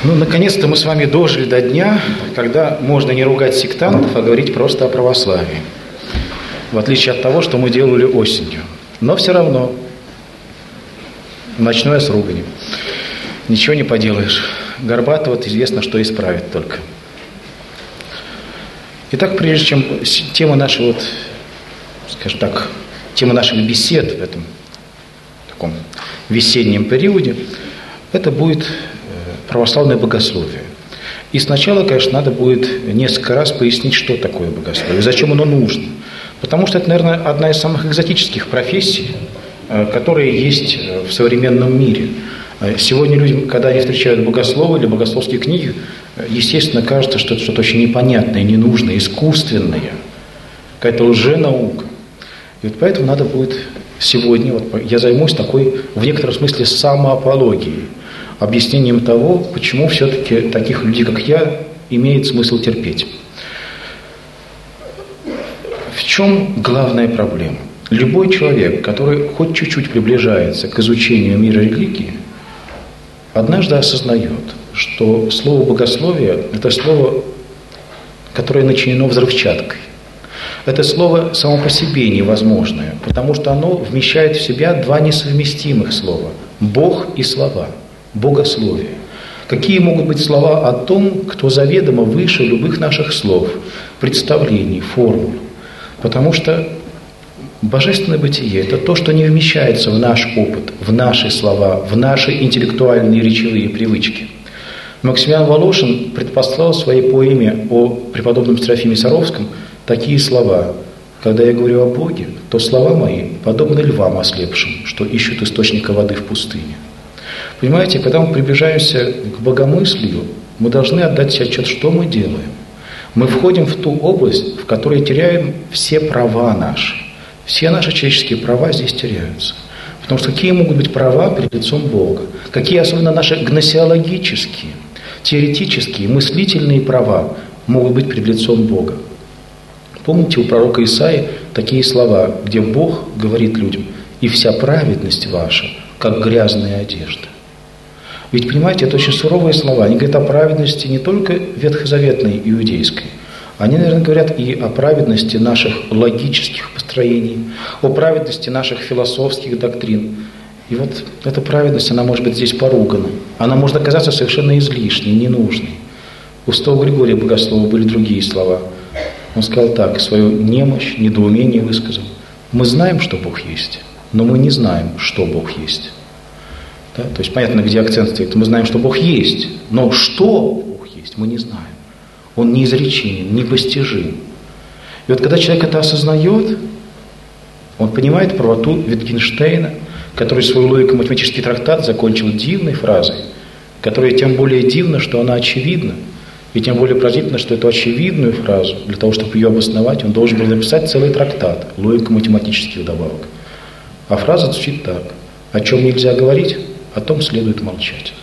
Ну, наконец-то мы с вами дожили до дня, когда можно не ругать сектантов, а говорить просто о православии. В отличие от того, что мы делали осенью. Но все равно начну я с ругани. Ничего не поделаешь. Горбатого известно, что исправит только. Итак, прежде чем тема нашей, скажем так, тема наших бесед в этом таком весеннем периоде, это будет православное богословие. И сначала, конечно, надо будет несколько раз пояснить, что такое богословие, зачем оно нужно. Потому что это, наверное, одна из самых экзотических профессий, которые есть в современном мире. Сегодня люди, когда они встречают богослова или богословские книги, естественно, кажется, что это что-то очень непонятное, ненужное, искусственное, какая-то лженаука. И вот поэтому надо будет сегодня, я займусь такой, в некотором смысле, самоапологией, объяснением того, почему все-таки таких людей, как я, имеет смысл терпеть. В чем главная проблема? Любой человек, который хоть чуть-чуть приближается к изучению мира религии, однажды осознает, что слово «богословие» – это слово, которое начинено взрывчаткой. Это слово само по себе невозможное, потому что оно вмещает в себя два несовместимых слова – «Бог» и «слова», «богословие». Какие могут быть слова о том, кто заведомо выше любых наших слов, представлений, формул? Потому что божественное бытие – это то, что не вмещается в наш опыт, в наши слова, в наши интеллектуальные речевые привычки. Максимилиан Волошин предпослал в своей поэме о преподобном Серафиме Саровском такие слова: «Когда я говорю о Боге, то слова мои подобны львам ослепшим, что ищут источника воды в пустыне». Понимаете, когда мы приближаемся к богомыслию, мы должны отдать себе отчет, что мы делаем. Мы входим в ту область, в которой теряем все права наши. Все наши человеческие права здесь теряются. Потому что какие могут быть права перед лицом Бога? Какие особенно наши гносеологические, теоретические, мыслительные права могут быть перед лицом Бога? Помните, у пророка Исаии такие слова, где Бог говорит людям: «И вся праведность ваша, как грязная одежда». Ведь, понимаете, это очень суровые слова. Они говорят о праведности не только ветхозаветной иудейской. Они, наверное, говорят и о праведности наших логических построений, о праведности наших философских доктрин. И вот эта праведность, она может быть здесь поругана. Она может оказаться совершенно излишней, ненужной. У святого Григория Богослова были другие слова. Он сказал так, свою немощь, недоумение высказал: «Мы знаем, что Бог есть, но мы не знаем, что Бог есть». Да? То есть понятно, где акцент стоит. Мы знаем, что Бог есть, но что Бог есть, мы не знаем. Он неизреченен, непостижим. И вот когда человек это осознает, он понимает правоту Wittgensteina, который свой логико-математический трактат закончил дивной фразой, которая тем более дивна, что она очевидна, и тем более поразительно, что эту очевидную фразу, для того, чтобы ее обосновать, он должен был написать целый трактат, логико-математических добавок. А фраза звучит так: «О чем нельзя говорить, о том следует молчать».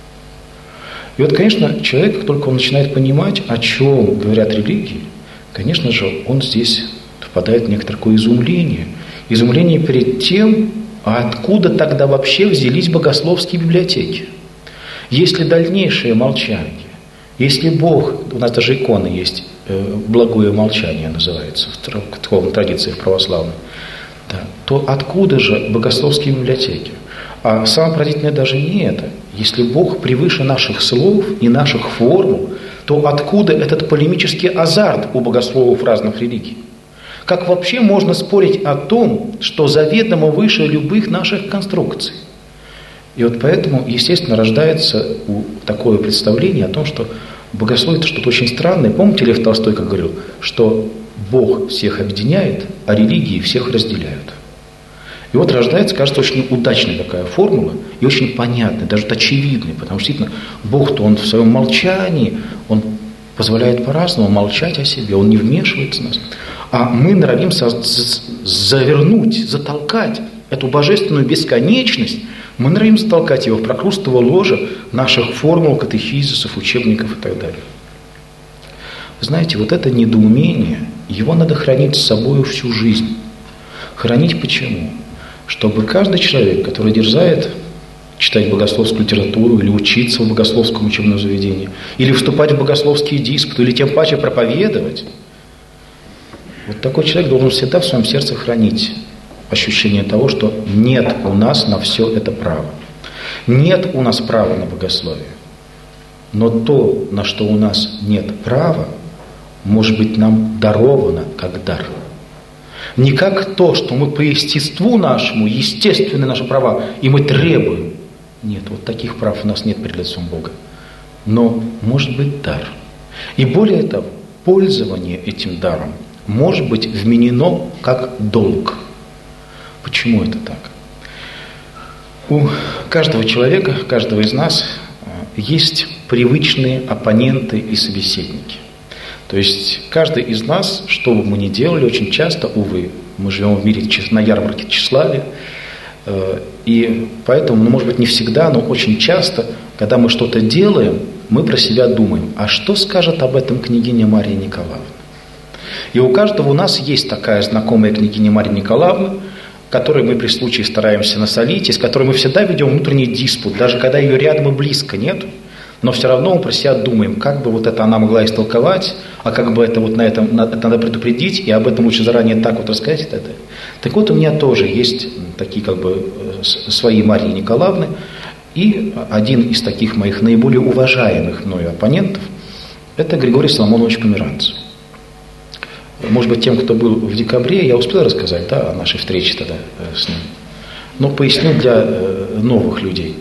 И вот, конечно, человек, как только он начинает понимать, о чем говорят религии, конечно же, он здесь впадает в некоторое такое изумление. Изумление перед тем, а откуда тогда вообще взялись богословские библиотеки? Если дальнейшее молчание, если Бог, у нас даже икона есть, благое молчание называется в духовной традиции православной, да, то откуда же богословские библиотеки? А самое поразительное даже не это. Если Бог превыше наших слов и наших формул, то откуда этот полемический азарт у богословов разных религий? Как вообще можно спорить о том, что заведомо выше любых наших конструкций? И вот поэтому, естественно, рождается такое представление о том, что богословие – это что-то очень странное. Помните, Лев Толстой как говорил, что Бог всех объединяет, а религии всех разделяют. И вот рождается, кажется, очень удачная такая формула и очень понятная, даже очевидная, потому что действительно Бог-то Он в своем молчании, Он позволяет по-разному молчать о себе, Он не вмешивается в нас. А мы норовим завернуть, затолкать эту божественную бесконечность, мы норовим затолкать его в прокрустово ложе наших формул, катехизисов, учебников и так далее. Вы знаете, вот это недоумение, его надо хранить с собой всю жизнь. Хранить почему? Чтобы каждый человек, который дерзает читать богословскую литературу или учиться в богословском учебном заведении, или вступать в богословские диспуты, или тем паче проповедовать. Вот такой человек должен всегда в своем сердце хранить ощущение того, что нет у нас на все это права. Нет у нас права на богословие. Но то, на что у нас нет права, может быть нам даровано как дар. Не как то, что мы по естеству нашему, естественны наши права, и мы требуем. Нет, вот таких прав у нас нет перед лицом Бога. Но может быть дар. И более того, пользование этим даром может быть вменено как долг. Почему это так? У каждого человека, каждого из нас есть привычные оппоненты и собеседники. То есть каждый из нас, что бы мы ни делали, очень часто, увы, мы живем в мире на ярмарке тщеславия, и поэтому, может быть, не всегда, но очень часто, когда мы что-то делаем, мы про себя думаем, а что скажет об этом княгиня Мария Николаевна? И у каждого у нас есть такая знакомая княгиня Мария Николаевна, которой мы при случае стараемся насолить, и с которой мы всегда ведем внутренний диспут, даже когда ее рядом и близко нет, но все равно мы про себя думаем, как бы вот это она могла истолковать, а как бы это вот на этом это надо предупредить, и об этом лучше заранее так вот рассказать. Это. Так вот, у меня тоже есть такие как бы свои Марии Николаевны, и один из таких моих наиболее уважаемых мною оппонентов – это Григорий Соломонович Померанцев. Может быть, тем, кто был в декабре, я успел рассказать, да, о нашей встрече тогда с ним. Но поясню для новых людей.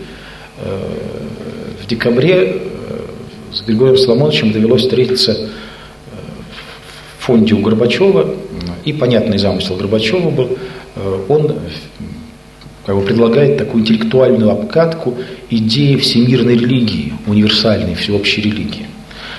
В декабре с Григорием Соломоновичем довелось встретиться в фонде у Горбачева, и понятный замысел Горбачева был, он как бы предлагает такую интеллектуальную обкатку идеи всемирной религии, универсальной, всеобщей религии.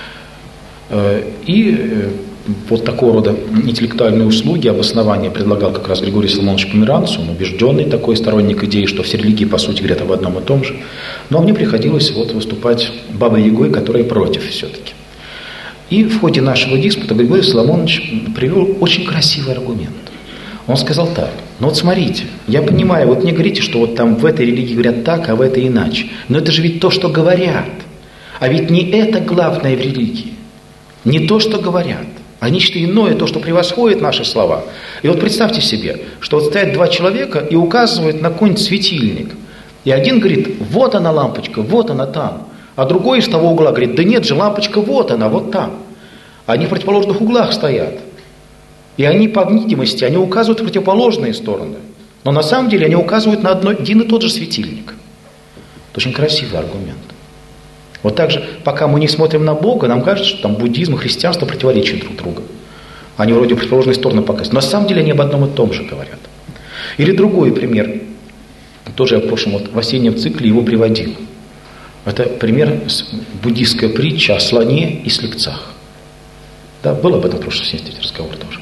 И вот такого рода интеллектуальные услуги, обоснования предлагал как раз Григорий Соломонович Померанцев, он убежденный такой сторонник идеи, что все религии по сути говорят об одном и том же. Но мне приходилось вот выступать Бабой-Ягой, которая против все-таки. И в ходе нашего диспута Григорий Соломонович привел очень красивый аргумент. Он сказал так: ну вот смотрите, я понимаю, вот мне говорите, что вот там в этой религии говорят так, а в этой иначе. Но это же ведь то, что говорят. А ведь не это главное в религии. Не то, что говорят, а нечто иное, то, что превосходит наши слова. И вот представьте себе, что вот стоят два человека и указывают на какой-нибудь светильник. И один говорит, вот она лампочка, вот она там. А другой из того угла говорит, да нет же, лампочка вот она, вот там. Они в противоположных углах стоят. И они по видимости, они указывают в противоположные стороны. Но на самом деле они указывают на один и тот же светильник. Это очень красивый аргумент. Вот так же, пока мы не смотрим на Бога, нам кажется, что там буддизм и христианство противоречат друг другу. Они вроде в противоположные стороны показывают. Но на самом деле они об одном и том же говорят. Или другой пример. Тоже я в прошлом в осеннем цикле его приводил. Это пример буддистская притча о слоне и слепцах. Да, был об этом в прошлом разговор тоже.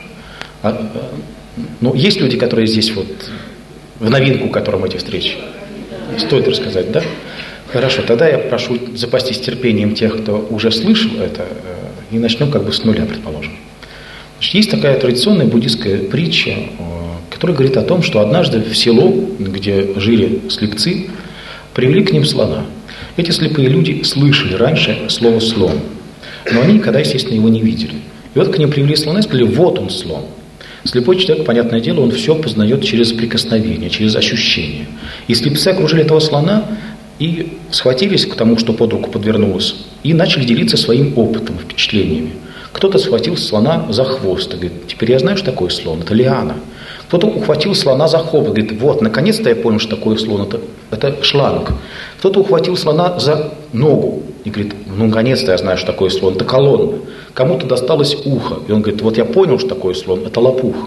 Ну, есть люди, которые здесь вот в новинку, которым эти встречи. Стоит рассказать, да? Хорошо, тогда я прошу запастись терпением тех, кто уже слышал это, и начнем как бы с нуля, предположим. Значит, есть такая традиционная буддистская притча, которая говорит о том, что однажды в село, где жили слепцы, привели к ним слона. Эти слепые люди слышали раньше слово «слон», но они никогда, естественно, его не видели. И вот к ним привели слона и сказали, вот он слон. Слепой человек, понятное дело, он все познает через прикосновение, через ощущение. И слепцы окружили этого слона и схватились к тому, что под руку подвернулось, и начали делиться своим опытом, впечатлениями. Кто-то схватил слона за хвост и говорит, теперь я знаю, что такое слон, это лиана. Кто-то ухватил слона за хобот, говорит, вот, наконец-то я понял, что такое слон, это шланг. Кто-то ухватил слона за ногу и говорит, ну, наконец-то я знаю, что такое слон, это колонна. Кому-то досталось ухо, и он говорит, вот я понял, что такое слон, это лопух.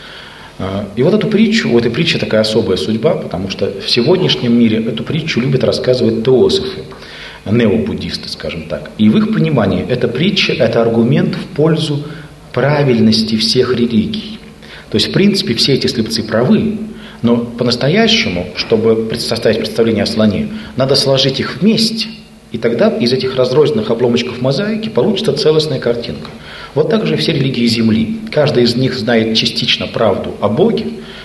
И вот эту притчу, у этой притчи такая особая судьба, потому что в сегодняшнем мире эту притчу любят рассказывать теософы, необуддисты, скажем так. И в их понимании эта притча – это аргумент в пользу правильности всех религий. То есть, в принципе, все эти слепцы правы, но по-настоящему, чтобы составить представление о слоне, надо сложить их вместе, и тогда из этих разрозненных обломочков мозаики получится целостная картинка. Вот так же все религии Земли. Каждая из них знает частично правду о Боге,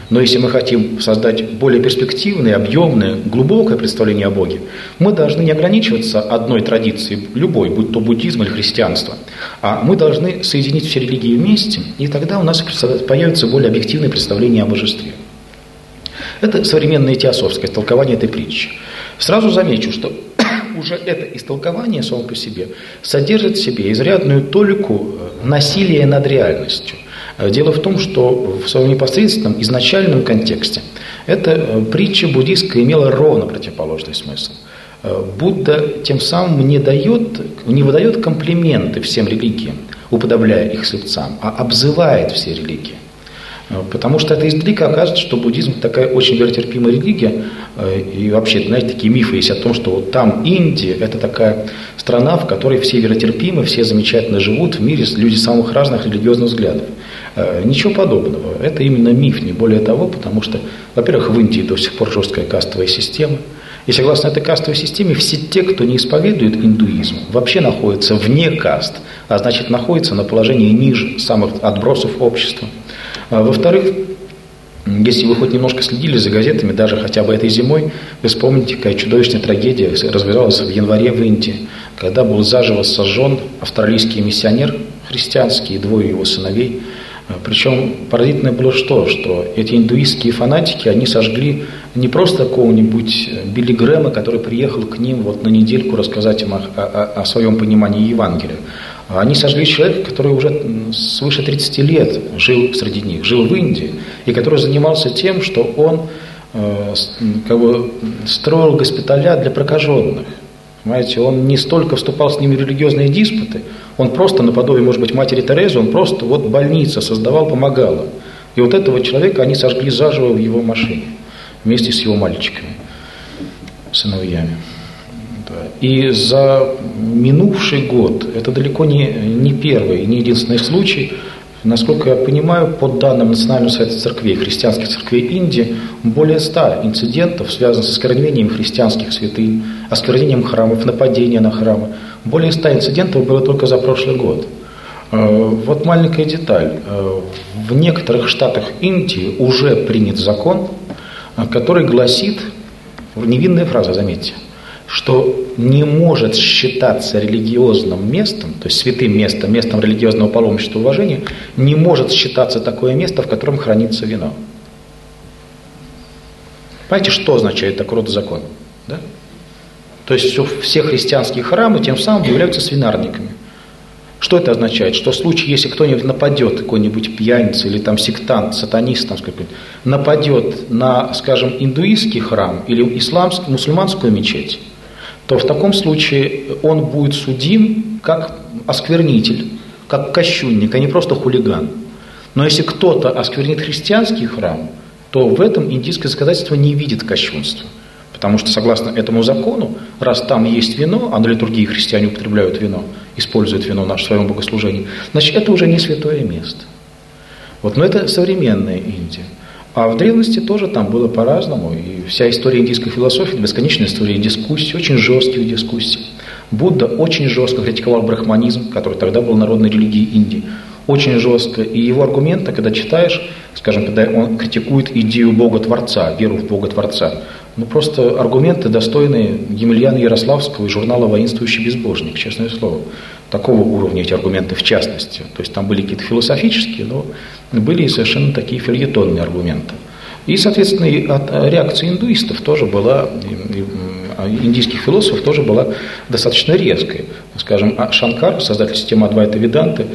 Но если мы хотим создать более перспективное, объемное, глубокое представление о Боге, мы должны не ограничиваться одной традицией, любой, будь то буддизм или христианство, а мы должны соединить все религии вместе, и тогда у нас появится более объективное представление о божестве. Это современное теософское истолкование этой притчи. Сразу замечу, что уже это истолкование само по себе содержит в себе изрядную толику насилия над реальностью. Дело в том, что в своем непосредственном изначальном контексте эта притча буддистская имела ровно противоположный смысл. Будда тем самым не выдает комплименты всем религиям, уподобляя их слепцам, а обзывает все религии. Потому что это издалека оказывается, что буддизм такая очень веротерпимая религия. И вообще, знаете, такие мифы есть о том, что вот там Индия, это такая страна, в которой все веротерпимы, все замечательно живут в мире, люди самых разных религиозных взглядов. Ничего подобного. Это именно миф, не более того, потому что, во-первых, в Индии до сих пор жесткая кастовая система. И согласно этой кастовой системе, все те, кто не исповедует индуизм, вообще находятся вне каст, а значит, находятся на положении ниже самых отбросов общества. Во-вторых, если вы хоть немножко следили за газетами, даже хотя бы этой зимой, вы вспомните, какая чудовищная трагедия развязалась в январе в Индии, когда был заживо сожжен австралийский миссионер христианский и двое его сыновей. Причем поразительно было что эти индуистские фанатики, они сожгли не просто какого-нибудь Билли Грэма, который приехал к ним вот на недельку рассказать им о своем понимании Евангелия. Они сожгли человека, который уже свыше 30 лет жил среди них, жил в Индии, и который занимался тем, что он строил госпиталя для прокаженных. Понимаете, он не столько вступал с ними в религиозные диспуты, он просто, наподобие, может быть, матери Терезы, он просто вот больница создавал, помогала. И вот этого человека они сожгли заживо в его машине, вместе с его мальчиками, сыновьями. И за минувший год, это далеко не первый и не единственный случай, насколько я понимаю, по данным Национального совета церквей, христианских церквей Индии, более 100 инцидентов, связанных с осквернением христианских святынь, осквернением храмов, нападением на храмы. Более 100 инцидентов было только за прошлый год. Вот маленькая деталь. В некоторых штатах Индии уже принят закон, который гласит, невинная фраза, заметьте, что не может считаться религиозным местом, то есть святым местом, местом религиозного паломничества и уважения, не может считаться такое место, в котором хранится вино. Понимаете, что означает такой род закон? Да? То есть все христианские храмы тем самым являются свинарниками. Что это означает? Что в случае, если кто-нибудь нападет, какой-нибудь пьяница или там сектант, сатанист, там, нападет на, скажем, индуистский храм или мусульманскую мечеть, то в таком случае он будет судим как осквернитель, как кощунник, а не просто хулиган. Но если кто-то осквернит христианский храм, то в этом индийское законодательство не видит кощунства. Потому что, согласно этому закону, раз там есть вино, а на литургии христиане употребляют вино, используют вино в своем богослужении, значит, это уже не святое место. Вот, но это современная Индия. А в древности тоже там было по-разному. И вся история индийской философии, бесконечная история дискуссий, очень жестких дискуссий. Будда очень жестко критиковал брахманизм, который тогда был народной религией Индии. Очень жестко. И его аргументы, когда читаешь, скажем, когда он критикует идею Бога-творца, веру в Бога-творца, просто аргументы, достойные Емельяна Ярославского и журнала «Воинствующий безбожник», честное слово. Такого уровня эти аргументы в частности. То есть там были какие-то философические, но были и совершенно такие фельетонные аргументы. И, соответственно, и от реакции индуистов тоже была, индийских философов тоже была достаточно резкой. Скажем, Шанкар, создатель системы Адвайта Веданты,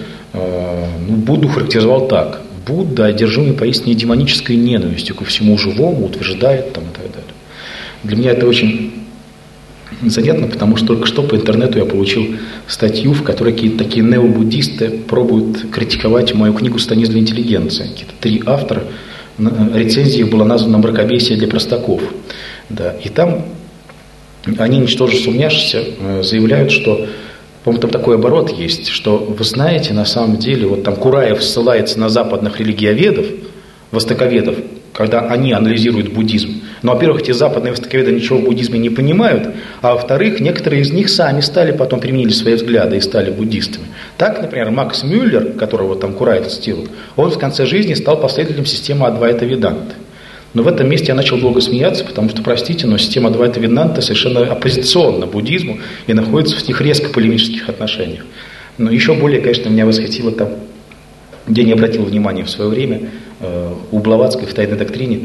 Будду характеризовал так. Будда, одержимый поистине демонической ненавистью ко всему живому, утверждает там, и так далее. Для меня это очень занятно, потому что только что по интернету я получил статью, в которой какие-то такие необуддисты пробуют критиковать мою книгу «Станис для интеллигенции». Какие-то 3 автора, рецензия была названа «Мракобесие для простаков». Да. И там они, ничтоже сумняшися, заявляют, что, по-моему, там такой оборот есть, что, вы знаете, на самом деле, вот там Кураев ссылается на западных религиоведов, востоковедов, когда они анализируют буддизм, Но, во-первых, эти западные востоковеды ничего в буддизме не понимают, а во-вторых, некоторые из них сами стали, потом применили свои взгляды и стали буддистами. Так, например, Макс Мюллер, которого там Курай цитирует, он в конце жизни стал последователем системы Адвайта Веданты. Но в этом месте я начал долго смеяться, потому что, простите, но система Адвайта Веданты совершенно оппозиционна буддизму и находится в них резко полемических отношениях. Но еще более, конечно, меня восхитило там, где не обратил внимания в свое время, у Блаватской в «Тайной доктрине»,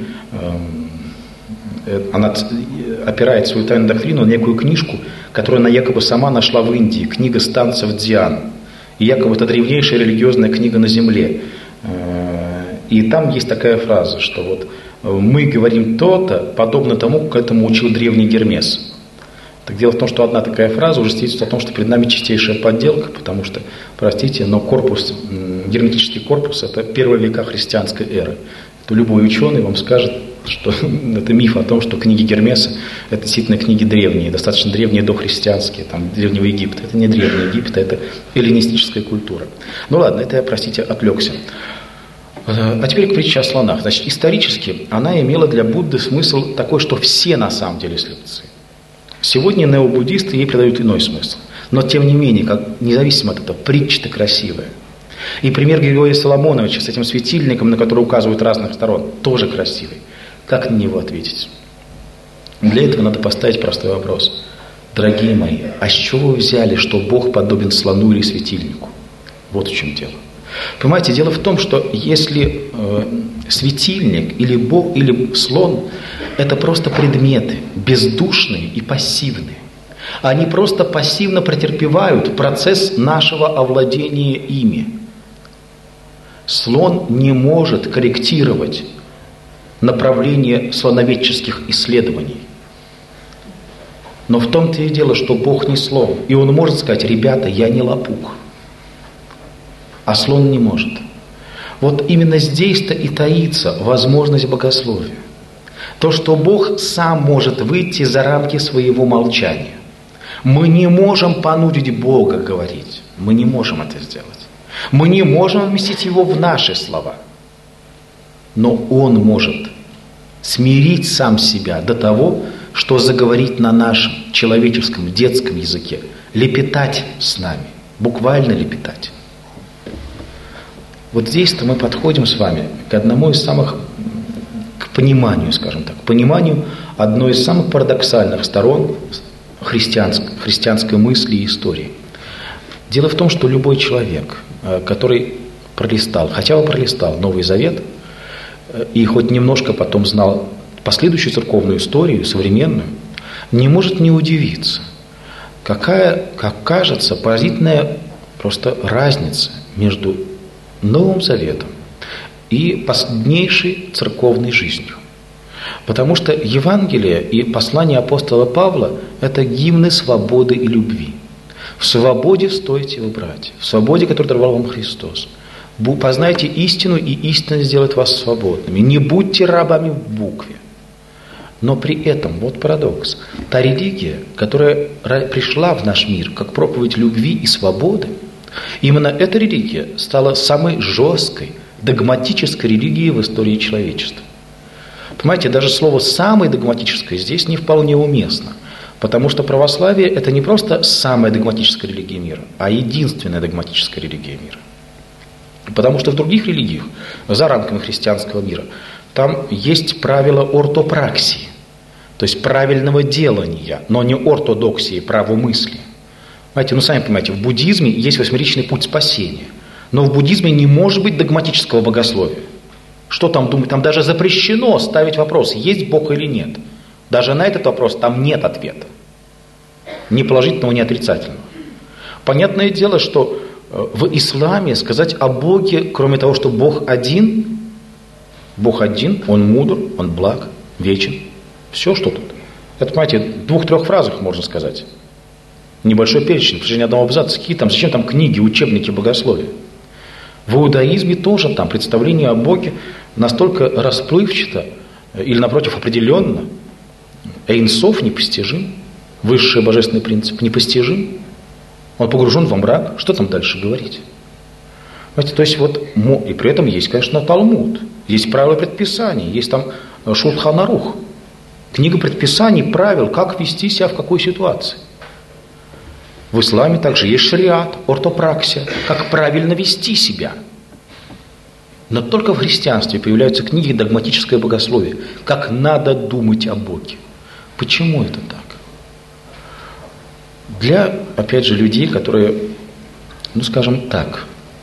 она опирает свою тайную доктрину на некую книжку, которую она якобы сама нашла в Индии, книга станцев Дзян. И якобы это древнейшая религиозная книга на земле. И там есть такая фраза, что вот мы говорим то-то, подобно тому, как этому учил древний Гермес. Так дело в том, что одна такая фраза уже свидетельствует о том, что перед нами чистейшая подделка, потому что, простите, но корпус, герметический корпус – это первые века христианской эры. То любой ученый вам скажет, что это миф о том, что книги Гермеса – это действительно книги древние, достаточно древние дохристианские, там, древнего Египта. Это не древний Египет, это эллинистическая культура. Ну ладно, это я, простите, отвлекся. А теперь к притче о слонах. Значит, исторически она имела для Будды смысл такой, что все на самом деле слепцы. Сегодня необуддисты ей придают иной смысл. Но тем не менее, как, независимо от этого, притча-то красивая. И пример Григория Соломоновича с этим светильником, на который указывают разных сторон, тоже красивый. Как на него ответить? Для этого надо поставить простой вопрос. Дорогие мои, а с чего вы взяли, что Бог подобен слону или светильнику? Вот в чем дело. Понимаете, дело в том, что если светильник или Бог, или слон – это просто предметы, бездушные и пассивные. Они просто пассивно претерпевают процесс нашего овладения ими. Слон не может корректировать направление слоноведческих исследований. Но в том-то и дело, что Бог не слон. И Он может сказать: ребята, я не лопух. А слон не может. Вот именно здесь-то и таится возможность богословия. То, что Бог сам может выйти за рамки своего молчания. Мы не можем понудить Бога говорить. Мы не можем это сделать. Мы не можем вместить Его в наши слова. Но Он может смирить сам себя до того, что заговорить на нашем человеческом, детском языке, лепетать с нами, буквально лепетать. Вот здесь-то мы подходим с вами к одному из самых, к пониманию, скажем так, к пониманию одной из самых парадоксальных сторон христианской мысли и истории. Дело в том, что любой человек, который пролистал, хотя бы пролистал Новый Завет, и хоть немножко потом знал последующую церковную историю, современную, не может не удивиться, какая, как кажется, поразительная просто разница между Новым Заветом и позднейшей церковной жизнью. Потому что Евангелие и послание апостола Павла – это гимны свободы и любви. В свободе стойте вы, братья, в свободе, которую даровал вам Христос. Познайте истину, и истина сделает вас свободными. Не будьте рабами в букве. Но при этом, вот парадокс, та религия, которая пришла в наш мир как проповедь любви и свободы, именно эта религия стала самой жесткой, догматической религией в истории человечества. Понимаете, даже слово «самой догматической» здесь не вполне уместно, потому что православие – это не просто самая догматическая религия мира, а единственная догматическая религия мира. Потому что в других религиях, за рамками христианского мира, там есть правила ортопраксии, то есть правильного делания, но не ортодоксии, правомыслия. Знаете, ну сами понимаете, в буддизме есть восьмеричный путь спасения, но в буддизме не может быть догматического богословия. Что там думать? Там даже запрещено ставить вопрос, есть Бог или нет. Даже на этот вопрос там нет ответа. Ни положительного, ни отрицательного. Понятное дело, что в исламе сказать о Боге, кроме того, что Бог один, Он мудр, Он благ, вечен. Все, что тут. Это, понимаете, в 2-3 фразах можно сказать. Небольшой перечень, в протяжении одного абзаца. Зачем там книги, учебники богословия? В иудаизме тоже там представление о Боге настолько расплывчато или, напротив, определенно. Эйн Соф непостижим, высший божественный принцип непостижим. Он погружен во мрак. Что там дальше говорить? Знаете, то есть вот, и при этом есть, конечно, Талмуд, есть правила предписаний, есть там Шулхан Арух. Книга предписаний, правил, как вести себя в какой ситуации. В исламе также есть шариат, ортопраксия, как правильно вести себя. Но только в христианстве появляются книги «Догматическое богословие», как надо думать о Боге. Почему это так? Для, опять же, людей, которые, скажем так,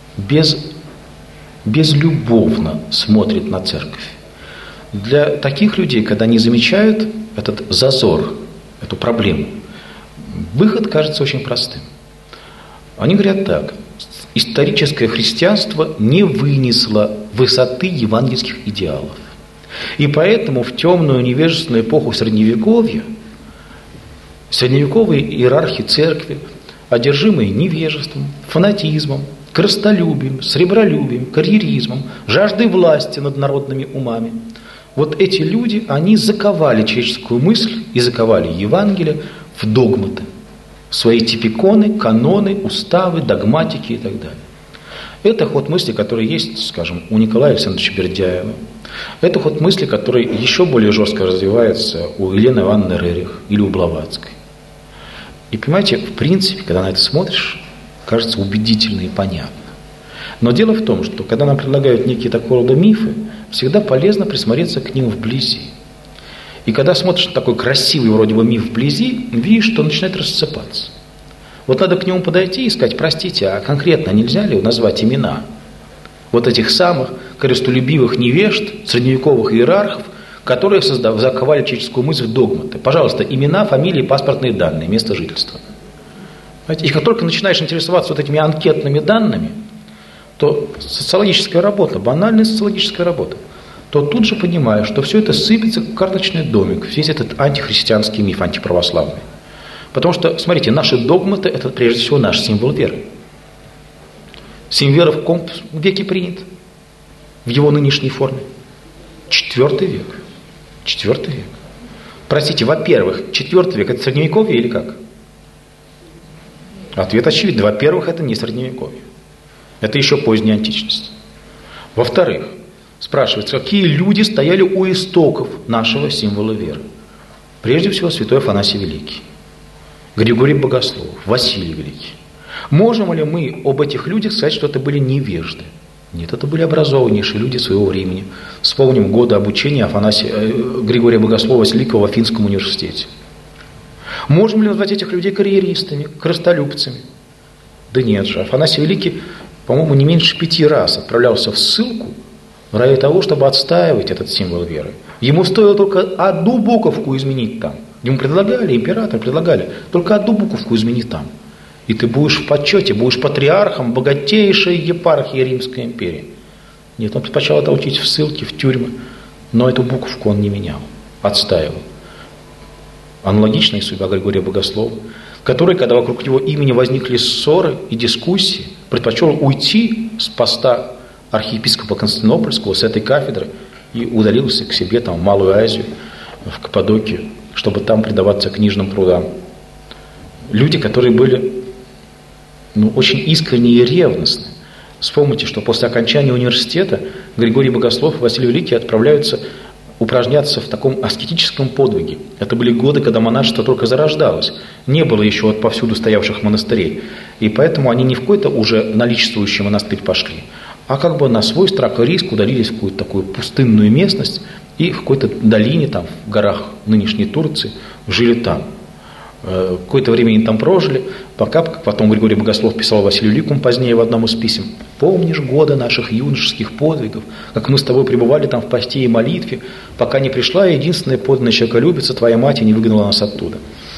безлюбовно смотрят на церковь. Для таких людей, когда они замечают этот зазор, эту проблему, выход кажется очень простым. Они говорят так: историческое христианство не вынесло высоты евангельских идеалов. И поэтому в темную невежественную эпоху Средневековья средневековые иерархи церкви, одержимые невежеством, фанатизмом, корыстолюбием, сребролюбием, карьеризмом, жаждой власти над народными умами, вот эти люди, они заковали человеческую мысль и заковали Евангелие в догматы, в свои типиконы, каноны, уставы, догматики и так далее. Это ход мысли, который есть, скажем, у Николая Александровича Бердяева. Это ход мысли, который еще более жестко развивается у Елены Ивановны Рерих или у Блаватской. И понимаете, в принципе, когда на это смотришь, кажется убедительно и понятно. Но дело в том, что когда нам предлагают некие такого рода мифы, всегда полезно присмотреться к ним вблизи. И когда смотришь на такой красивый вроде бы миф вблизи, видишь, что он начинает рассыпаться. Вот надо к нему подойти и сказать: простите, а конкретно нельзя ли назвать имена вот этих самых корыстолюбивых невежд, средневековых иерархов, которые заковали человеческую мысль в догматы? Пожалуйста, имена, фамилии, паспортные данные, место жительства. И как только начинаешь интересоваться вот этими анкетными данными, то социологическая работа, банальная социологическая работа, то тут же понимаешь, что все это сыпется как карточный домик, весь этот антихристианский миф, антиправославный. Потому что, смотрите, наши догматы – это прежде всего наш символ веры. Символ веры в каком веке принят? В его нынешней форме? IV век. IV век. Простите, во-первых, IV век – это Средневековье или как? Ответ очевиден. Во-первых, это не Средневековье. Это еще поздняя античность. Во-вторых, спрашивается, какие люди стояли у истоков нашего символа веры? Прежде всего, святой Афанасий Великий, Григорий Богослов, Василий Великий. Можем ли мы об этих людях сказать, что это были невежды? Нет, это были образованнейшие люди своего времени. Вспомним годы обучения Григория Богослова Великого в Афинском университете. Можем ли назвать этих людей карьеристами, корыстолюбцами? Да нет же. Афанасий Великий, по-моему, не меньше 5 раз отправлялся в ссылку ради того, чтобы отстаивать этот символ веры. Ему стоило только одну буковку изменить там. Ему предлагали, император предлагали, только одну буковку изменить там. И ты будешь в почете, будешь патриархом богатейшей епархии Римской империи. Нет, он предпочел это учить в ссылке, в тюрьмы, но эту буковку он не менял, отстаивал. Аналогичная судьба Григория Богослова, который, когда вокруг его имени возникли ссоры и дискуссии, предпочел уйти с поста архиепископа Константинопольского, с этой кафедры, и удалился к себе там, в Малую Азию, в Каппадокию, чтобы там предаваться книжным трудам. Люди, которые были очень искренние и ревностны. Вспомните, что после окончания университета Григорий Богослов и Василий Великий отправляются упражняться в таком аскетическом подвиге. Это были годы, когда монашество только зарождалось. Не было еще повсюду стоявших монастырей. И поэтому они не в какой-то уже наличествующий монастырь пошли, а как бы на свой страх и риск удалились в какую-то такую пустынную местность и в какой-то долине, там, в горах нынешней Турции, жили там. Какое-то время они там прожили, пока потом Григорий Богослов писал Василию Великому позднее в одном из писем: «Помнишь годы наших юношеских подвигов, как мы с тобой пребывали там в посте и молитве, пока не пришла единственная подлинная человеколюбица, твоя мать, и не выгнала нас оттуда».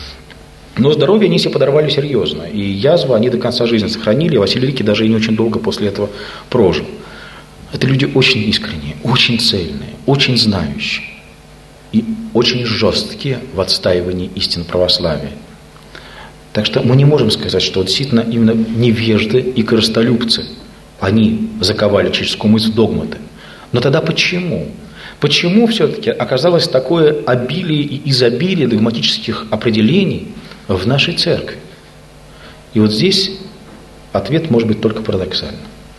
Но здоровье они себе подорвали серьезно, и язву они до конца жизни сохранили, и Василий Великий даже и не очень долго после этого прожил. Это люди очень искренние, очень цельные, очень знающие и очень жесткие в отстаивании истин православия. Так что мы не можем сказать, что действительно именно невежды и корыстолюбцы, они заковали человеческую мысль в догматы. Но тогда почему? Почему все-таки оказалось такое обилие и изобилие догматических определений в нашей церкви? И вот здесь ответ может быть только парадоксальным.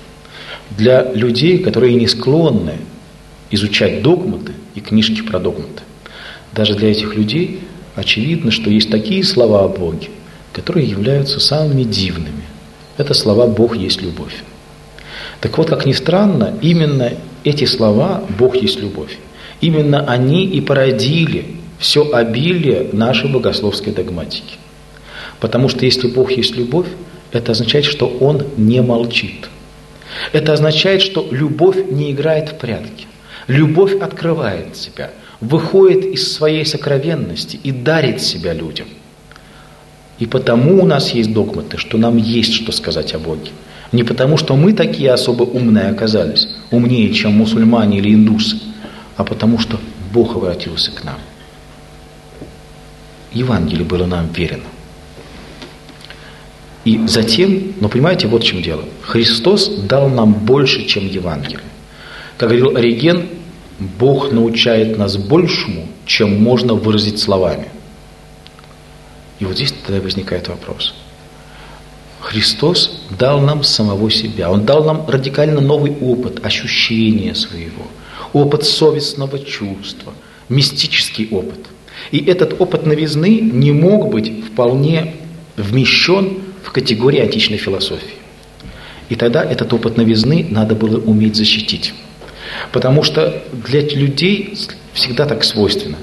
Для людей, которые не склонны изучать догматы и книжки про догматы, Даже для этих людей очевидно, что есть такие слова о Боге, которые являются самыми дивными. Это слова «Бог есть любовь». Так вот, как ни странно, именно эти слова «Бог есть любовь», именно они и породили все обилие нашей богословской догматики. Потому что если Бог есть любовь, это означает, что Он не молчит. Это означает, что любовь не играет в прятки. Любовь открывает себя, выходит из своей сокровенности и дарит себя людям. И потому у нас есть догматы, что нам есть что сказать о Боге. Не потому, что мы такие особо умные оказались, умнее, чем мусульмане или индусы, а потому, что Бог обратился к нам. Евангелие было нам верено. И затем, понимаете, вот в чем дело. Христос дал нам больше, чем Евангелие. Как говорил Ориген, Бог научает нас большему, чем можно выразить словами. И вот здесь тогда возникает вопрос. Христос дал нам самого себя. Он дал нам радикально новый опыт ощущения своего, опыт совестного чувства, мистический опыт. И этот опыт новизны не мог быть вполне вмещен в категории античной философии. И тогда этот опыт новизны надо было уметь защитить. Потому что для людей всегда так свойственно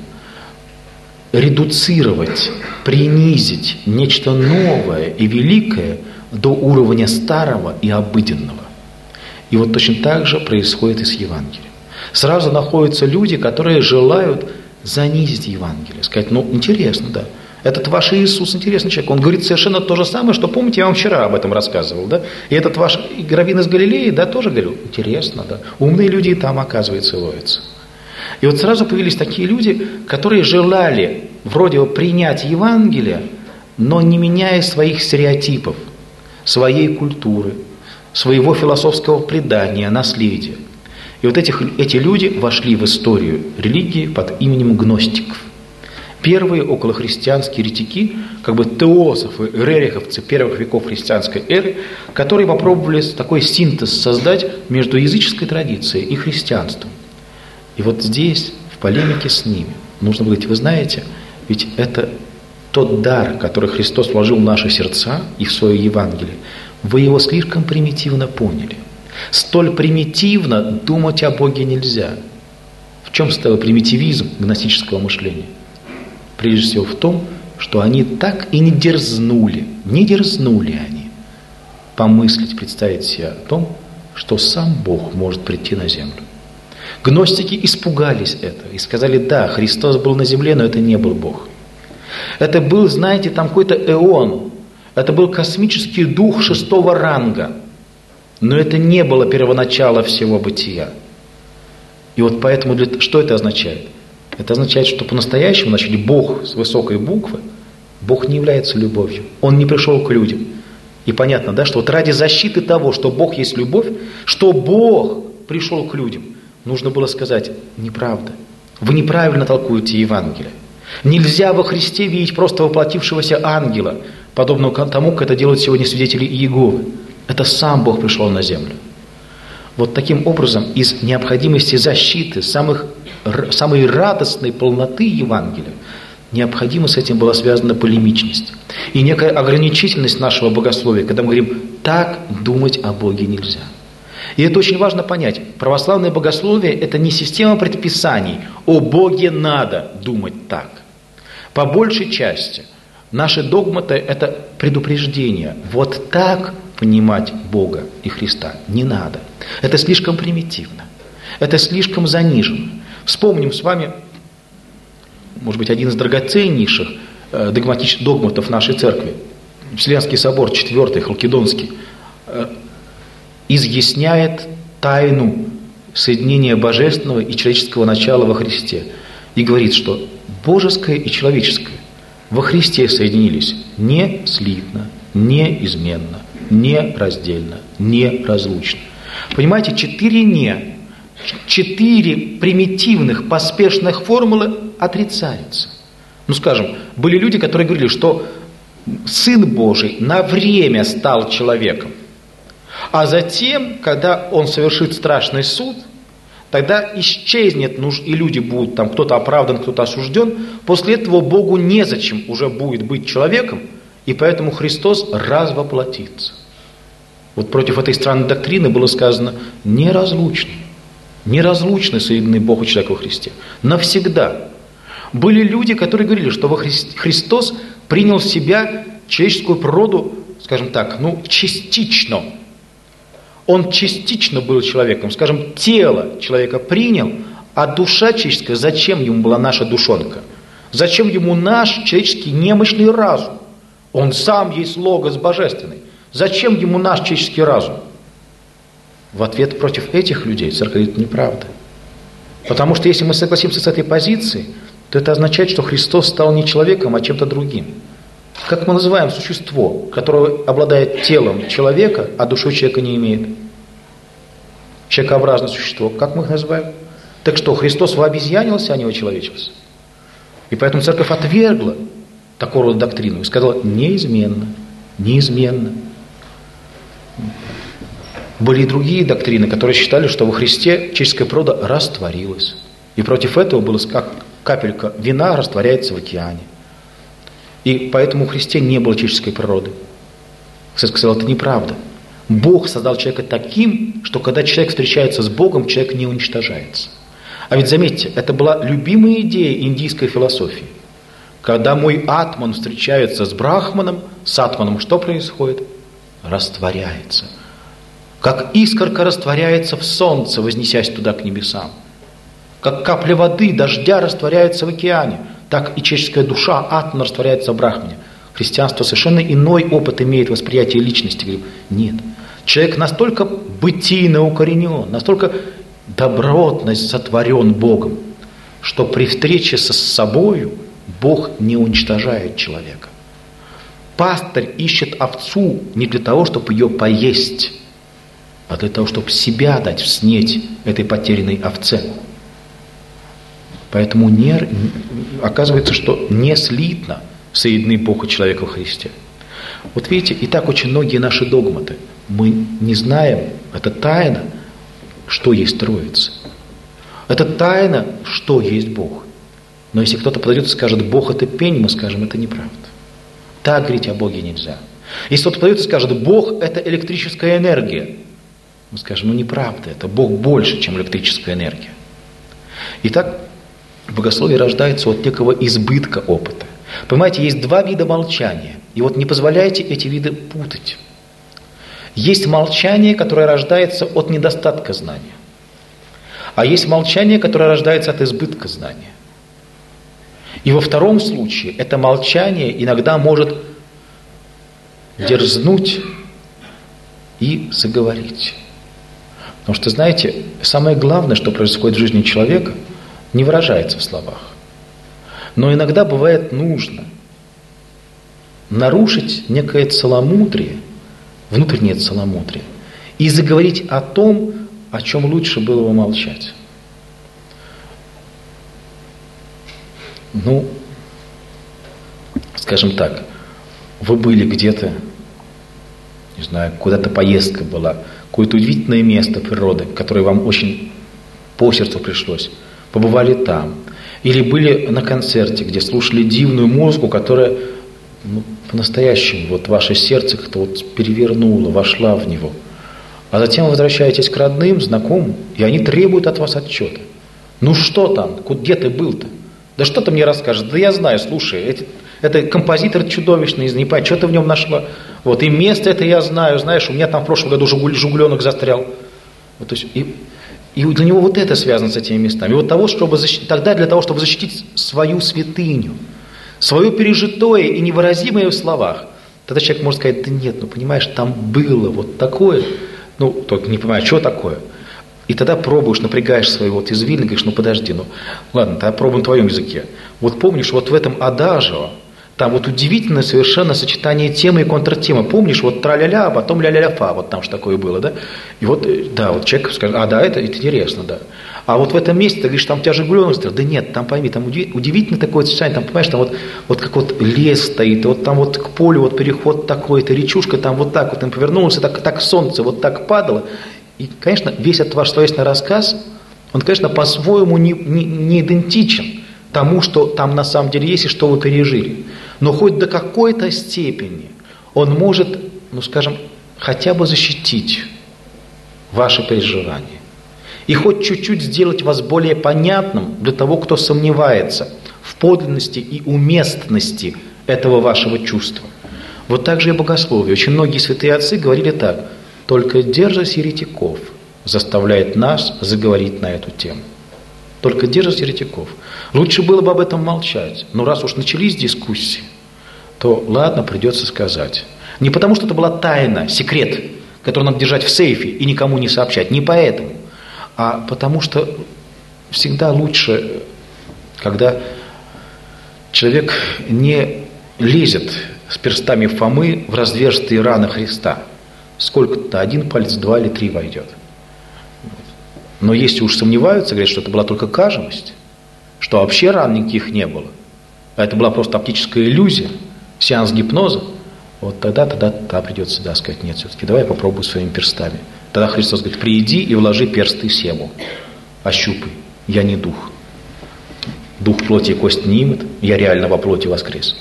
редуцировать, принизить нечто новое и великое до уровня старого и обыденного. И вот точно так же происходит и с Евангелием. Сразу находятся люди, которые желают занизить Евангелие, сказать, интересно, да, этот ваш Иисус интересный человек, он говорит совершенно то же самое, что, помните, я вам вчера об этом рассказывал, да, и этот ваш раввин из Галилеи, да, тоже говорил, интересно, да, умные люди и там, оказывается, ловятся. И вот сразу появились такие люди, которые желали вроде бы принять Евангелие, но не меняя своих стереотипов, своей культуры, своего философского предания, наследия. И вот эти люди вошли в историю религии под именем гностиков. Первые околохристианские еретики, как бы теософы, рериховцы первых веков христианской эры, которые попробовали такой синтез создать между языческой традицией и христианством. И вот здесь, в полемике с ними, нужно говорить, вы знаете, ведь это тот дар, который Христос вложил в наши сердца и в свое Евангелие, вы его слишком примитивно поняли. Столь примитивно думать о Боге нельзя. В чем стоял примитивизм гностического мышления? Прежде всего в том, что они так и не дерзнули они помыслить, представить себе о том, что сам Бог может прийти на землю. Гностики испугались этого и сказали, да, Христос был на земле, но это не был Бог. Это был, знаете, там какой-то эон, это был космический дух 6-го ранга, но это не было первоначало всего бытия. И вот поэтому, что это означает? Это означает, что по-настоящему, значит, Бог с высокой буквы, Бог не является любовью, Он не пришел к людям. И понятно, да, что вот ради защиты того, что Бог есть любовь, что Бог пришел к людям, нужно было сказать, неправда. Вы неправильно толкуете Евангелие. Нельзя во Христе видеть просто воплотившегося ангела, подобного тому, как это делают сегодня свидетели Иеговы. Это сам Бог пришел на землю. Вот таким образом, из необходимости защиты самой радостной полноты Евангелия, необходимо с этим была связана полемичность. И некая ограничительность нашего богословия, когда мы говорим, так думать о Боге нельзя. И это очень важно понять. Православное богословие – это не система предписаний. О Боге надо думать так. По большей части наши догматы – это предупреждение. Вот так понимать Бога и Христа не надо. Это слишком примитивно. Это слишком занижено. Вспомним с вами, может быть, один из драгоценнейших догматов нашей церкви. Вселенский собор, 4-й, Халкидонский, изъясняет тайну соединения божественного и человеческого начала во Христе. И говорит, что божеское и человеческое во Христе соединились неслитно, неизменно, нераздельно, неразлучно. Понимаете, 4 «не», 4 примитивных, поспешных формулы отрицаются. Скажем, были люди, которые говорили, что Сын Божий на время стал человеком, а затем, когда Он совершит страшный суд, тогда исчезнет, и люди будут, там кто-то оправдан, кто-то осужден. После этого Богу незачем уже будет быть человеком, и поэтому Христос развоплотится. Вот против этой странной доктрины было сказано: неразлучны соединены Бог и человек во Христе. Навсегда. Были люди, которые говорили, что Христос принял в себя человеческую природу, скажем так, частично. Он частично был человеком. Скажем, тело человека принял, а душа человеческая, зачем ему была наша душонка? Зачем ему наш человеческий немощный разум? Он сам есть Логос Божественный. Зачем ему наш человеческий разум? В ответ против этих людей церковь говорит: неправда. Потому что если мы согласимся с этой позицией, то это означает, что Христос стал не человеком, а чем-то другим. Как мы называем существо, которое обладает телом человека, а душой человека не имеет? Человекообразное существо. Как мы их называем? Так что, Христос вообезьянился, а не очеловечился? И поэтому церковь отвергла такого рода доктрину и сказала: неизменно. Были и другие доктрины, которые считали, что во Христе человеческая природа растворилась. И против этого было, как капелька вина растворяется в океане. И поэтому в Христе не было человеческой природы. Христос сказал: это неправда. Бог создал человека таким, что когда человек встречается с Богом, человек не уничтожается. А ведь заметьте, это была любимая идея индийской философии. Когда мой атман встречается с брахманом, с атманом что происходит? Растворяется. Как искорка растворяется в солнце, вознесясь туда к небесам. Как капля воды, дождя растворяется в океане, так и человеческая душа, атом растворяется в брахмане. Христианство совершенно иной опыт имеет восприятие личности. Говорю, нет. Человек настолько бытийно укоренен, настолько добротно сотворен Богом, что при встрече со собою Бог не уничтожает человека. Пастырь ищет овцу не для того, чтобы ее поесть, а для того, чтобы себя дать в снеть этой потерянной овце. Поэтому оказывается, что не слитно соединены Бог и человек во Христе. Вот видите, и так очень многие наши догматы. Мы не знаем, это тайна, что есть Троица. Это тайна, что есть Бог. Но если кто-то подойдет и скажет: Бог это пень, мы скажем: это неправда. Так говорить о Боге нельзя. Если кто-то подойдет и скажет: Бог это электрическая энергия, мы скажем: неправда, это Бог больше, чем электрическая энергия. Итак, богословие рождается от некого избытка опыта. Понимаете, есть два вида молчания. И вот не позволяйте эти виды путать. Есть молчание, которое рождается от недостатка знания. А есть молчание, которое рождается от избытка знания. И во втором случае это молчание иногда может дерзнуть и заговорить. Потому что, знаете, самое главное, что происходит в жизни человека, не выражается в словах. Но иногда бывает нужно нарушить некое целомудрие, внутреннее целомудрие, и заговорить о том, о чем лучше было бы молчать. Скажем так, вы были где-то, не знаю, куда-то поездка была, какое-то удивительное место природы, которое вам очень по сердцу пришлось, побывали там. Или были на концерте, где слушали дивную музыку, которая по-настоящему вот ваше сердце как-то вот перевернуло, вошла в него. А затем вы возвращаетесь к родным, знакомым, и они требуют от вас отчета. Ну что там? Где ты был-то? Да что ты мне расскажешь? Да я знаю, слушай, это композитор чудовищный, не понимаю, что ты в нем нашла. Вот, и место это я знаю, знаешь, у меня там в прошлом году жугленок застрял. Вот, то есть, и для него вот это связано с этими местами. И вот тогда для того, чтобы защитить свою святыню, свое пережитое и невыразимое в словах, тогда человек может сказать: да нет, понимаешь, там было вот такое, только не понимаю, что такое. И тогда пробуешь, напрягаешь свой вот извилин, говоришь: подожди, ладно, тогда пробуем на твоем языке. Вот помнишь, вот в этом адажио, там вот удивительное совершенно сочетание темы и контртемы. Помнишь, вот тра-ля-ля, а потом ля-ля-ля-фа, вот там что такое было, да? И вот, да, вот человек скажет: да, это интересно, да. А вот в этом месте, ты говоришь, там у тебя жигуленок стоит. Да нет, там пойми, там удивительно такое сочетание, там, понимаешь, там вот как вот лес стоит, вот там вот к полю вот переход такой-то, речушка там вот так вот, там повернулся, так солнце вот так падало. И, конечно, весь этот ваш словесный рассказ, Он, конечно, по-своему не идентичен тому, что там на самом деле есть и что вы пережили. Но хоть до какой-то степени он может, скажем, хотя бы защитить ваши переживания. И хоть чуть-чуть сделать вас более понятным для того, кто сомневается в подлинности и уместности этого вашего чувства. Вот так же и богословие. Очень многие святые отцы говорили так: только дерзость еретиков заставляет нас заговорить на эту тему. Только дерзость еретиков. Лучше было бы об этом молчать. Но раз уж начались дискуссии, то ладно, придется сказать. Не потому, что это была тайна, секрет, который надо держать в сейфе и никому не сообщать. Не поэтому. А потому что всегда лучше, когда человек не лезет с перстами Фомы в разверстые раны Христа. Сколько-то, 1 палец, 2 или 3 войдет. Но если уж сомневаются, говорят, что это была только кажемость, что вообще ран никаких не было, а это была просто оптическая иллюзия, сеанс гипноза, вот тогда придется сказать: нет, все-таки давай попробуй своими перстами. Тогда Христос говорит: прииди и вложи персты Сему, ощупай, я не дух. Дух плоти и кость не имет, я реально во плоти воскрес.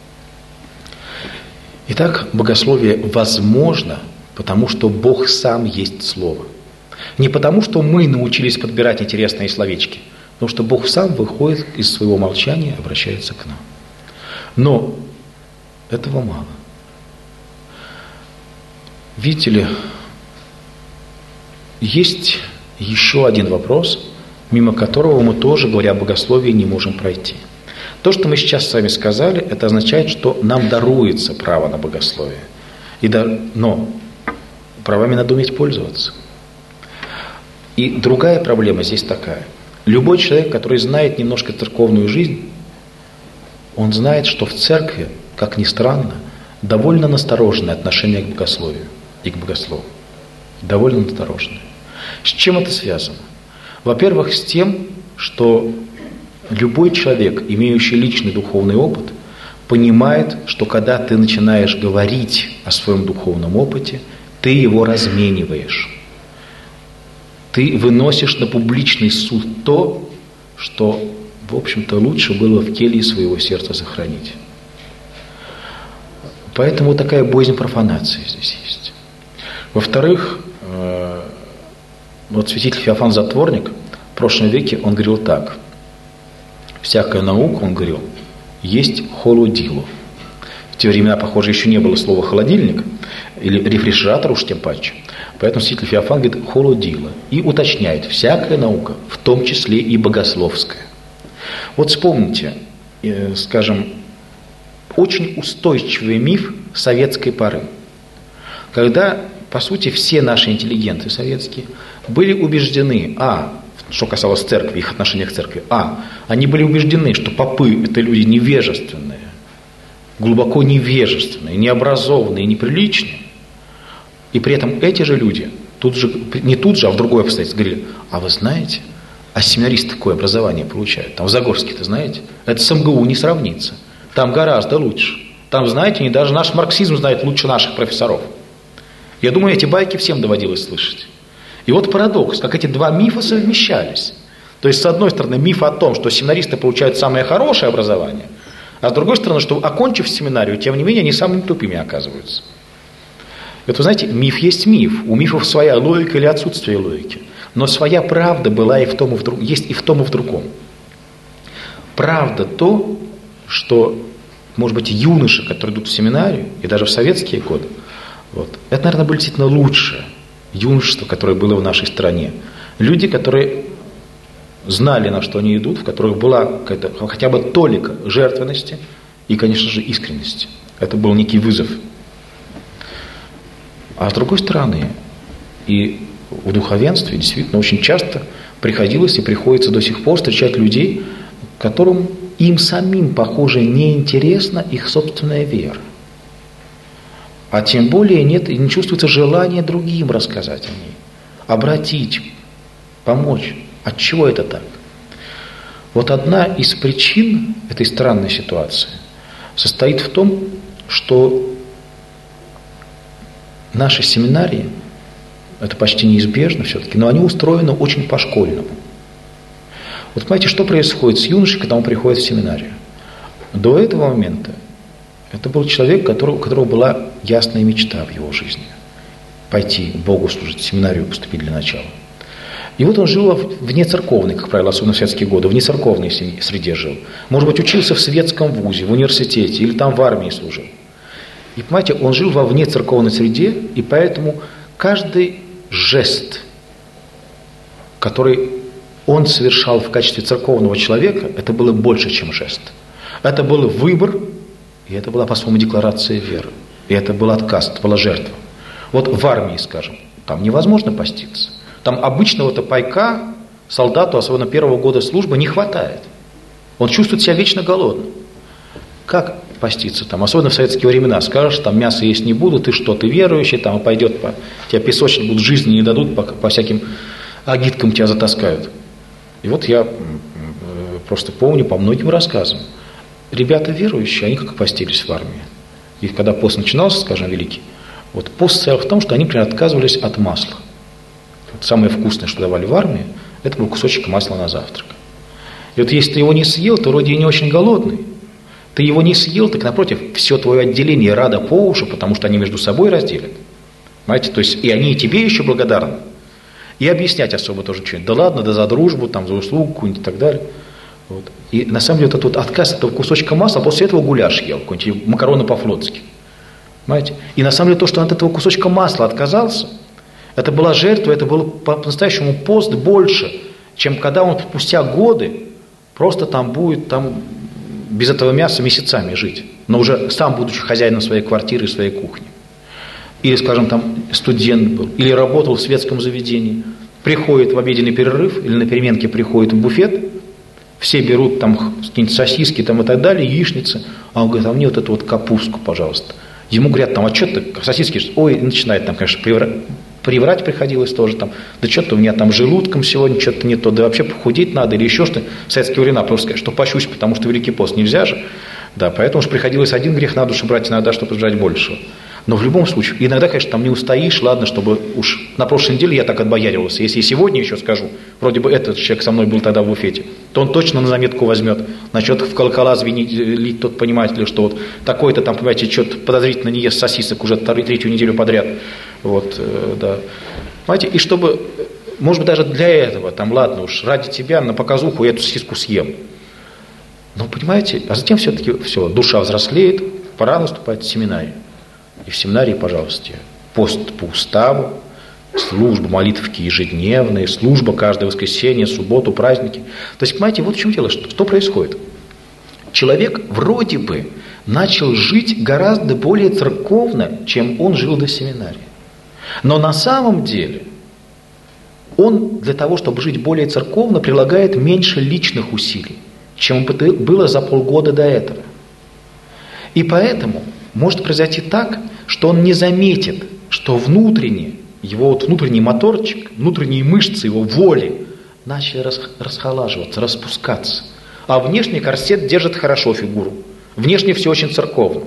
Итак, богословие возможно, потому что Бог сам есть Слово. Не потому, что мы научились подбирать интересные словечки, потому что Бог сам выходит из своего молчания и обращается к нам. Но этого мало. Видите ли, есть еще один вопрос, мимо которого мы тоже, говоря о богословии, не можем пройти. То, что мы сейчас с вами сказали, это означает, что нам даруется право на богословие. Но правами надо уметь пользоваться. И другая проблема здесь такая. Любой человек, который знает немножко церковную жизнь, он знает, что в церкви, как ни странно, довольно настороженное отношение к богословию и к богослову. Довольно настороженное. С чем это связано? Во-первых, с тем, что любой человек, имеющий личный духовный опыт, понимает, что когда ты начинаешь говорить о своем духовном опыте, ты его размениваешь. Ты выносишь на публичный суд то, что, в общем-то, лучше было в келье своего сердца сохранить. Поэтому такая боязнь профанации здесь есть. Во-вторых, вот святитель Феофан Затворник в прошлом веке, он говорил так: всякая наука, он говорил, есть холодило. В те времена, похоже, еще не было слова холодильник, или рефрижератор уж тем паче. Поэтому святитель Феофан говорит холодило. И уточняет: всякая наука, в том числе и богословская. Вот вспомните, скажем, очень устойчивый миф советской поры. Когда, по сути, все наши интеллигенты советские были убеждены, что касалось церкви, их отношения к церкви, они были убеждены, что попы – это люди невежественные, глубоко невежественные, необразованные, неприличные. И при этом эти же люди, а в другой обстоятельстве, говорили: а вы знаете, семинаристы такое образование получают, там в Загорске-то, знаете, это с МГУ не сравнится, там гораздо лучше. Там, знаете, даже наш марксизм знает лучше наших профессоров. Я думаю, эти байки всем доводилось слышать. И вот парадокс, как эти два мифа совмещались. То есть, с одной стороны, миф о том, что семинаристы получают самое хорошее образование, а с другой стороны, что, окончив семинарию, тем не менее, они самыми тупыми оказываются. Это, вы знаете, миф есть миф. У мифов своя логика или отсутствие логики. Но своя правда была и в том, и в другом. Есть и в том, и в другом. Правда то, что, может быть, юноши, которые идут в семинарию, и даже в советские годы, это, наверное, было действительно лучшее юношество, которое было в нашей стране. Люди, которые знали, на что они идут, в которых была хотя бы толика жертвенности и, конечно же, искренности. Это был некий вызов. А с другой стороны, и в духовенстве действительно очень часто приходилось и приходится до сих пор встречать людей, которым им самим, похоже, неинтересна их собственная вера. А тем более не чувствуется желания другим рассказать о ней, обратить, помочь. Отчего это так? Вот одна из причин этой странной ситуации состоит в том, что наши семинарии, это почти неизбежно все-таки, но они устроены очень по-школьному. Вот понимаете, что происходит с юношей, когда он приходит в семинарию? До этого момента это был человек, у которого была ясная мечта в его жизни. Пойти Богу служить, в семинарию поступить для начала. И вот он жил вне церковной, как правило, особенно в советские годы, вне церковной среде жил. Может быть, учился в светском вузе, в университете или там в армии служил. И понимаете, он жил во вне церковной среде, и поэтому каждый жест, который он совершал в качестве церковного человека, это было больше, чем жест. Это был выбор, и это была, по-своему, декларация веры. И это был отказ, это была жертва. Вот в армии, скажем, там невозможно поститься. Там обычного-то пайка солдату, особенно первого года службы, не хватает. Он чувствует себя вечно голодным. Как поститься там? Особенно в советские времена. Скажешь, там мясо есть не буду, ты что, ты верующий, там пойдет, тебя песочить будут, жизни не дадут, по всяким агиткам тебя затаскают. И вот я просто помню по многим рассказам. Ребята верующие, они как постились в армии. И когда пост начинался, скажем, великий, вот пост состоял в том, что они, например, отказывались от масла. Вот самое вкусное, что давали в армии, это был кусочек масла на завтрак. И вот если ты его не съел, то вроде и не очень голодный. Ты его не съел, так напротив, все твое отделение рада по уши, потому что они между собой разделят. Понимаете, то есть и они и тебе еще благодарны. И объяснять особо тоже что-нибудь. Да ладно, да за дружбу, там, за услугу какую-нибудь и так далее. Вот. И на самом деле вот этот вот отказ от этого кусочка масла, после этого гуляш ел, какой-нибудь макароны по-флотски. Понимаете? И на самом деле то, что он от этого кусочка масла отказался, это была жертва, это был по-настоящему пост больше, чем когда он спустя годы просто там будет там, без этого мяса месяцами жить, но уже сам будучи хозяином своей квартиры и своей кухни. Или, скажем, там студент был, или работал в светском заведении, приходит в обеденный перерыв, или на переменке приходит в буфет, все берут там какие-нибудь сосиски там, и так далее, яичницы, а он говорит, а мне вот эту вот капустку, пожалуйста. Ему говорят, там, а что ты, сосиски, ой, и начинает там, конечно, приврать приходилось тоже там, да что-то у меня там желудком сегодня, что-то не то, да вообще похудеть надо, или еще что-то. В советские времена просто сказать, что пощусь, потому что Великий пост нельзя же. Да, поэтому же приходилось один грех на душу брать, иногда, чтобы жрать большего. Но в любом случае, иногда, конечно, там не устоишь, ладно, чтобы уж на прошлой неделе я так отбояривался. Если и сегодня еще скажу, вроде бы этот человек со мной был тогда в буфете, то он точно на заметку возьмет, начнет в колокола звенить, лить тот пониматель, что вот такой-то там, понимаете, что-то подозрительно не ест сосисок уже третью неделю подряд. Вот, да. Понимаете, и чтобы, может быть, даже для этого, там, ладно уж, ради тебя на показуху я эту сосиску съем. Но, понимаете, а затем все-таки все, душа взрослеет, пора наступать в семинарию. И в семинарии, пожалуйста, пост по уставу, служба, молитвки ежедневные, служба каждое воскресенье, субботу, праздники. То есть, понимаете, вот в чем дело, что происходит. Человек вроде бы начал жить гораздо более церковно, чем он жил до семинарии. Но на самом деле он для того, чтобы жить более церковно, прилагает меньше личных усилий, чем было за полгода до этого. И поэтому может произойти так, что он не заметит, что внутренне, его вот внутренний моторчик, внутренние мышцы его воли начали расхолаживаться, распускаться. А внешний корсет держит хорошо фигуру. Внешне все очень церковно.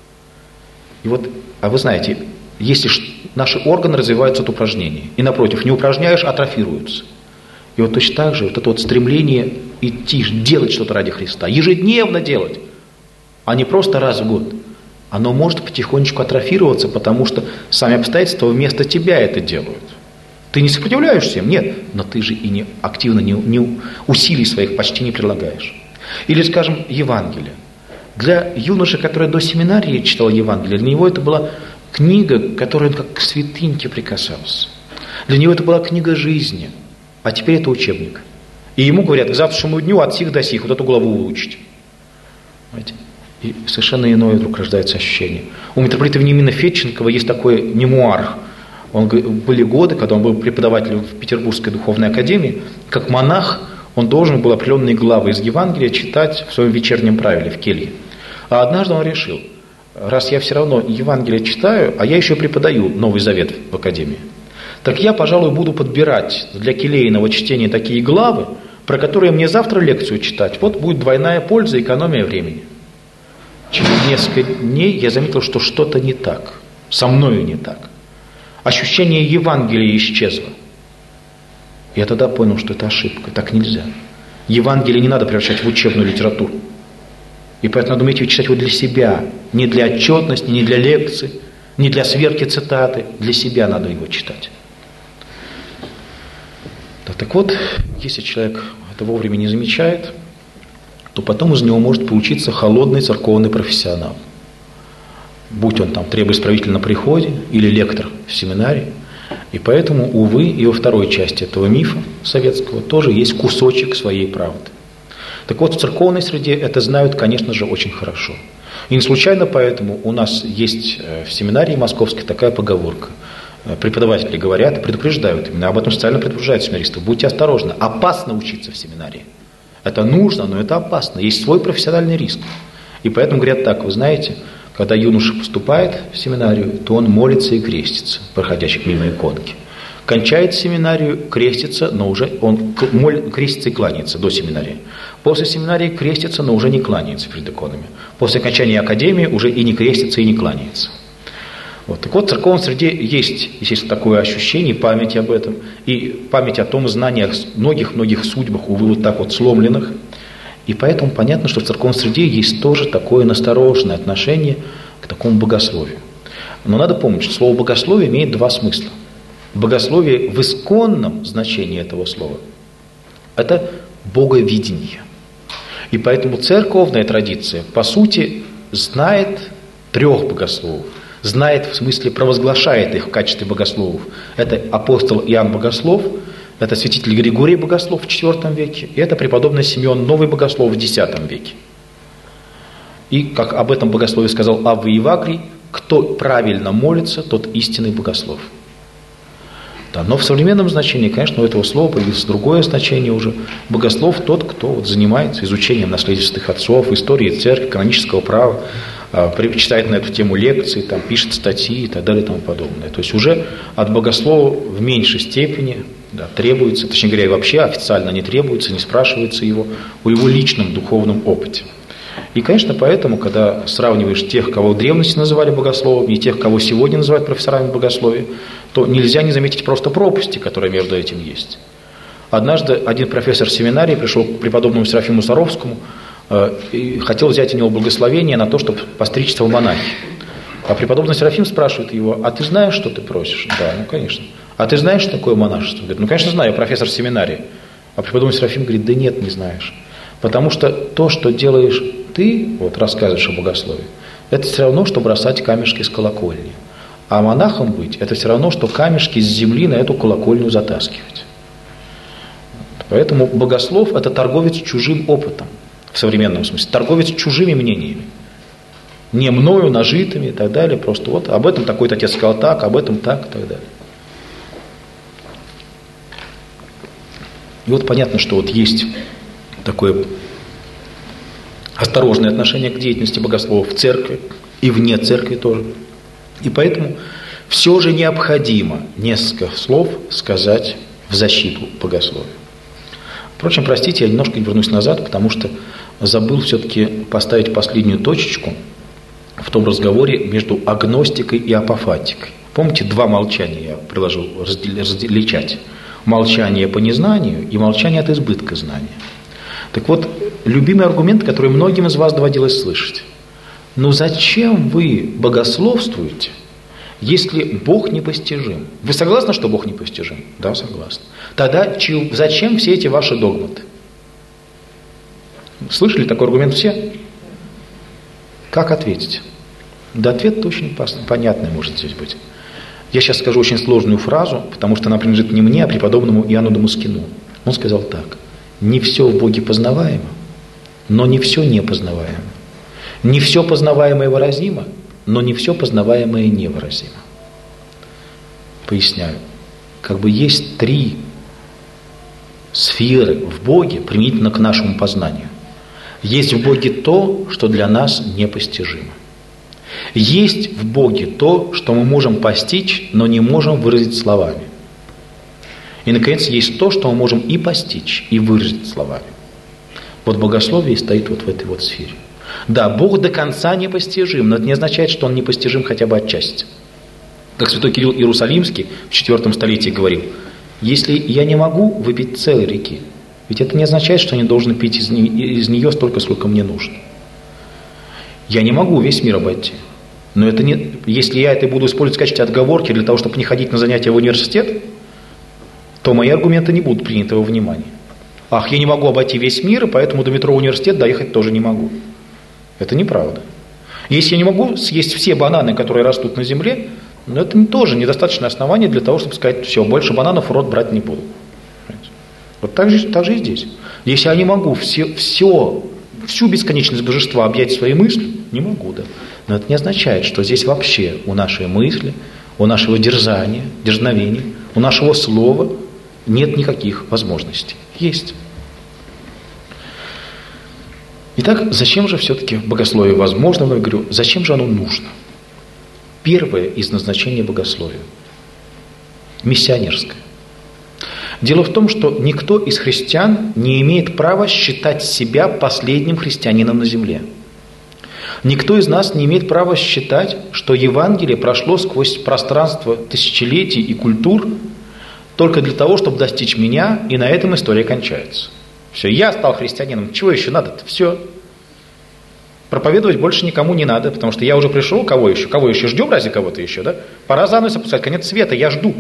И вот, а вы знаете, если наши органы развиваются от упражнений, и напротив, не упражняешь, атрофируются. И вот точно так же вот это вот стремление идти, делать что-то ради Христа, ежедневно делать, а не просто раз в год, оно может потихонечку атрофироваться, потому что сами обстоятельства вместо тебя это делают. Ты не сопротивляешься им? Нет. Но ты же и не активно не усилий своих почти не прилагаешь. Или, скажем, Евангелие. Для юноши, который до семинарии читал Евангелие, для него это была книга, к которой он как к святыньке прикасался. Для него это была книга жизни. А теперь это учебник. И ему говорят, к завтрашнему дню от сих до сих вот эту главу выучить. Понимаете? И совершенно иное вдруг рождается ощущение. У митрополита Вениамина Федченкова есть такой мемуар. Были годы, когда он был преподавателем в Петербургской духовной академии. Как монах он должен был определенные главы из Евангелия читать в своем вечернем правиле, в келье. А однажды он решил, раз я все равно Евангелие читаю, а я еще преподаю Новый Завет в академии, так я, пожалуй, буду подбирать для келейного чтения такие главы, про которые мне завтра лекцию читать. Вот будет двойная польза, экономия времени. Через несколько дней я заметил, что что-то не так. Со мною не так. Ощущение Евангелия исчезло. Я тогда понял, что это ошибка. Так нельзя. Евангелие не надо превращать в учебную литературу. И поэтому надо уметь читать его для себя. Не для отчетности, не для лекций, не для сверки цитаты. Для себя надо его читать. Да, так вот, если человек это вовремя не замечает, то потом из него может получиться холодный церковный профессионал. Будь он там требоисправитель на приходе или лектор в семинарии. И поэтому, увы, и во второй части этого мифа советского тоже есть кусочек своей правды. Так вот, в церковной среде это знают, конечно же, очень хорошо. И не случайно поэтому у нас есть в семинарии московской такая поговорка. Преподаватели говорят и предупреждают, именно об этом специально предупреждают семинаристов. Будьте осторожны, опасно учиться в семинарии. Это нужно, но это опасно. Есть свой профессиональный риск. И поэтому говорят так, вы знаете, когда юноша поступает в семинарию, то он молится и крестится, проходящих мимо иконки. Кончает семинарию, крестится, но уже он крестится и кланяется до семинарии. После семинарии крестится, но уже не кланяется перед иконами. После окончания академии уже и не крестится, и не кланяется. Вот. Так вот, в церковной среде есть, естественно, такое ощущение, память об этом, и память о том знании о многих-многих судьбах, увы, вот так вот сломленных. И поэтому понятно, что в церковной среде есть тоже такое настороженное отношение к такому богословию. Но надо помнить, что слово «богословие» имеет два смысла. Богословие в исконном значении этого слова – это боговидение. И поэтому церковная традиция, по сути, знает трех богословов. Знает, в смысле, провозглашает их в качестве богословов. Это апостол Иоанн Богослов, это святитель Григорий Богослов в IV веке, и это преподобный Симеон Новый Богослов в X веке. И, как об этом богослове сказал Авва Евагрий, кто правильно молится, тот истинный богослов. Да, но в современном значении, конечно, у этого слова появилось другое значение уже. Богослов тот, кто вот занимается изучением наследия святых отцов, истории церкви, канонического права, читает на эту тему лекции, там, пишет статьи и так далее и тому подобное. То есть уже от богослова в меньшей степени требуется, точнее говоря, и вообще официально не требуется, не спрашивается его о его личном духовном опыте. И, конечно, поэтому, когда сравниваешь тех, кого в древности называли богословами, и тех, кого сегодня называют профессорами богословия, то нельзя не заметить просто пропасти, которая между этим есть. Однажды один профессор семинарии пришел к преподобному Серафиму Саровскому и хотел взять у него благословение на то, чтобы постричься в монахи. А преподобный Серафим спрашивает его: а ты знаешь, что ты просишь? Да, ну конечно. А ты знаешь, что такое монашество? Говорит: ну конечно знаю, я профессор семинарии. А преподобный Серафим говорит: да нет, не знаешь. Потому что то, что делаешь ты, вот рассказываешь о богословии, это все равно, что бросать камешки с колокольни. А монахом быть, это все равно, что камешки с земли на эту колокольню затаскивать. Поэтому богослов – это торговец чужим опытом, в современном смысле, торговец чужими мнениями. Не мною нажитыми и так далее, просто вот об этом такой-то отец сказал так, об этом так и так далее. И вот понятно, что вот есть такое осторожное отношение к деятельности богословов в церкви и вне церкви тоже. И поэтому все же необходимо несколько слов сказать в защиту богословия. Впрочем, простите, я немножко вернусь назад, потому что забыл все-таки поставить последнюю точечку в том разговоре между агностикой и апофатикой. Помните, два молчания я предложил различать. Молчание по незнанию и молчание от избытка знания. Так вот, любимый аргумент, который многим из вас доводилось слышать. Но зачем вы богословствуете, если Бог непостижим? Вы согласны, что Бог непостижим? Да, согласны. Тогда зачем все эти ваши догматы? Слышали такой аргумент все? Как ответить? Да ответ очень понятный может здесь быть. Я сейчас скажу очень сложную фразу, потому что она принадлежит не мне, а преподобному Иоанну Дамаскину. Он сказал так: не все в Боге познаваемо, но не все непознаваемо. Не все познаваемое выразимо, но не все познаваемое невыразимо. Поясняю. Как бы есть три сферы в Боге, применительно к нашему познанию. Есть в Боге то, что для нас непостижимо. Есть в Боге то, что мы можем постичь, но не можем выразить словами. И, наконец, есть то, что мы можем и постичь, и выразить словами. Вот богословие стоит вот в этой вот сфере. Да, Бог до конца непостижим, но это не означает, что Он непостижим хотя бы отчасти. Как святой Кирилл Иерусалимский в IV столетии говорил: если я не могу выпить целой реки, Ведь это не означает, что я не должен пить из нее столько, сколько мне нужно. Я не могу весь мир обойти. Но это не, если я это буду использовать в качестве отговорки для того, чтобы не ходить на занятия в университет, то мои аргументы не будут приняты во внимание. Ах, я не могу обойти весь мир, и поэтому до метро университет доехать тоже не могу. Это неправда. Если я не могу съесть все бананы, которые растут на земле, но это тоже недостаточное основание для того, чтобы сказать, все, больше бананов в рот брать не буду. Вот так же и здесь. Если я не могу всю бесконечность божества объять своей мыслью, не могу, да. Но это не означает, что здесь вообще у нашей мысли, у нашего дерзновения, у нашего слова нет никаких возможностей. Есть. Итак, зачем же все-таки богословие возможно? Я говорю, зачем же оно нужно? Первое из назначений богословия – миссионерское. Дело в том, что никто из христиан не имеет права считать себя последним христианином на земле. Никто из нас не имеет права считать, что Евангелие прошло сквозь пространство тысячелетий и культур только для того, чтобы достичь меня, и на этом история кончается. Все, я стал христианином, чего еще надо-то? Все. Проповедовать больше никому не надо, потому что я уже пришел, кого еще? Кого еще? Ждем разве кого-то еще, да? Пора занавес опускать, конец света, я жду.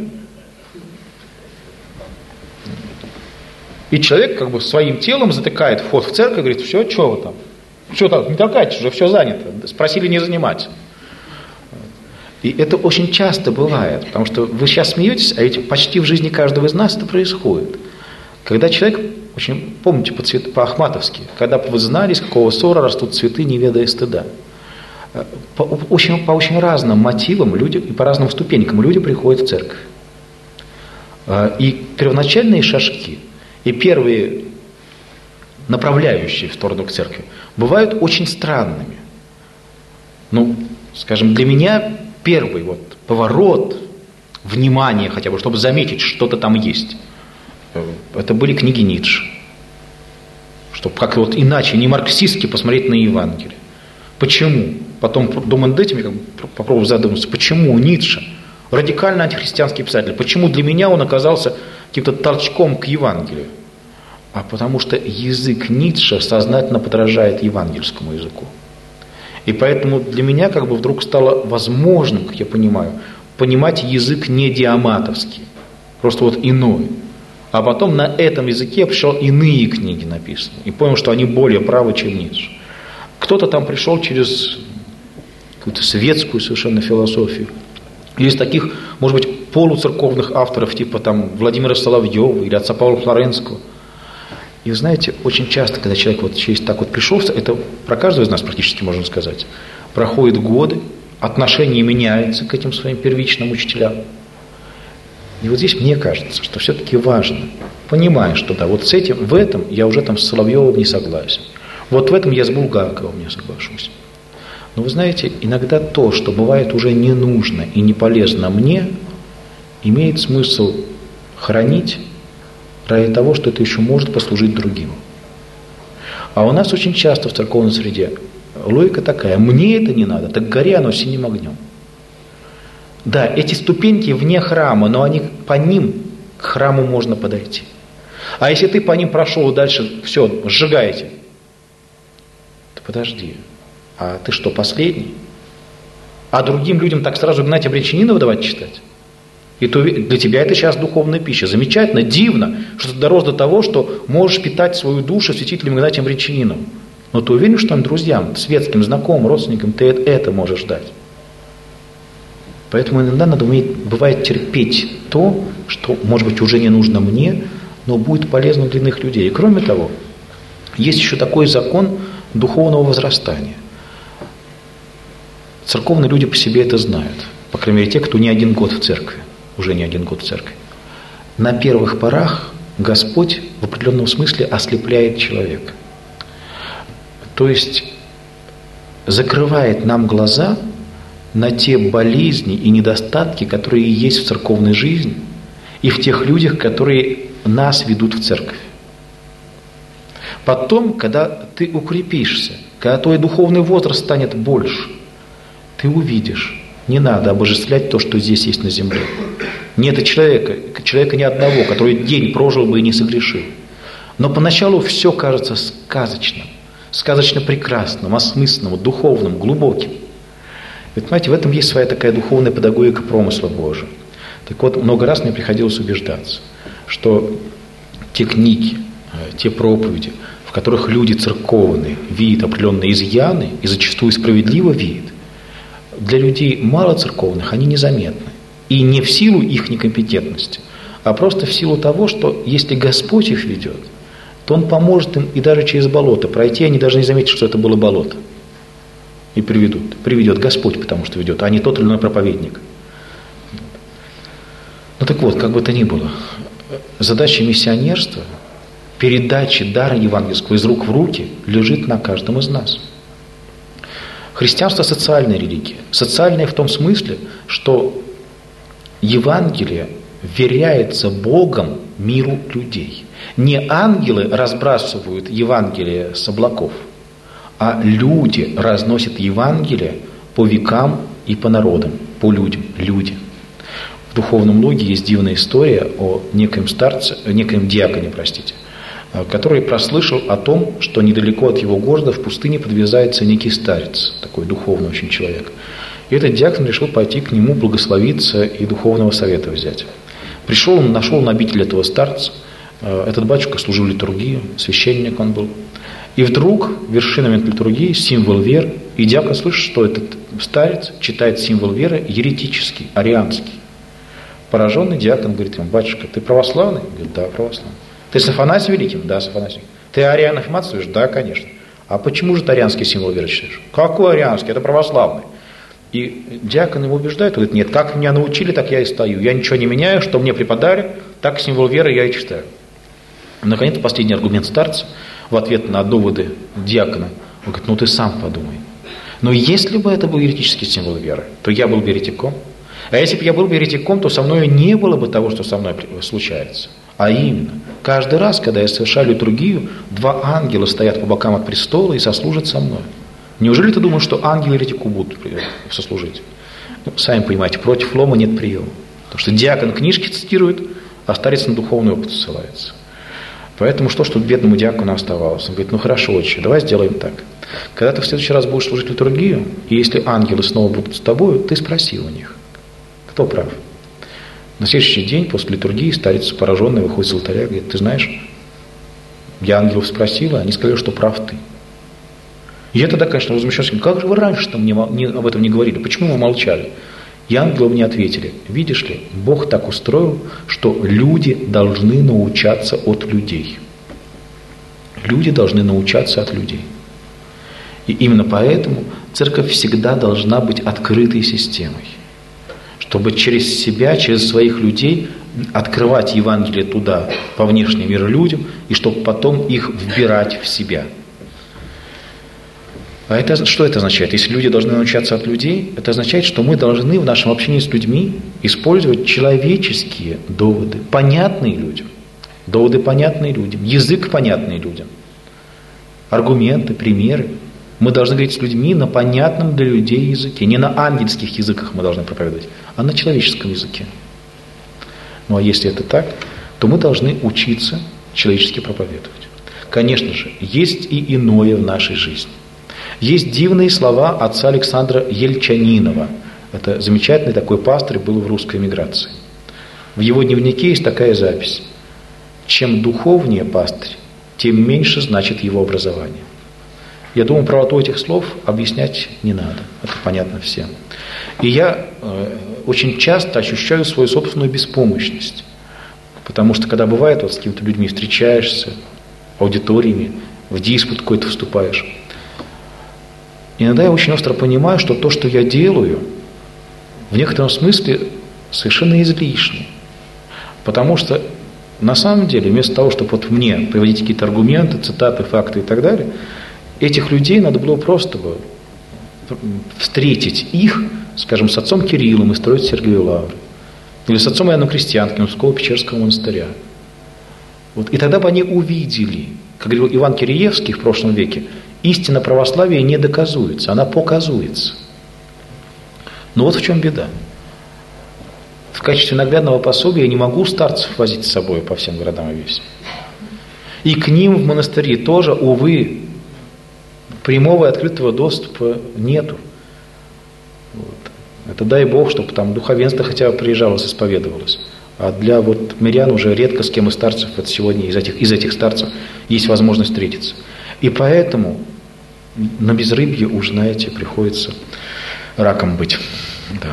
И человек как бы своим телом затыкает вход в церковь и говорит, все, что вы там? Что там, не толкайтесь, уже все занято. Спросили не занимать. И это очень часто бывает, потому что вы сейчас смеетесь, а ведь почти в жизни каждого из нас это происходит. Когда человек, очень, помните по-ахматовски, когда бы вы знали, из какого ссора растут цветы, не ведая стыда. По очень разным мотивам люди, и по разным ступенькам люди приходят в церковь. И первоначальные шажки, и первые направляющие в сторону к церкви бывают очень странными. Ну, скажем, для меня первый поворот внимания хотя бы, чтобы заметить, что-то там есть, это были книги Ницше. Чтобы как-то иначе, не марксистски посмотреть на Евангелие. Почему? Потом, думая над этим, попробую задуматься, почему Ницше, радикально антихристианский писатель, почему для меня он оказался каким-то толчком к Евангелию? А потому что язык Ницше сознательно подражает евангельскому языку. И поэтому для меня как бы вдруг стало возможным, как я понимаю, понимать язык не диаматовский, просто иной. А потом на этом языке я прочитал иные книги написанные и понял, что они более правы, чем Ницше. Кто-то там пришел через какую-то светскую совершенно философию. Или из таких, может быть, полуцерковных авторов, типа там Владимира Соловьева или отца Павла Флоренского. И вы знаете, очень часто, когда человек через так пришел, это про каждого из нас практически можно сказать, проходят годы, отношение меняется к этим своим первичным учителям. И вот здесь мне кажется, что все-таки важно, понимая, что да, вот с этим, в этом я уже там с Соловьевым не согласен. Вот в этом я с Булгаковым не соглашусь. Но вы знаете, иногда то, что бывает уже не нужно и не полезно мне, имеет смысл хранить ради того, что это еще может послужить другим. А у нас очень часто в церковной среде логика такая: мне это не надо, так гори оно синим огнем. Да, эти ступеньки вне храма, но по ним к храму можно подойти. А если ты по ним прошел дальше, все, сжигайте. Да подожди, а ты что, последний? А другим людям так сразу Игнатия Брянчанинова давать читать? И то для тебя это сейчас духовная пища. Замечательно, дивно, что ты дорос до того, что можешь питать свою душу святителем Игнатием Брянчаниновым. Но ты уверен, что друзьям, светским, знакомым, родственникам ты это можешь дать? Поэтому иногда надо уметь, бывает, терпеть то, что, может быть, уже не нужно мне, но будет полезно для иных людей. И кроме того, есть еще такой закон духовного возрастания. Церковные люди по себе это знают. По крайней мере, те, кто не один год в церкви, уже не один год в церкви. На первых порах Господь в определенном смысле ослепляет человека. То есть закрывает нам глаза на те болезни и недостатки, которые есть в церковной жизни и в тех людях, которые нас ведут в церковь. Потом, когда ты укрепишься, когда твой духовный возраст станет больше, ты увидишь, не надо обожествлять то, что здесь есть на земле. Нет человека ни одного, который день прожил бы и не согрешил. Но поначалу все кажется сказочным, сказочно прекрасным, осмысленным, духовным, глубоким. Вы понимаете, в этом есть своя такая духовная педагогика промысла Божия. Так вот, много раз мне приходилось убеждаться, что те книги, те проповеди, в которых люди церковные видят определенные изъяны и зачастую справедливо видят, для людей малоцерковных они незаметны. И не в силу их некомпетентности, а просто в силу того, что если Господь их ведет, то Он поможет им и даже через болото пройти, они даже не заметят, что это было болото. И приведет Господь, потому что ведет, а не тот или иной проповедник. Ну так вот, как бы то ни было, задача миссионерства, передача дара евангельского из рук в руки лежит на каждом из нас. Христианство – социальная религия. Социальная в том смысле, что Евангелие вверяется Богом миру людей. Не ангелы разбрасывают Евангелие с облаков, а люди разносят Евангелие по векам и по народам, по людям, люди. В духовном логе есть дивная история о некоем диаконе, который прослышал о том, что недалеко от его города в пустыне подвязается некий старец, такой духовный очень человек. И этот диакон решил пойти к нему благословиться и духовного совета взять. Пришел он, нашел на обитель этого старца. Этот батюшка служил литургию, священник он был. И вдруг вершина литургии, символ веры, и диакон слышит, что этот старец читает символ веры еретический, арианский. Пораженный диакон говорит ему: батюшка, ты православный? Он говорит: да, православный. Ты с Афанасием Великим? Да, с Афанасием. Ты ариан афиматствуешь? Да, конечно. А почему же ты арианский символ веры читаешь? Какой арианский? Это православный. И диакон его убеждает, говорит: нет, как меня научили, так я и стою. Я ничего не меняю, что мне преподали, так символ веры я и читаю. Наконец, последний аргумент старца в ответ на доводы диакона. Он говорит: ну ты сам подумай. Но если бы это был еретический символ веры, то я был бы еретиком. А если бы я был бы еретиком, то со мной не было бы того, что со мной случается. А именно, каждый раз, когда я совершаю литургию, два ангела стоят по бокам от престола и сослужат со мной. Неужели ты думаешь, что ангелы еретику будут сослужить? Ну, сами понимаете, против лома нет приема. Потому что диакон книжки цитирует, а старец на духовный опыт ссылается. Поэтому что бедному диакону оставалось? Он говорит: ну хорошо, отче, давай сделаем так. Когда ты в следующий раз будешь служить литургию, и если ангелы снова будут с тобой, ты спроси у них, кто прав. На следующий день после литургии старец пораженный выходит с алтаря и говорит: ты знаешь, я ангелов спросила, они сказали, что прав ты. И я тогда, конечно, возмущался: как же вы раньше мне об этом не говорили, почему вы молчали? И ангелы мне ответили: видишь ли, Бог так устроил, что люди должны научаться от людей. Люди должны научаться от людей. И именно поэтому церковь всегда должна быть открытой системой, чтобы через себя, через своих людей открывать Евангелие туда, по внешнему миру людям, и чтобы потом их вбирать в себя. А что это означает? Если люди должны научаться от людей, это означает, что мы должны в нашем общении с людьми использовать человеческие доводы, понятные людям. Доводы, понятные людям. Язык, понятный людям. Аргументы, примеры. Мы должны говорить с людьми на понятном для людей языке. Не на ангельских языках мы должны проповедовать, а на человеческом языке. Ну а если это так, то мы должны учиться человечески проповедовать. Конечно же, есть и иное в нашей жизни. Есть дивные слова отца Александра Ельчанинова. Это замечательный такой пастырь, был в русской эмиграции. В его дневнике есть такая запись: чем духовнее пастырь, тем меньше значит его образование. Я думаю, правоту этих слов объяснять не надо. Это понятно всем. И я очень часто ощущаю свою собственную беспомощность. Потому что когда бывает, вот с какими-то людьми встречаешься, аудиториями, в диспут какой-то вступаешь, иногда я очень остро понимаю, что то, что я делаю, в некотором смысле совершенно излишне. Потому что на самом деле, вместо того, чтобы вот мне приводить какие-то аргументы, цитаты, факты и так далее, этих людей надо было просто встретить их, скажем, с отцом Кириллом из Троице-Сергиевой Лавры, или с отцом Иоанном Крестьянским из Псково-Печерского монастыря. Вот. И тогда бы они увидели, как говорил Иван Киреевский в прошлом веке, истина православия не доказуется, она показуется. Но вот в чем беда. В качестве наглядного пособия я не могу старцев возить с собой по всем городам и весям. И к ним в монастыре тоже, увы, прямого и открытого доступа нету. Вот. Это дай Бог, чтобы там духовенство хотя бы приезжалось, исповедовалось. А для вот мирян уже редко с кем из старцев, вот сегодня из этих старцев есть возможность встретиться. И поэтому на безрыбье уж, знаете, приходится раком быть. Да.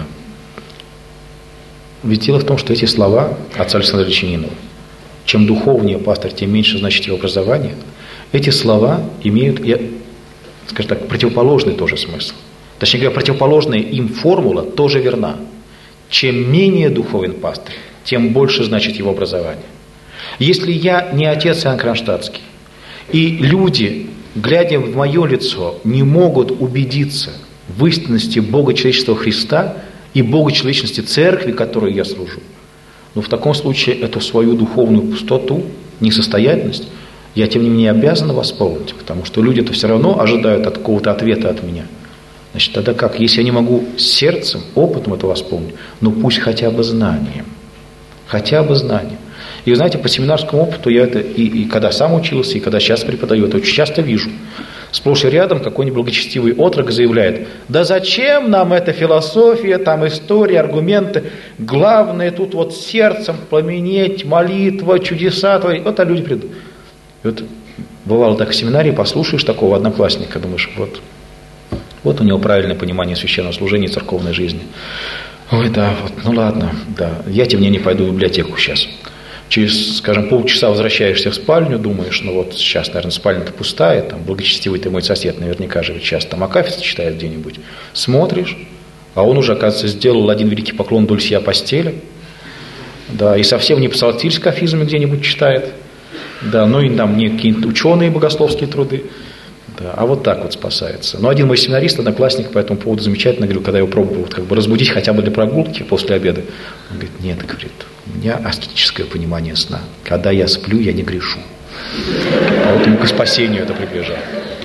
Ведь дело в том, что эти слова отца Александра Ильича, чем духовнее пастырь, тем меньше значит его образование, эти слова имеют, скажем так, противоположный тоже смысл. Точнее говоря, противоположная им формула тоже верна. Чем менее духовен пастырь, тем больше значит его образование. Если я не отец Иоанн Кронштадтский, и люди, глядя в мое лицо, не могут убедиться в истинности Бога-человечества Христа и Бога-человечности Церкви, которой я служу, но в таком случае эту свою духовную пустоту, несостоятельность, я тем не менее обязан восполнить, потому что люди-то все равно ожидают какого-то ответа от меня. Значит, тогда как? Если я не могу сердцем, опытом это восполнить, ну пусть хотя бы знанием. Хотя бы знанием. И вы знаете, по семинарскому опыту я это и когда сам учился, и когда сейчас преподаю, это очень часто вижу. Сплошь и рядом какой-нибудь благочестивый отрок заявляет: да зачем нам эта философия, там история, аргументы, главное тут вот сердцем пламенеть, молитва, чудеса творить. Вот а люди придут. И вот бывало так в семинарии, послушаешь такого одноклассника, думаешь, вот у него правильное понимание священного служения и церковной жизни. Ой, да, вот, ну ладно, да, я тем не пойду в библиотеку сейчас. Через, скажем, полчаса возвращаешься в спальню, думаешь, ну вот сейчас, наверное, спальня-то пустая, там благочестивый ты мой сосед, наверняка же сейчас там акафист читает где-нибудь. Смотришь, а он уже, оказывается, сделал один великий поклон вдоль сия постели, да, и совсем не псалтирь с кафизмами где-нибудь читает, да, ну и там не какие-то ученые богословские труды. Да, а вот так вот спасается. Но один мой семинарист, одноклассник по этому поводу замечательно говорил, когда я его пробовал вот как бы разбудить хотя бы для прогулки после обеда. Он говорит: нет, говорит, у меня аскетическое понимание сна. Когда я сплю, я не грешу. Поэтому к спасению это приближает.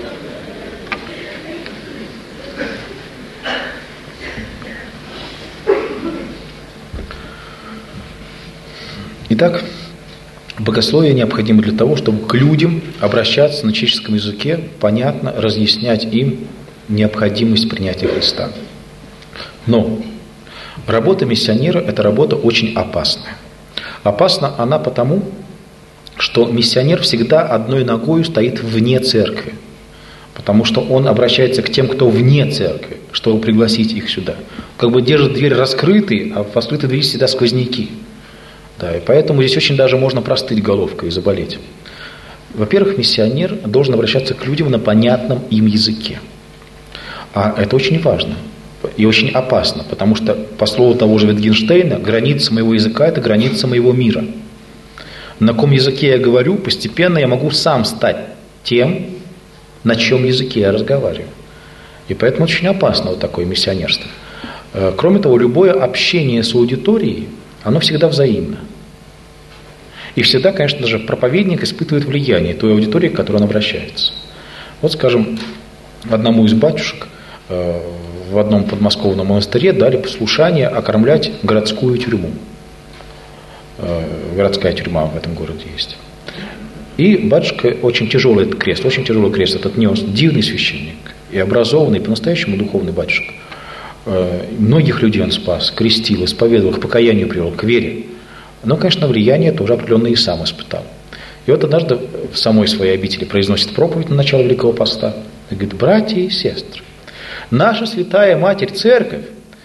Итак, богословие необходимо для того, чтобы к людям обращаться на человеческом языке, понятно, разъяснять им необходимость принятия Христа. Но работа миссионера – это работа очень опасная. Опасна она потому, что миссионер всегда одной ногой стоит вне церкви, потому что он обращается к тем, кто вне церкви, чтобы пригласить их сюда. Как бы держит дверь раскрытой, а в раскрытой двери всегда сквозняки. Да, и поэтому здесь очень даже можно простыть головкой и заболеть. Во-первых, миссионер должен обращаться к людям на понятном им языке. А это очень важно и очень опасно, потому что, по слову того же Wittgensteina, граница моего языка – это граница моего мира. На каком языке я говорю, постепенно я могу сам стать тем, на чем языке я разговариваю. И поэтому очень опасно вот такое миссионерство. Кроме того, любое общение с аудиторией, оно всегда взаимно. И всегда, конечно же, проповедник испытывает влияние той аудитории, к которой он обращается. Вот, скажем, одному из батюшек в одном подмосковном монастыре дали послушание окормлять городскую тюрьму. Городская тюрьма в этом городе есть. И батюшка очень тяжелый крест этот нес, дивный священник и образованный, по-настоящему духовный батюшка. Многих людей он спас, крестил, исповедовал, к покаянию привел, к вере. Но, конечно, влияние тоже определенное и сам испытал. И вот однажды в самой своей обители произносит проповедь на начало Великого Поста. И говорит: братья и сестры, наша святая Матерь Церковь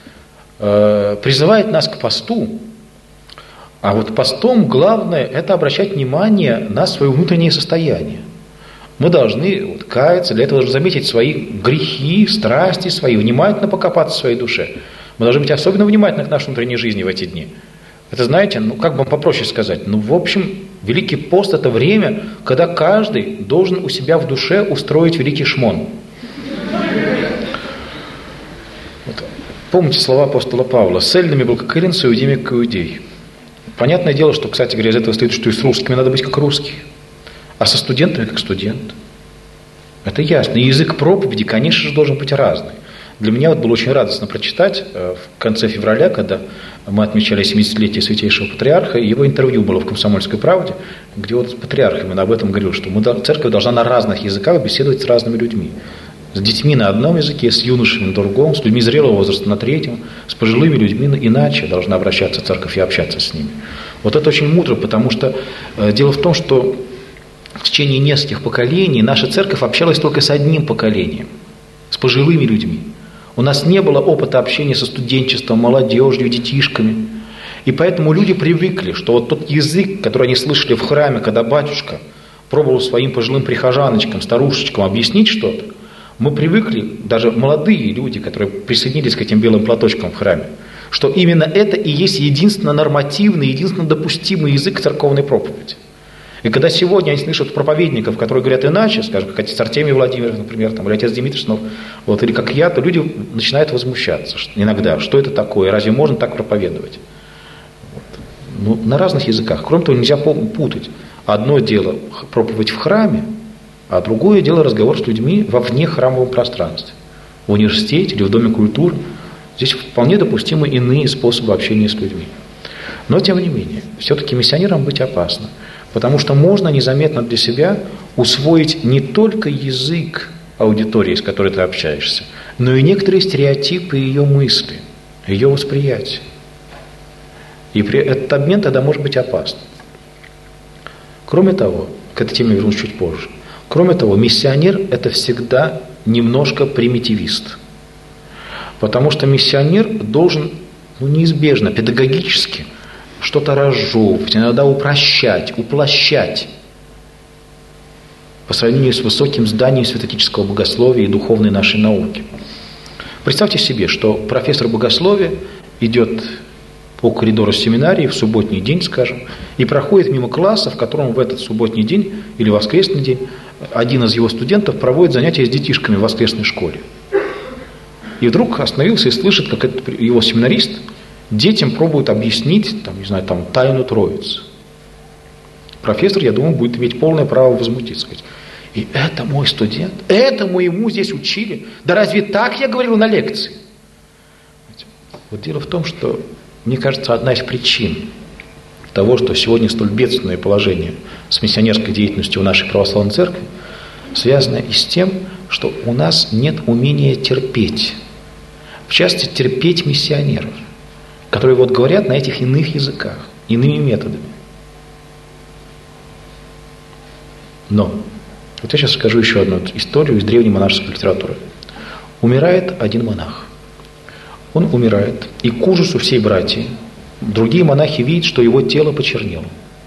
призывает нас к посту, а вот постом главное – это обращать внимание на свое внутреннее состояние. Мы должны каяться, для этого должны заметить свои грехи, страсти свои, внимательно покопаться в своей душе. Мы должны быть особенно внимательны к нашей внутренней жизни в эти дни. Это, знаете, как бы вам попроще сказать, в общем, Великий пост – это время, когда каждый должен у себя в душе устроить великий шмон. Помните слова апостола Павла: «С эллинами был как эллин, с иудеями как иудей». Понятное дело, что, кстати говоря, из этого следует, что и с русскими надо быть как русские, а со студентами как студент. Это ясно. И язык проповеди, конечно же, должен быть разный. Для меня было очень радостно прочитать в конце февраля, когда мы отмечали 70-летие Святейшего Патриарха, и его интервью было в «Комсомольской правде», где вот патриарх именно об этом говорил, что церковь должна на разных языках беседовать с разными людьми. С детьми на одном языке, с юношами на другом, с людьми зрелого возраста на третьем, с пожилыми людьми иначе должна обращаться церковь и общаться с ними. Вот это очень мудро, потому что дело в том, что в течение нескольких поколений наша церковь общалась только с одним поколением, с пожилыми людьми. У нас не было опыта общения со студенчеством, молодежью, детишками. И поэтому люди привыкли, что вот тот язык, который они слышали в храме, когда батюшка пробовал своим пожилым прихожаночкам, старушечкам объяснить что-то, мы привыкли, даже молодые люди, которые присоединились к этим белым платочкам в храме, что именно это и есть единственно нормативный, единственно допустимый язык церковной проповеди. И когда сегодня они слышат проповедников, которые говорят иначе, скажем, как отец Артемий Владимиров, например, там, или отец Дмитрий Снов, вот, или как я, то люди начинают возмущаться иногда, что это такое, разве можно так проповедовать? Вот. Ну, на разных языках. Кроме того, нельзя путать. Одно дело проповедь в храме, а другое дело разговор с людьми во внехрамовом пространстве. В университете или в Доме культуры. Здесь вполне допустимы иные способы общения с людьми. Но, тем не менее, все-таки миссионерам быть опасно. Потому что можно незаметно для себя усвоить не только язык аудитории, с которой ты общаешься, но и некоторые стереотипы ее мысли, ее восприятия. И этот обмен тогда может быть опасным. Кроме того, к этой теме вернусь чуть позже, кроме того, миссионер – это всегда немножко примитивист. Потому что миссионер должен неизбежно, педагогически что-то разжевывать, иногда упрощать, уплощать по сравнению с высоким зданием святоотеческого богословия и духовной нашей науки. Представьте себе, что профессор богословия идет по коридору семинарии в субботний день, скажем, и проходит мимо класса, в котором в этот субботний день или воскресный день один из его студентов проводит занятия с детишками в воскресной школе. И вдруг остановился и слышит, как этот его семинарист детям пробует объяснить, там, не знаю, там, тайну Троицы. Профессор, я думаю, будет иметь полное право возмутиться. Сказать, и это мой студент, этому ему здесь учили. Да разве так я говорил на лекции? Вот дело в том, что, мне кажется, одна из причин того, что сегодня столь бедственное положение с миссионерской деятельностью в нашей православной церкви, связано и с тем, что у нас нет умения терпеть. В частности, терпеть миссионеров, которые вот говорят на этих иных языках, иными методами. Но, вот я сейчас скажу еще одну историю из древней монашеской литературы. Умирает один монах. Он умирает, и к ужасу всей братьи другие монахи видят, что его тело почернело.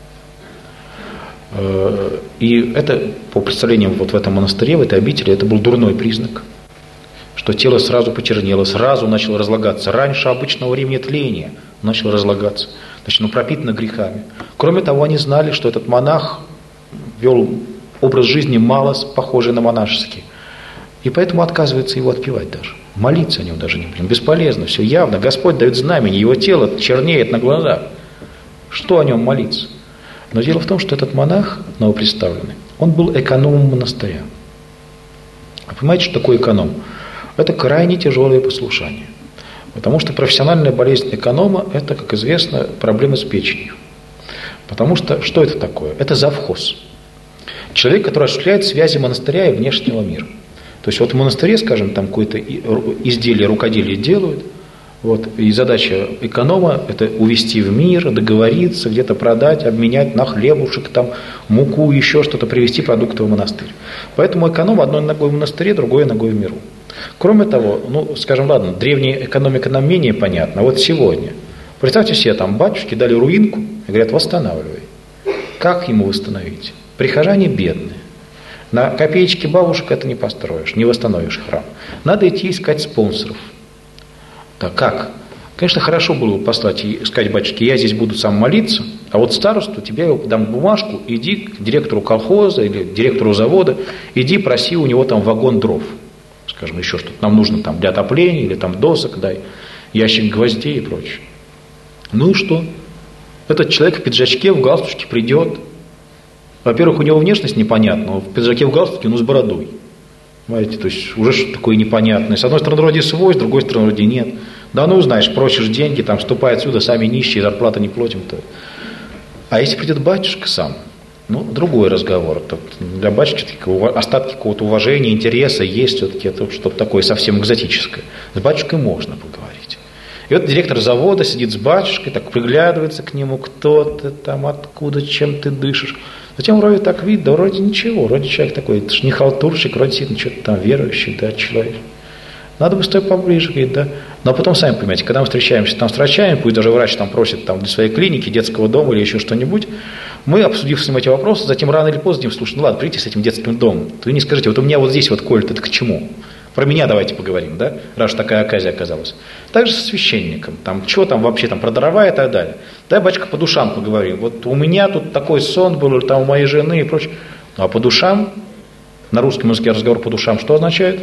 И это, по представлениям вот в этом монастыре, в этой обители, это был дурной признак. Что тело сразу почернело, сразу начало разлагаться. Раньше обычного времени тления начало разлагаться. Значит, пропитано грехами. Кроме того, они знали, что этот монах вел образ жизни мало похожий на монашеский. И поэтому отказывается его отпевать даже. Молиться о нем даже не будем. Бесполезно, все явно. Господь дает знамение, его тело чернеет на глазах. Что о нем молиться? Но дело в том, что этот монах, новоприставленный, он был экономом монастыря. Вы понимаете, что такое эконом? Это крайне тяжелое послушание. Потому что профессиональная болезнь эконома – это, как известно, проблема с печенью. Потому что, что это такое? Это завхоз. Человек, который осуществляет связи монастыря и внешнего мира. То есть вот в монастыре, скажем, там какое-то изделие, рукоделие делают, вот, и задача эконома – это увести в мир, договориться, где-то продать, обменять на хлебушек, там, муку, еще что-то, привезти продукты в монастырь. Поэтому эконом одной ногой в монастыре, другой ногой в миру. Кроме того, ну, скажем, ладно, древняя экономика нам менее понятна. Вот сегодня, представьте себе, там батюшки дали руинку и говорят, восстанавливай. Как ему восстановить? Прихожане бедные. На копеечки бабушек это не построишь, не восстановишь храм. Надо идти искать спонсоров. Так как? Конечно, хорошо было бы послать и сказать батюшке, я здесь буду сам молиться, а вот старосту тебе я дам бумажку, иди к директору колхоза или директору завода, иди проси у него там вагон дров. Скажем, еще что-то нам нужно там для отопления или там досок, дай, ящик гвоздей и прочее. Ну и что? Этот человек в пиджачке, в галстучке придет. Во-первых, у него внешность непонятна, в пиджаке, в галстуке, но с бородой. Понимаете, то есть уже что-то такое непонятное. С одной стороны, вроде свой, с другой стороны, вроде нет. Да ну, знаешь, просишь деньги, там, ступай отсюда, сами нищие, зарплаты не платим. То. А если придет батюшка сам, ну, другой разговор. Тут для батюшки остатки какого-то уважения, интереса есть все-таки, это что-то такое совсем экзотическое. С батюшкой можно поговорить. И вот директор завода сидит с батюшкой, так приглядывается к нему, кто ты там, откуда, чем ты дышишь. Затем вроде так видит, да вроде ничего, вроде человек такой, это же не халтурщик, вроде действительно что-то там верующий, да, человек. Надо бы стоять поближе, говорит, да. Но потом, сами понимаете, когда мы встречаемся там с врачами, пусть даже врач там просит там, для своей клиники, детского дома или еще что-нибудь, мы, обсудив с ним эти вопросы, затем рано или поздно им слушай, ну ладно, придите с этим детским домом. Вы не скажите, вот у меня вот здесь вот колет, это к чему? Про меня давайте поговорим, да, раз такая оказия оказалась. Также со священником, там, что там вообще, там, про дрова и так далее. Дай, батюшка, по душам поговорим. Вот у меня тут такой сон был, там, у моей жены и прочее. Ну, а по душам, на русском языке разговор по душам, что означает?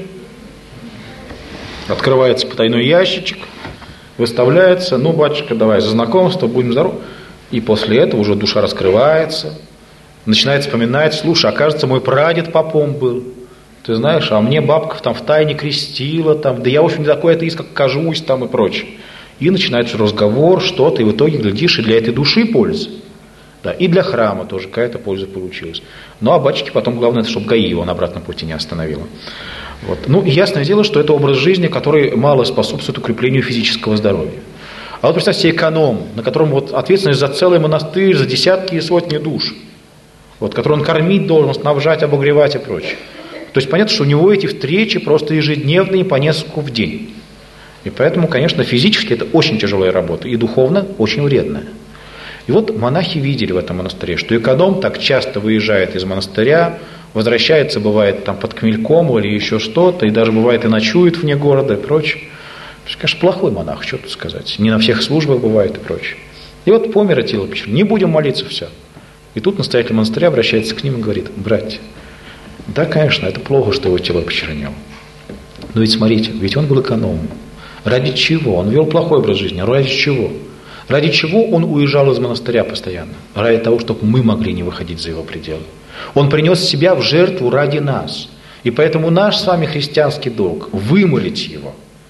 Открывается потайной ящичек, выставляется, ну, батюшка, давай за знакомство, будем здоровы. И после этого уже душа раскрывается, начинает вспоминать, слушай, окажется, мой прадед попом был. Ты знаешь, а мне бабка там втайне крестила, там, да я, в общем, не такой атеист, как кажусь, там и прочее. И начинается разговор, что-то, и в итоге, глядишь, и для этой души польза. Да, и для храма тоже какая-то польза получилась. Ну, а батюшке потом главное, чтобы ГАИ его на обратном пути не остановила. Вот. Ну, ясное дело, что это образ жизни, который мало способствует укреплению физического здоровья. А вот представьте себе эконом, на котором вот ответственность за целый монастырь, за десятки и сотни душ, вот, который он кормить должен, снабжать, обогревать и прочее. То есть понятно, что у него эти встречи просто ежедневные по нескольку в день. И поэтому, конечно, физически это очень тяжелая работа, и духовно очень вредная. И вот монахи видели в этом монастыре, что эконом так часто выезжает из монастыря, возвращается, бывает, там под Хмельком или еще что-то, и даже бывает и ночует вне города и прочее. То есть, конечно, плохой монах, что тут сказать. Не на всех службах бывает и прочее. И вот помер Аттила Печерный. Не будем молиться, все. И тут настоятель монастыря обращается к ним и говорит: братья, да, конечно, это плохо, что его тело почернело. Но ведь смотрите, ведь он был экономом. Ради чего? Он вел плохой образ жизни. Ради чего? Ради чего он уезжал из монастыря постоянно? Ради того, чтобы мы могли не выходить за его пределы. Он принес себя в жертву ради нас. И поэтому наш с вами христианский долг – вымолить его.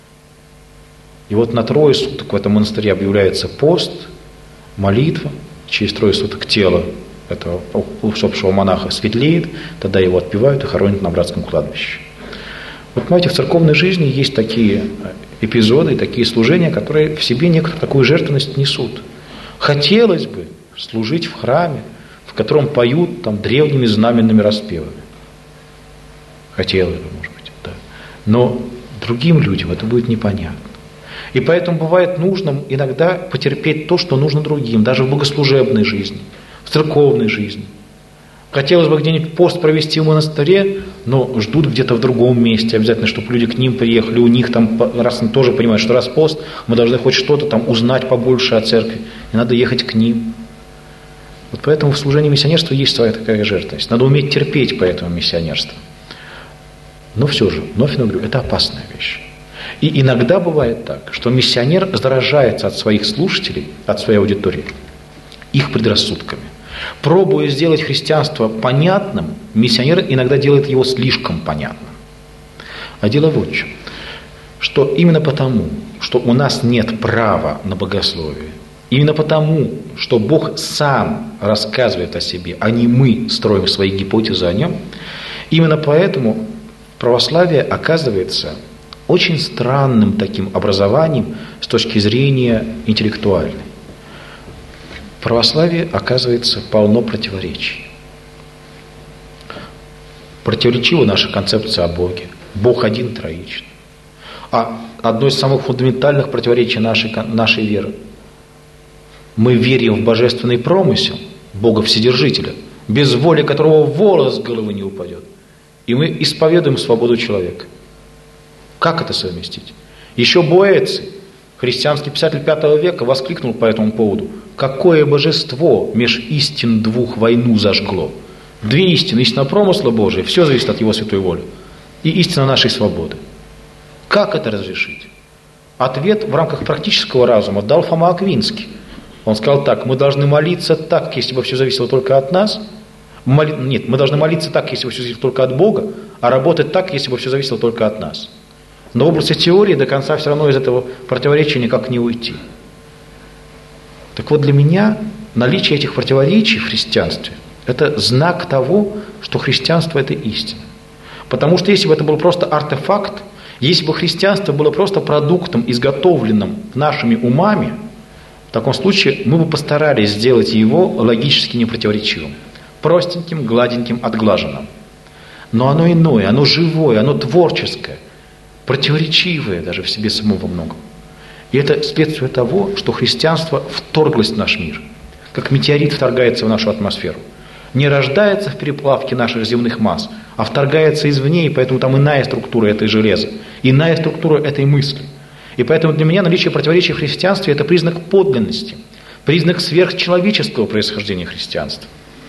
И вот на 3 суток в этом монастыре объявляется пост, молитва. Через 3 суток тело этого усопшего монаха светлеет, тогда его отпевают и хоронят на братском кладбище. Вот, понимаете, в церковной жизни есть такие эпизоды, такие служения, которые в себе некоторую такую жертвенность несут. Хотелось бы служить в храме, в котором поют там древними знаменными распевами. Хотелось бы, может быть, да. Но другим людям это будет непонятно. И поэтому бывает нужно иногда потерпеть то, что нужно другим, даже в богослужебной жизни, в церковной жизни. Хотелось бы где-нибудь пост провести в монастыре, но ждут где-то в другом месте, обязательно, чтобы люди к ним приехали, у них там, раз они тоже понимают, что раз пост, мы должны хоть что-то там узнать побольше о церкви, и надо ехать к ним. Вот поэтому в служении миссионерства есть своя такая жертвенность. Надо уметь терпеть поэтому миссионерство. Но все же, вновь говорю, это опасная вещь. И иногда бывает так, что миссионер заражается от своих слушателей, от своей аудитории, их предрассудками. Пробуя сделать христианство понятным, миссионер иногда делает его слишком понятным. А дело вот в чем, что именно потому, что у нас нет права на богословие, именно потому, что Бог сам рассказывает о себе, а не мы строим свои гипотезы о нем, именно поэтому православие оказывается очень странным таким образованием с точки зрения интеллектуальной. Православие, оказывается, полно противоречий. Противоречива наша концепция о Боге. Бог один троичный. А одно из самых фундаментальных противоречий нашей веры. Мы верим в божественный промысел Бога Вседержителя, без воли которого волос с головы не упадет. И мы исповедуем свободу человека. Как это совместить? Еще Боэций, христианский писатель V века, воскликнул по этому поводу: «Какое божество меж истин двух войну зажгло!» Две истины: истина промысла Божия, все зависит от Его святой воли, и истина нашей свободы. Как это разрешить? Ответ в рамках практического разума дал Фома Аквинский. Он сказал так: мы должны молиться так, если бы все зависело только от нас. Нет, мы должны молиться так, если бы все зависело только от Бога, а работать так, если бы все зависело только от нас. Но в области теории до конца все равно из этого противоречия никак не уйти. Так вот, для меня наличие этих противоречий в христианстве – это знак того, что христианство – это истина. Потому что если бы это был просто артефакт, если бы христианство было просто продуктом, изготовленным нашими умами, в таком случае мы бы постарались сделать его логически непротиворечивым, простеньким, гладеньким, отглаженным. Но оно иное, оно живое, оно творческое, противоречивое даже в себе самом во многом. И это следствие того, что христианство вторглось в наш мир, как метеорит вторгается в нашу атмосферу. Не рождается в переплавке наших земных масс, а вторгается извне, и поэтому там иная структура этой железа, иная структура этой мысли. И поэтому для меня наличие противоречий в христианстве – это признак подлинности, признак сверхчеловеческого происхождения христианства.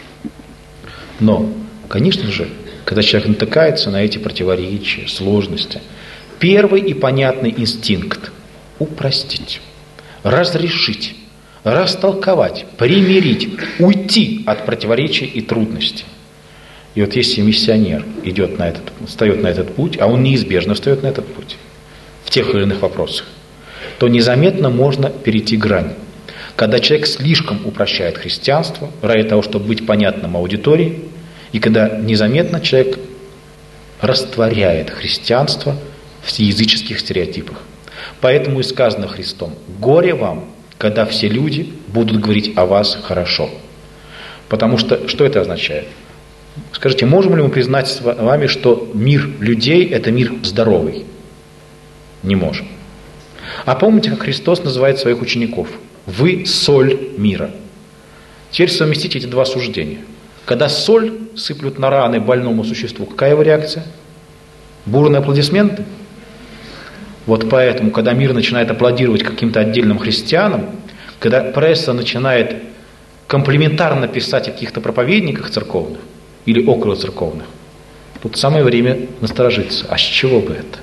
Но, конечно же, когда человек натыкается на эти противоречия, сложности, первый и понятный инстинкт – упростить, разрешить, растолковать, примирить, уйти от противоречий и трудностей. И вот если миссионер встает на этот путь, а он неизбежно встает на этот путь, в тех или иных вопросах, то незаметно можно перейти грань. Когда человек слишком упрощает христианство ради того, чтобы быть понятным аудитории, и когда незаметно человек растворяет христианство в языческих стереотипах. Поэтому и сказано Христом: «Горе вам, когда все люди будут говорить о вас хорошо». Потому что это означает? Скажите, можем ли мы признать с вами, что мир людей – это мир здоровый? Не можем. А помните, как Христос называет своих учеников? «Вы соль мира». Теперь совместите эти два суждения. Когда соль сыплют на раны больному существу, какая его реакция? Бурные аплодисменты? Вот поэтому, когда мир начинает аплодировать каким-то отдельным христианам, когда пресса начинает комплиментарно писать о каких-то проповедниках церковных или околоцерковных, тут самое время насторожиться. А с чего бы это?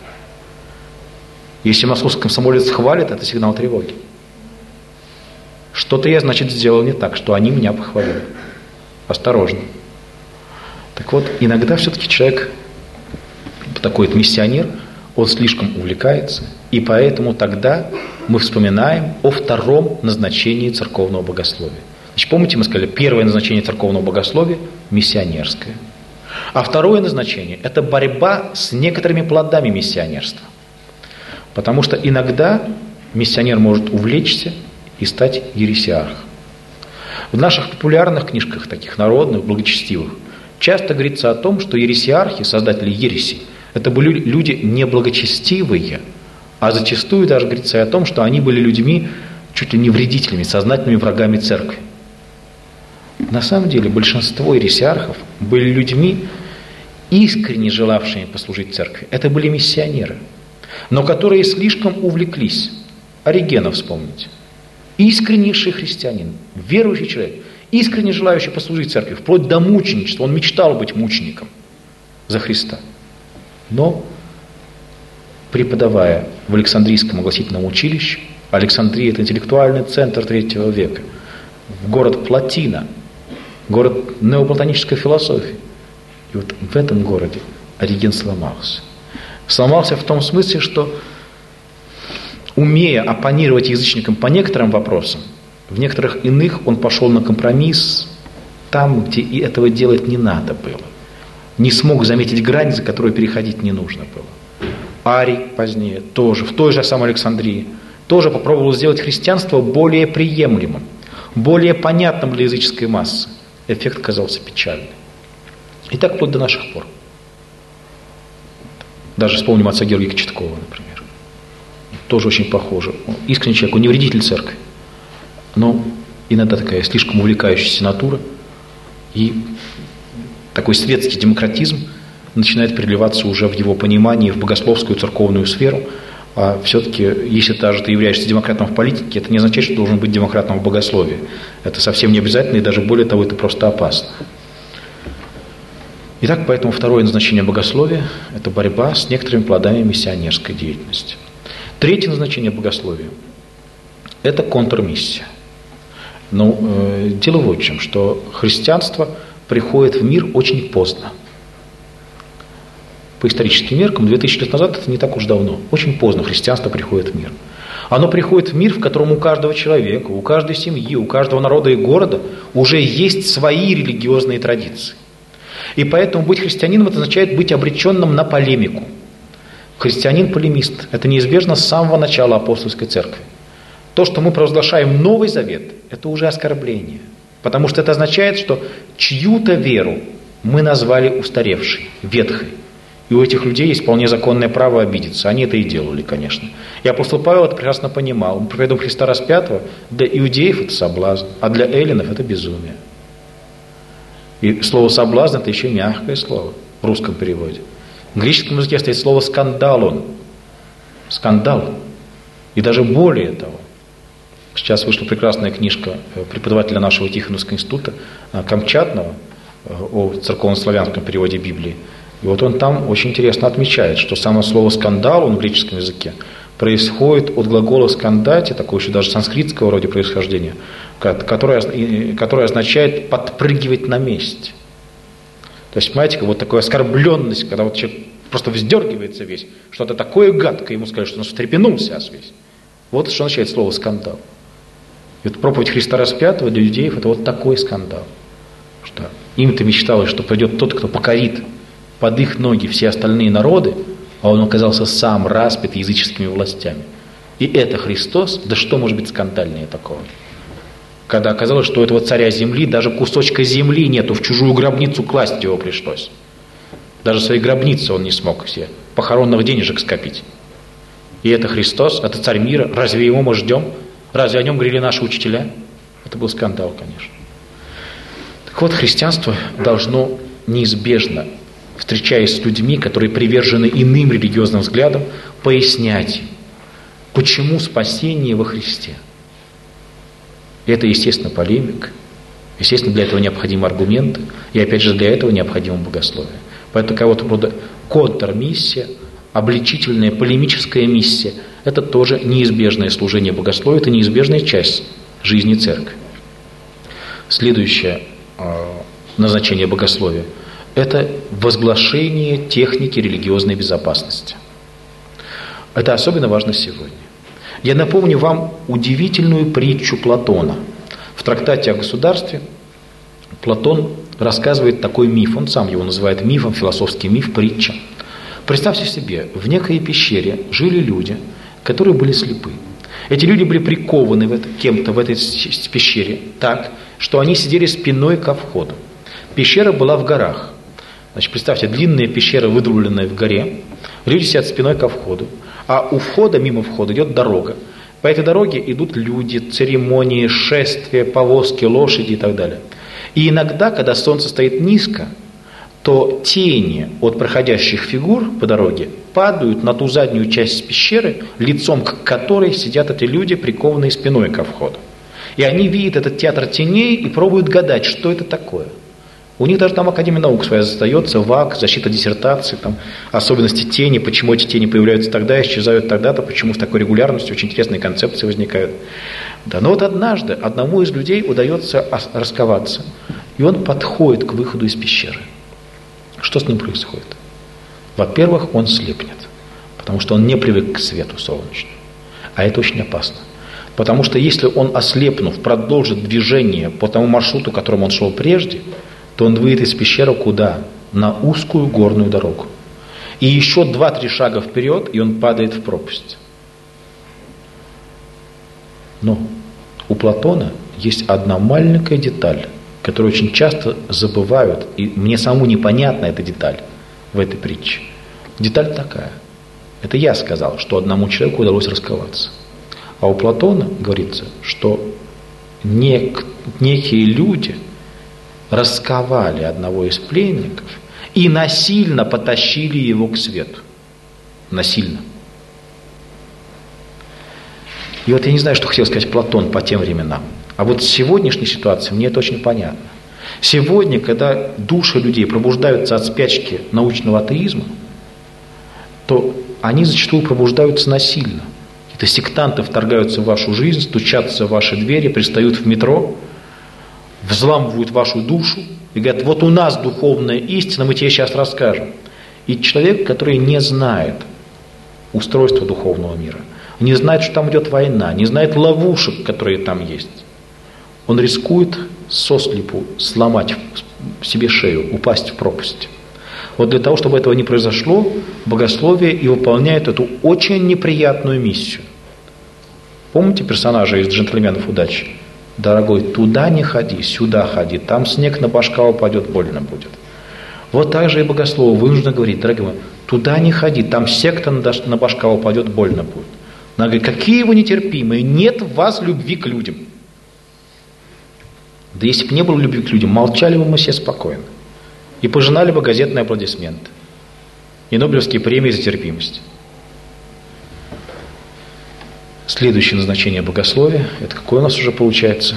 Если московский комсомолец хвалит, это сигнал тревоги. Что-то я, значит, сделал не так, что они меня похвалили. Осторожно. Так вот, иногда все-таки человек, такой вот миссионер, он слишком увлекается, и поэтому тогда мы вспоминаем о втором назначении церковного богословия. Значит, помните, мы сказали, первое назначение церковного богословия – миссионерское. А второе назначение – это борьба с некоторыми плодами миссионерства. Потому что иногда миссионер может увлечься и стать ересиархом. В наших популярных книжках, таких народных, благочестивых, часто говорится о том, что ересиархи, создатели ереси, это были люди неблагочестивые, а зачастую даже говорится о том, что они были людьми чуть ли не вредителями, сознательными врагами церкви. На самом деле большинство ересиархов были людьми, искренне желавшими послужить церкви. Это были миссионеры, но которые слишком увлеклись. Оригена вспомните. Искреннейший христианин, верующий человек, искренне желающий послужить церкви, вплоть до мученичества. Он мечтал быть мучеником за Христа. Но, преподавая в Александрийском огласительном училище, Александрия – это интеллектуальный центр III века, в город Плотина, город неоплатонической философии. И вот в этом городе Ориген сломался. Сломался в том смысле, что, умея оппонировать язычникам по некоторым вопросам, в некоторых иных он пошел на компромисс там, где и этого делать не надо было. Не смог заметить грань, за которую переходить не нужно было. Арий позднее тоже, в той же самой Александрии, тоже попробовал сделать христианство более приемлемым, более понятным для языческой массы. Эффект оказался печальный. И так вплоть до наших пор. Даже вспомним отца Георгия Кочеткова, например. Тоже очень похоже. Искренний человек, он не вредитель церкви. Но иногда такая слишком увлекающаяся натура и такой светский демократизм начинает переливаться уже в его понимании, в богословскую церковную сферу. А все-таки, если даже ты являешься демократом в политике, это не означает, что ты должен быть демократом в богословии. Это совсем не обязательно, и даже более того, это просто опасно. Итак, поэтому второе назначение богословия – это борьба с некоторыми плодами миссионерской деятельности. Третье назначение богословия – это контрмиссия. Но дело вот в чем, что христианство приходит в мир очень поздно. по историческим меркам, 2000 лет назад, это не так уж давно. Очень поздно христианство приходит в мир. Оно приходит в мир, в котором у каждого человека, у каждой семьи, у каждого народа и города уже есть свои религиозные традиции. И поэтому быть христианином — это означает быть обреченным на полемику. Христианин-полемист — это неизбежно с самого начала апостольской церкви. То, что мы провозглашаем Новый Завет, это уже оскорбление. Потому что это означает, что чью-то веру мы назвали устаревшей, ветхой. И у этих людей есть вполне законное право обидеться. Они это и делали, конечно. И апостол Павел это прекрасно понимал. Мы проповедуем Христа распятого. Для иудеев это соблазн, а для эллинов это безумие. И слово «соблазн» — это еще мягкое слово в русском переводе. В греческом языке стоит слово «скандалон». Скандал. И даже более того. Сейчас вышла прекрасная книжка преподавателя нашего Тихоновского института Камчатного о церковно-славянском переводе Библии. И вот он там очень интересно отмечает, что само слово «скандал» в греческом языке происходит от глагола «скандати», такого еще даже санскритского вроде происхождения, которое означает «подпрыгивать на месте». То есть, понимаете, вот такая оскорбленность, когда вот человек просто вздергивается весь, что-то такое гадкое, ему сказали, что он встрепенулся весь. Вот что означает слово «скандал». И вот проповедь Христа распятого для иудеев — это вот такой скандал, что им-то мечталось, что придет тот, кто покорит под их ноги все остальные народы, а он оказался сам распят языческими властями. И это Христос, да что может быть скандальнее такого? Когда оказалось, что у этого царя земли даже кусочка земли нету, в чужую гробницу класть его пришлось. Даже в своей гробнице он не смог себе похоронных денежек скопить. И это Христос, это царь мира, разве его мы ждем? Разве о нем говорили наши учителя? Это был скандал, конечно. Так вот, христианство должно неизбежно, встречаясь с людьми, которые привержены иным религиозным взглядам, пояснять им, почему спасение во Христе. И это, естественно, полемика. Естественно, для этого необходимы аргументы. И, опять же, для этого необходимо богословие. Поэтому кого-то рода контрмиссия, обличительная, полемическая миссия – это тоже неизбежное служение богословию, это неизбежная часть жизни церкви. Следующее назначение богословия – это возглашение техники религиозной безопасности. Это особенно важно сегодня. Я напомню вам удивительную притчу Платона. В трактате о государстве Платон рассказывает такой миф, он сам его называет мифом, философский миф, притча. Представьте себе, в некой пещере жили люди, которые были слепы. Эти люди были прикованы кем-то в этой пещере так, что они сидели спиной ко входу. Пещера была в горах. Значит, представьте, длинная пещера, выдолбленная в горе, люди сидят спиной ко входу, а у входа, мимо входа идет дорога. По этой дороге идут люди, церемонии, шествия, повозки, лошади и так далее. И иногда, когда солнце стоит низко, то тени от проходящих фигур по дороге падают на ту заднюю часть пещеры, лицом к которой сидят эти люди, прикованные спиной ко входу. И они видят этот театр теней и пробуют гадать, что это такое. У них даже там Академия наук своя остается, ВАК, защита диссертации, там, особенности тени, почему эти тени появляются тогда, исчезают тогда-то, почему в такой регулярности, очень интересные концепции возникают. Да, но вот однажды одному из людей удается расковаться, и он подходит к выходу из пещеры. Что с ним происходит? Во-первых, он слепнет, потому что он не привык к свету солнечному. А это очень опасно. Потому что если он, ослепнув, продолжит движение по тому маршруту, которым он шел прежде, то он выйдет из пещеры куда? На узкую горную дорогу. И еще 2-3 шага вперед, и он падает в пропасть. Но у Платона есть одна маленькая деталь, которую очень часто забывают, и мне самому непонятна эта деталь в этой притче. Деталь такая. Это я сказал, что одному человеку удалось расковаться. А у Платона говорится, что некие люди расковали одного из пленников и насильно потащили его к свету. Насильно. И вот я не знаю, что хотел сказать Платон по тем временам. А вот в сегодняшней ситуации мне это очень понятно. Сегодня, когда души людей пробуждаются от спячки научного атеизма, то они зачастую пробуждаются насильно. Это сектанты вторгаются в вашу жизнь, стучатся в ваши двери, пристают в метро, взламывают вашу душу и говорят: вот у нас духовная истина, мы тебе сейчас расскажем. И человек, который не знает устройства духовного мира, не знает, что там идет война, не знает ловушек, которые там есть, он рискует сослепу сломать себе шею, упасть в пропасть. Вот для того, чтобы этого не произошло, богословие и выполняет эту очень неприятную миссию. Помните персонажа из «Джентльменов удачи»? Дорогой, туда не ходи, сюда ходи, там снег на башка упадет, больно будет. Вот так же и богослову вынуждено говорить: дорогие мои, туда не ходи, там секта на башка упадет, больно будет. Она говорит: какие вы нетерпимые, нет в вас любви к людям. Да если бы не было любви к людям, молчали бы мы все спокойно. И пожинали бы газетные аплодисменты. И Нобелевские премии за терпимость. Следующее назначение богословия, это какое у нас уже получается?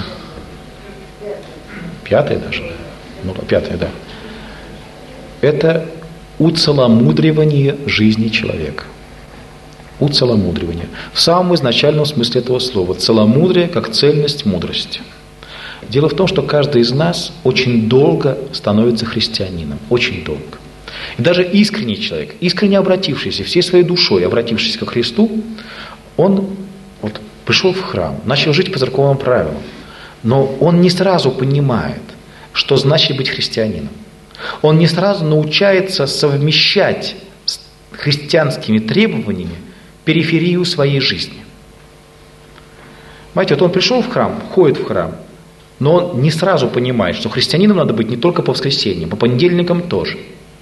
5-е даже. Ну, 5-е, да. Это уцеломудривание жизни человека. Уцеломудривание. В самом изначальном смысле этого слова. Целомудрие как цельность мудрости. Дело в том, что каждый из нас очень долго становится христианином. Очень долго. И даже искренний человек, искренне обратившийся, всей своей душой обратившийся ко Христу, он вот пришел в храм, начал жить по церковным правилам, но он не сразу понимает, что значит быть христианином. Он не сразу научается совмещать с христианскими требованиями периферию своей жизни. Понимаете, вот он пришел в храм, ходит в храм, но он не сразу понимает, что христианином надо быть не только по воскресеньям, по понедельникам тоже.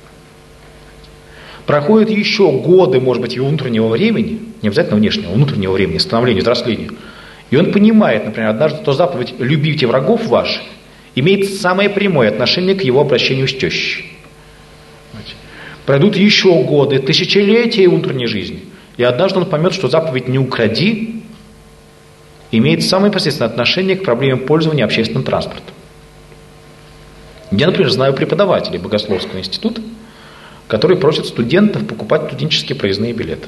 Проходят еще годы, может быть, его внутреннего времени, не обязательно внешнего, внутреннего времени, становления, взросления. И он понимает, например, однажды, что заповедь «любите врагов ваших» имеет самое прямое отношение к его обращению с тещей. Пройдут еще годы, тысячелетия внутренней жизни. И однажды он поймет, что заповедь «не укради» имеет самое непосредственное отношение к проблеме пользования общественным транспортом. Я, например, знаю преподавателей Богословского института, которые просят студентов покупать студенческие проездные билеты.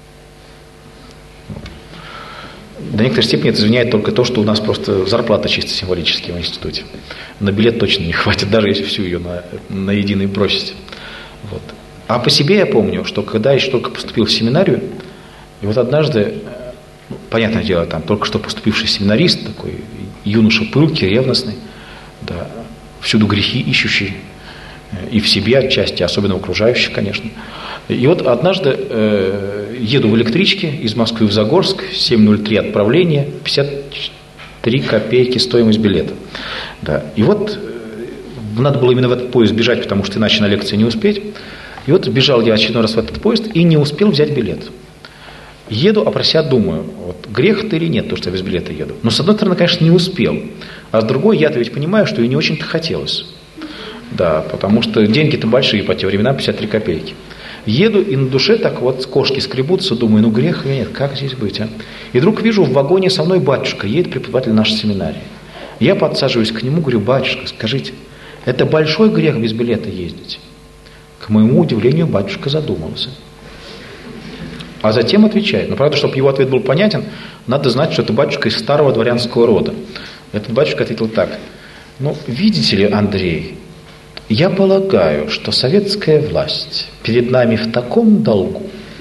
До некоторой степени это извиняет только то, что у нас просто зарплата чисто символическая в институте. На билет точно не хватит, даже если всю ее на единый бросить. Вот. А по себе я помню, что когда я еще только поступил в семинарию, и вот однажды, понятное дело, там только что поступивший семинарист, такой юноша пылкий, ревностный, да, всюду грехи ищущий, и в себе отчасти, особенно в окружающих, конечно. И вот однажды еду в электричке из Москвы в Загорск, 7:03 отправление, 53 копейки стоимость билета. Да. И вот надо было именно в этот поезд бежать, потому что иначе на лекции не успеть. И вот бежал я очередной раз в этот поезд и не успел взять билет. Еду, а про себя думаю, вот, грех это или нет, то, что я без билета еду. Но с одной стороны, конечно, не успел. А с другой, я-то ведь понимаю, что и не очень-то хотелось. Да, потому что деньги-то большие по те времена, 53 копейки. Еду, и на душе так вот кошки скребутся, думаю, ну грех или нет, как здесь быть, а? И вдруг вижу, в вагоне со мной батюшка, едет преподаватель нашей семинарии. Я подсаживаюсь к нему, говорю: батюшка, скажите, это большой грех без билета ездить? К моему удивлению, батюшка задумался. А затем отвечает. Но правда, чтобы его ответ был понятен, надо знать, что это батюшка из старого дворянского рода. Этот батюшка ответил так: ну, видите ли, Андрей, я полагаю, что советская власть перед нами в таком долгу.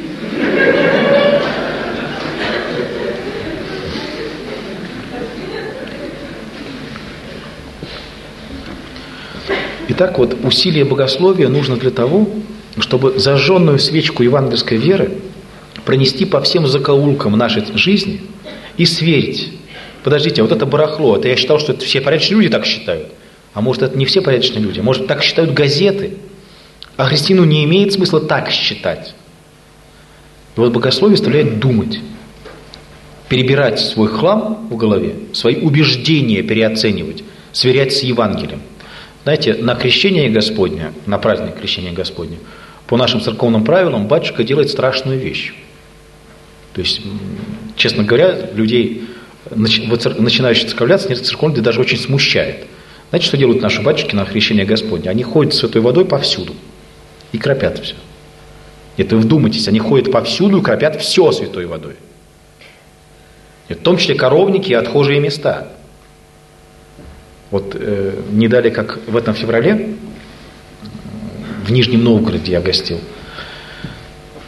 Итак, вот усилие богословия нужно для того, чтобы зажженную свечку евангельской веры пронести по всем закоулкам нашей жизни и сверить. Подождите, а вот это барахло, это я считал, что это все порядочные люди так считают. А может, это не все порядочные люди, а может, так считают газеты. А христианину не имеет смысла так считать. И вот богословие заставляет думать, перебирать свой хлам в голове, свои убеждения переоценивать, сверять с Евангелием. Знаете, на крещение Господне, на праздник крещения Господня, по нашим церковным правилам батюшка делает страшную вещь. То есть, честно говоря, людей, начинающих церковляться, некоторые церковные даже очень смущает. Знаете, что делают наши батюшки на крещение Господне? Они ходят с святой водой повсюду и кропят все. Нет, вы вдумайтесь, они ходят повсюду и кропят все святой водой. И в том числе коровники и отхожие места. Вот не далее, как в этом феврале, в Нижнем Новгороде я гостил,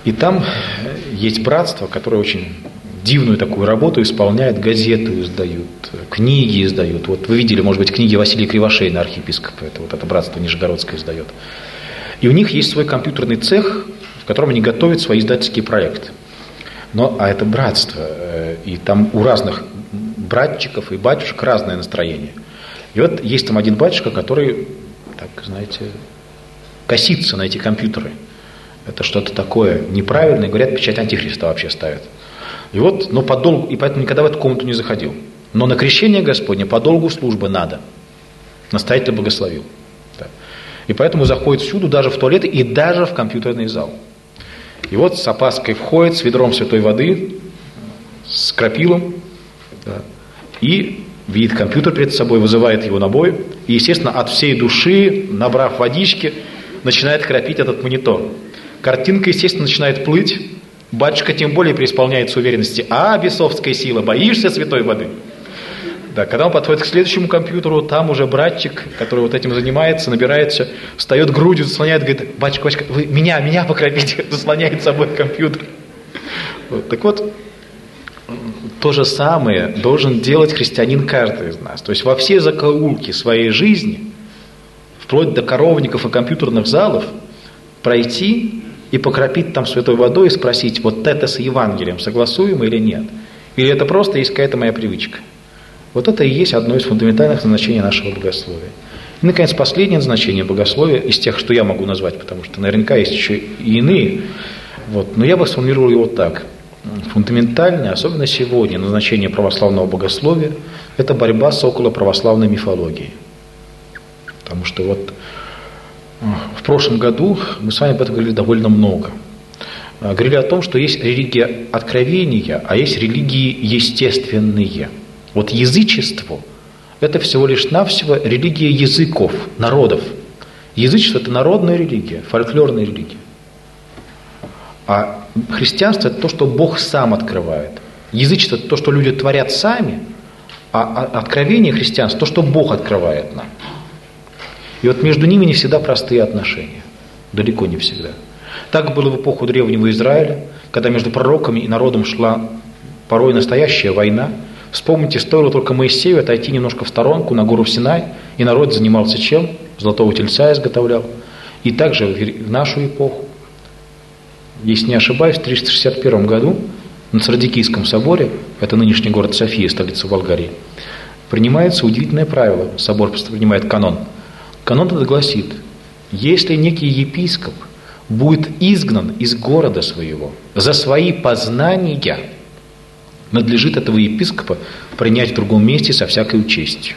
И там есть братство, которое очень дивную такую работу исполняет, газеты издают, книги издают. Вот вы видели, может быть, книги Василия Кривошеина, архиепископа, это братство Нижегородское издает. И у них есть свой компьютерный цех, в котором они готовят свои издательские проекты. А это братство, и там у разных братчиков и батюшек разное настроение. И вот есть там один батюшка, который, так, знаете, косится на эти компьютеры. Это что-то такое неправильное. Говорят, печать антихриста вообще ставят. И вот, но по долгу, и поэтому никогда в эту комнату не заходил. Но на крещение Господне по долгу службы надо. Настоятель благословил. Да. И поэтому заходит всюду, даже в туалеты и даже в компьютерный зал. И вот с опаской входит с ведром святой воды, с крапилом, да, и видит компьютер перед собой, вызывает его на бой, и, естественно, от всей души, набрав водички, начинает крапить этот монитор. Картинка, естественно, начинает плыть. Батюшка тем более преисполняется уверенности. Бесовская сила, боишься святой воды? Да, когда он подходит к следующему компьютеру, там уже братчик, который вот этим занимается, набирается, встает грудью, заслоняет, говорит: батюшка, вы меня покропите, заслоняет собой компьютер. Вот, так вот, то же самое должен делать христианин каждый из нас. То есть во все закоулки своей жизни, вплоть до коровников и компьютерных залов, пройти и покропить там святой водой и спросить: вот это с Евангелием согласуемо или нет? Или это просто есть какая-то моя привычка? Вот это и есть одно из фундаментальных назначений нашего богословия. И, наконец, последнее назначение богословия из тех, что я могу назвать, потому что наверняка есть еще и иные, вот, но я бы сформулировал его так. Фундаментальное, особенно сегодня, назначение православного богословия – это борьба с околоправославной мифологией. Потому что вот в прошлом году мы с вами об этом говорили довольно много. Говорили о том, что есть религия откровения, а есть религии естественные. Вот язычество – это всего лишь навсего религия языков, народов. Язычество – это народная религия, фольклорная религия. А христианство – это то, что Бог сам открывает. Язычество – это то, что люди творят сами, а откровение христианства – то, что Бог открывает нам. И вот между ними не всегда простые отношения. Далеко не всегда. Так было в эпоху Древнего Израиля, когда между пророками и народом шла порой настоящая война. Вспомните, стоило только Моисею отойти немножко в сторонку на гору Синай, и народ занимался чем? Золотого тельца изготовлял. И также в нашу эпоху, если не ошибаюсь, в 361 году на Сардикийском соборе, это нынешний город София, столица Болгарии, принимается удивительное правило. Собор принимает канон. Канон это гласит: если некий епископ будет изгнан из города своего за свои познания, надлежит этого епископа принять в другом месте со всякой честью.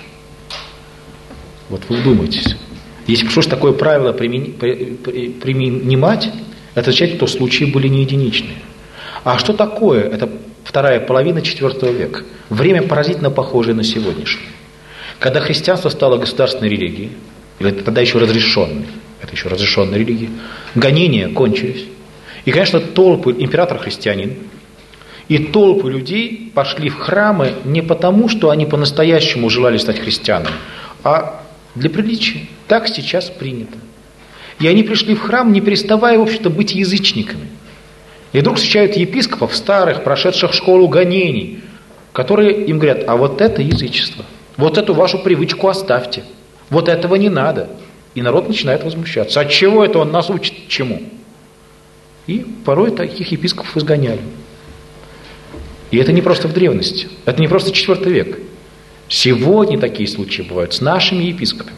Вот вы вдумайтесь. Если что ж такое правило принимать, это означает, что случаи были не единичные. А что такое? Это вторая половина IV века. Время поразительно похожее на сегодняшнее. Когда христианство стало государственной религией, или тогда еще разрешенной, это еще разрешенная религия, гонения кончились. И, конечно, толпы, император-христианин, и толпы людей пошли в храмы не потому, что они по-настоящему желали стать христианами, а для приличия. Так сейчас принято. И они пришли в храм, не переставая, в общем-то, быть язычниками. И вдруг встречают епископов старых, прошедших школу гонений, которые им говорят: а вот это язычество, вот эту вашу привычку оставьте, вот этого не надо. И народ начинает возмущаться. От чего это он нас учит? Чему? И порой таких епископов изгоняли. И это не просто в древности, это не просто IV век. Сегодня такие случаи бывают с нашими епископами.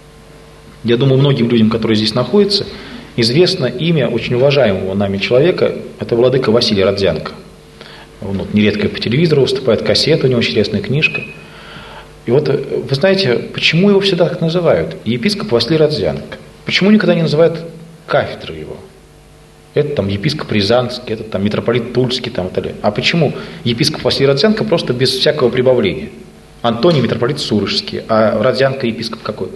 Я думаю, многим людям, которые здесь находятся, известно имя очень уважаемого нами человека, это владыка Василий Родзянко. Он вот нередко по телевизору выступает, кассета, у него интересная книжка. И вот вы знаете, почему его всегда так называют? Епископ Василий Родзянко. Почему никогда не называют кафедры его? Это там епископ Рязанский, это там митрополит Тульский, там, и так далее. А почему епископ Василий Родзянко просто без всякого прибавления? Антоний митрополит Сурожский, а Родзянко епископ какой?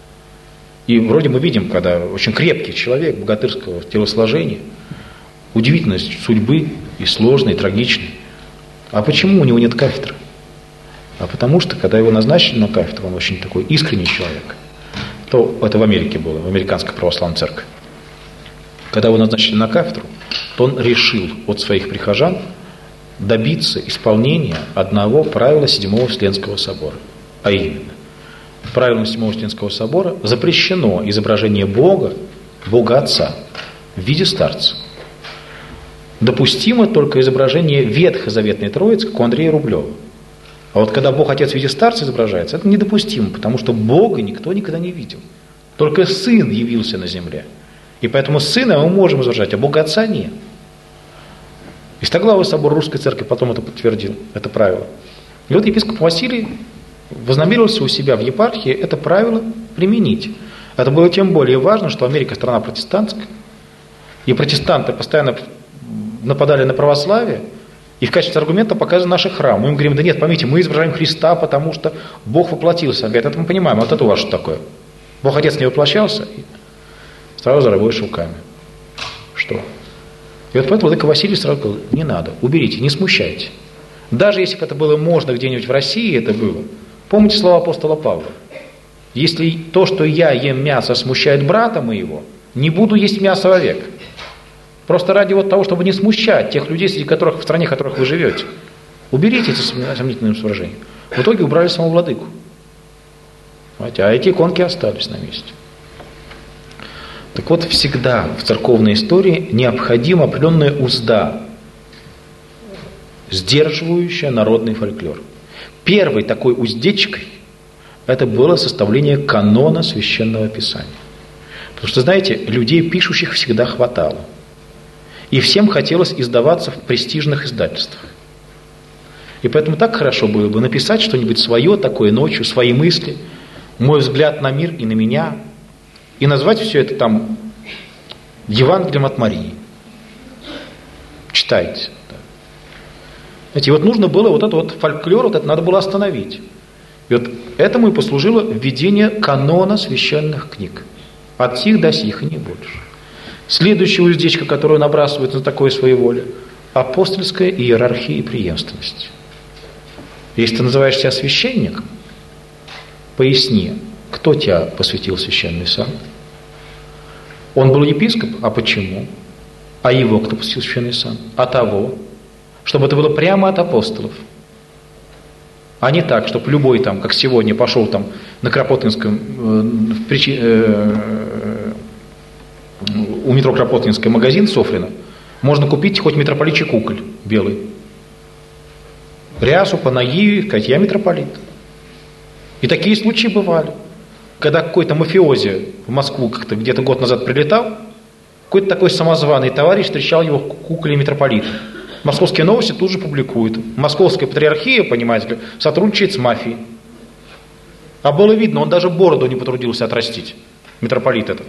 И вроде мы видим, когда очень крепкий человек, богатырского телосложения, удивительность судьбы и сложной, и трагичной. А почему у него нет кафедры? А потому что, когда его назначили на кафедру, он очень такой искренний человек. То это в Америке было, в американской православной церкви. Когда его назначили на кафедру, то он решил от своих прихожан добиться исполнения одного правила Седьмого Вселенского собора. А именно, правилом Седьмого Вселенского собора запрещено изображение Бога, Бога Отца, в виде старца. Допустимо только изображение ветхозаветной Троицы, как у Андрея Рублева. А вот когда Бог Отец в виде старца изображается, это недопустимо, потому что Бога никто никогда не видел. Только Сын явился на земле. И поэтому Сына мы можем изображать, а Бога Отца нет. И Стоглавый собор Русской Церкви потом это подтвердил, это правило. И вот епископ Василий вознамерился у себя в епархии это правило применить. Это было тем более важно, что Америка страна протестантская, и протестанты постоянно нападали на православие, и в качестве аргумента показывали наши храмы. Мы им говорим, да нет, поймите, мы изображаем Христа, потому что Бог воплотился. Он говорит, это мы понимаем, а вот это у вас что такое? Бог Отец не воплощался? И сразу заработаешь руками. Что? И вот поэтому владыка Василий сразу сказал, не надо, уберите, не смущайте. Даже если бы это было можно где-нибудь в России, это было. Помните слова апостола Павла? Если то, что я ем мясо, смущает брата моего, не буду есть мясо вовек. Просто ради вот того, чтобы не смущать тех людей, среди которых, в стране, в которых вы живете. Уберите эти сомнительные соображения. В итоге убрали самого владыку. Понимаете? А эти иконки остались на месте. Так вот, всегда в церковной истории необходима определенная узда, сдерживающая народный фольклор. Первой такой уздечкой это было составление канона Священного Писания. Потому что, знаете, людей пишущих всегда хватало. И всем хотелось издаваться в престижных издательствах. И поэтому так хорошо было бы написать что-нибудь свое, такое ночью, свои мысли, мой взгляд на мир и на меня, и назвать все это там Евангелием от Марии. Читайте. Знаете, и вот нужно было вот этот вот фольклор, вот это надо было остановить. И вот этому и послужило введение канона священных книг. От сих до сих и не больше. Следующая уздечка, которую набрасывают на такое своеволие, апостольская иерархия и преемственность. Если ты называешь себя священником, поясни, кто тебя посвятил в священный сан? Он был епископ, а почему? А его кто посвятил в священный сан? А того? Чтобы это было прямо от апостолов. А не так, чтобы любой там, как сегодня, пошел там на Кропоткинском, у метро Кропоткинский магазин Софрина, можно купить хоть митрополичий куколь белый. Рясу, панагию, сказать, я митрополит. И такие случаи бывали. Когда какой-то мафиози в Москву как-то где-то год назад прилетал, какой-то такой самозваный товарищ встречал его в кукле митрополита. Московские новости тут же публикуют. Московская патриархия, понимаете ли, сотрудничает с мафией. А было видно, он даже бороду не потрудился отрастить, митрополит этот.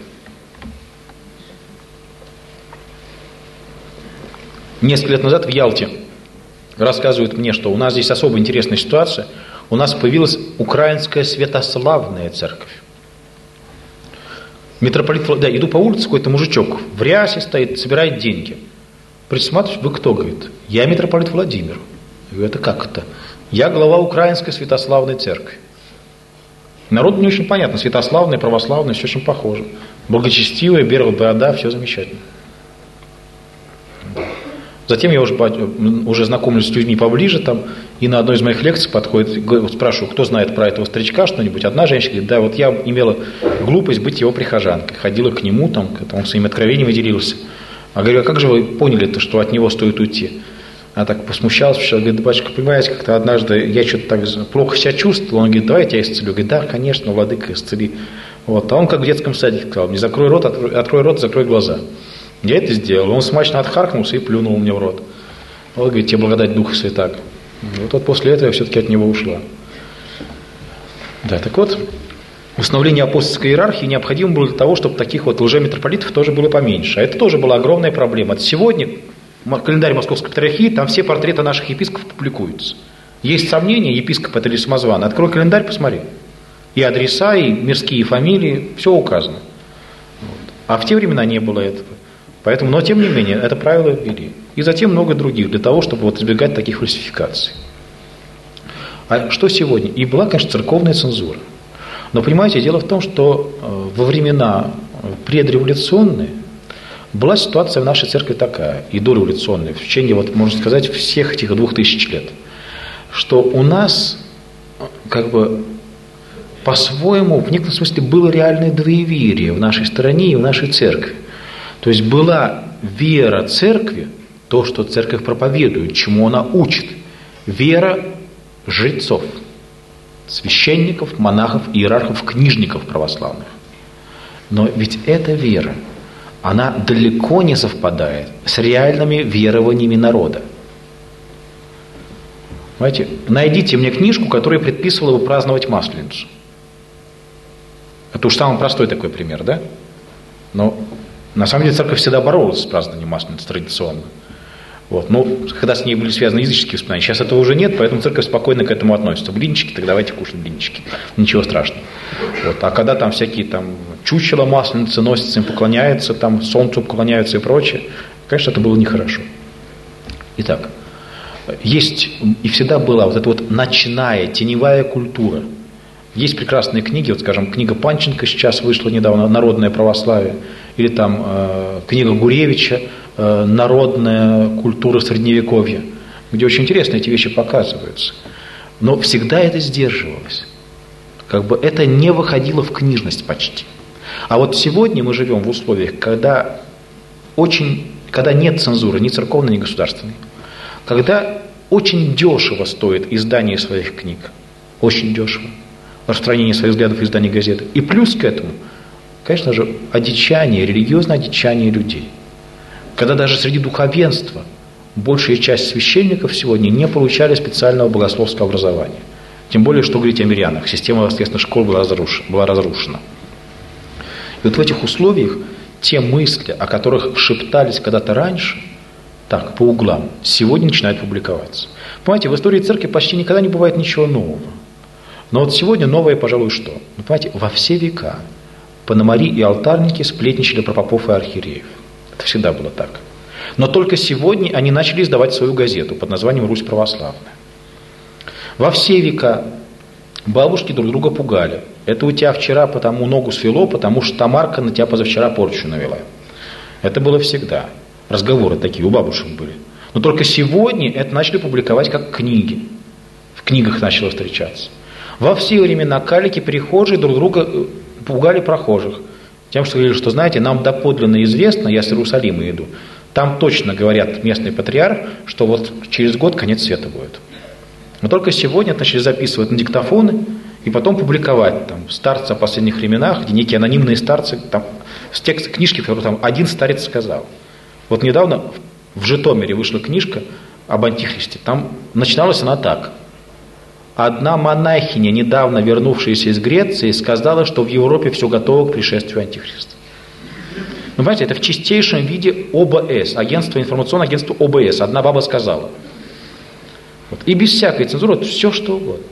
Несколько лет назад в Ялте рассказывают мне, что у нас здесь особо интересная ситуация. У нас появилась Украинская Святославная церковь. Митрополит, да, иду по улице, какой-то мужичок в рясе стоит, собирает деньги. Присматриваюсь, вы кто, говорит? Я митрополит Владимир. Я говорю, это как это? Я глава Украинской Святославной церкви. Народу не очень понятно, святославная, православная, все очень похоже. Благочестивая, белая борода, все замечательно. Затем я уже знакомлюсь с людьми поближе, там, и на одной из моих лекций подходит, спрашиваю, кто знает про этого старичка что-нибудь. Одна женщина говорит, да, вот я имела глупость быть его прихожанкой, ходила к нему, там, он своими откровениями делился. А говорю, а как же вы поняли-то, что от него стоит уйти? Она так посмущалась, говорит, да, батюшка, понимаете, как-то однажды я что-то так плохо себя чувствовал, он говорит, давай я тебя исцелю. Говорит, да, конечно, владыка, исцели. Вот. А он как в детском садике сказал, не закрой рот, открой рот, закрой глаза. Я это сделал. Он смачно отхаркнулся и плюнул мне в рот. Вот, говорит, тебе благодать Духа Святаго. Вот после этого я все-таки от него ушла. Да, так вот, установление апостольской иерархии необходимо было для того, чтобы таких вот лжемитрополитов тоже было поменьше. А это тоже была огромная проблема. Сегодня календарь Московской патриархии, там все портреты наших епископов публикуются. Есть сомнения, епископ это или самозван. Открой календарь, посмотри. И адреса, и мирские фамилии, все указано. Вот. А в те времена не было этого. Поэтому, но тем не менее, это правило ввели. И затем много других, для того, чтобы вот избегать таких фальсификаций. А что сегодня? И была, конечно, церковная цензура. Но, понимаете, дело в том, что во времена предреволюционные Была ситуация в нашей церкви такая, и дореволюционная, в течение, вот, можно сказать, всех этих 2000 лет, что у нас как бы по-своему, в некотором смысле, было реальное двоеверие в нашей стране и в нашей церкви. То есть была вера церкви, то, что церковь проповедует, чему она учит. Вера жрецов, священников, монахов, иерархов, книжников православных. Но ведь эта вера, она далеко не совпадает с реальными верованиями народа. Понимаете, найдите мне книжку, которая предписывала бы праздновать Масленицу. Это уж самый простой такой пример, да? Но на самом деле церковь всегда боролась с празднованием Масленицы традиционно. Вот. Ну, когда с ней были связаны языческие воспоминания. Сейчас этого уже нет, поэтому церковь спокойно к этому относится. Блинчики, так давайте кушать блинчики. Ничего страшного. Вот. А когда там всякие там чучела Масленицы носятся, им поклоняются, там солнцу поклоняются и прочее, конечно, это было нехорошо. Итак, есть и всегда была вот эта вот ночная, теневая культура. Есть прекрасные книги, вот, скажем, книга Панченко сейчас вышла недавно «Народное православие», или там книга Гуревича «Народная культура Средневековья», где очень интересно эти вещи показываются. Но всегда это сдерживалось. Как бы это не выходило в книжность почти. А вот сегодня мы живем в условиях, когда нет цензуры, ни церковной, ни государственной, когда очень дешево стоит издание своих книг, очень дешево, распространение своих взглядов в издании газеты. И плюс к этому, конечно же, одичание, религиозное одичание людей. Когда даже среди духовенства большая часть священников сегодня не получали специального богословского образования. Тем более, что говорить о мирянах. Система воскресных школ была разрушена. И вот в этих условиях те мысли, о которых шептались когда-то раньше, так, по углам, сегодня начинают публиковаться. Понимаете, в истории церкви почти никогда не бывает ничего нового. Но вот сегодня новое, пожалуй, что? Вы понимаете, во все века пономари и алтарники сплетничали про попов и архиереев. Это всегда было так. Но только сегодня они начали издавать свою газету под названием «Русь православная». Во все века бабушки друг друга пугали. Это у тебя вчера потому ногу свело, потому что Тамарка на тебя позавчера порчу навела. Это было всегда. Разговоры такие у бабушек были. Но только сегодня это начали публиковать как книги. В книгах начало встречаться. Во все времена калики, прихожие друг друга пугали прохожих. Тем, что говорили, что, знаете, нам доподлинно известно, я с Иерусалима иду, там точно говорят местный патриарх, что вот через год конец света будет. Но только сегодня начали записывать на диктофоны и потом публиковать там старцы о последних временах, где некие анонимные старцы, там, с текста книжки, в которой там один старец сказал. Вот недавно в Житомире вышла книжка об Антихристе. Там начиналась она так. Одна монахиня, недавно вернувшаяся из Греции, сказала, что в Европе все готово к пришествию Антихриста. Вы понимаете, это в чистейшем виде ОБС, информационное агентство ОБС. Одна баба сказала. Вот. И без всякой цензуры, все что угодно.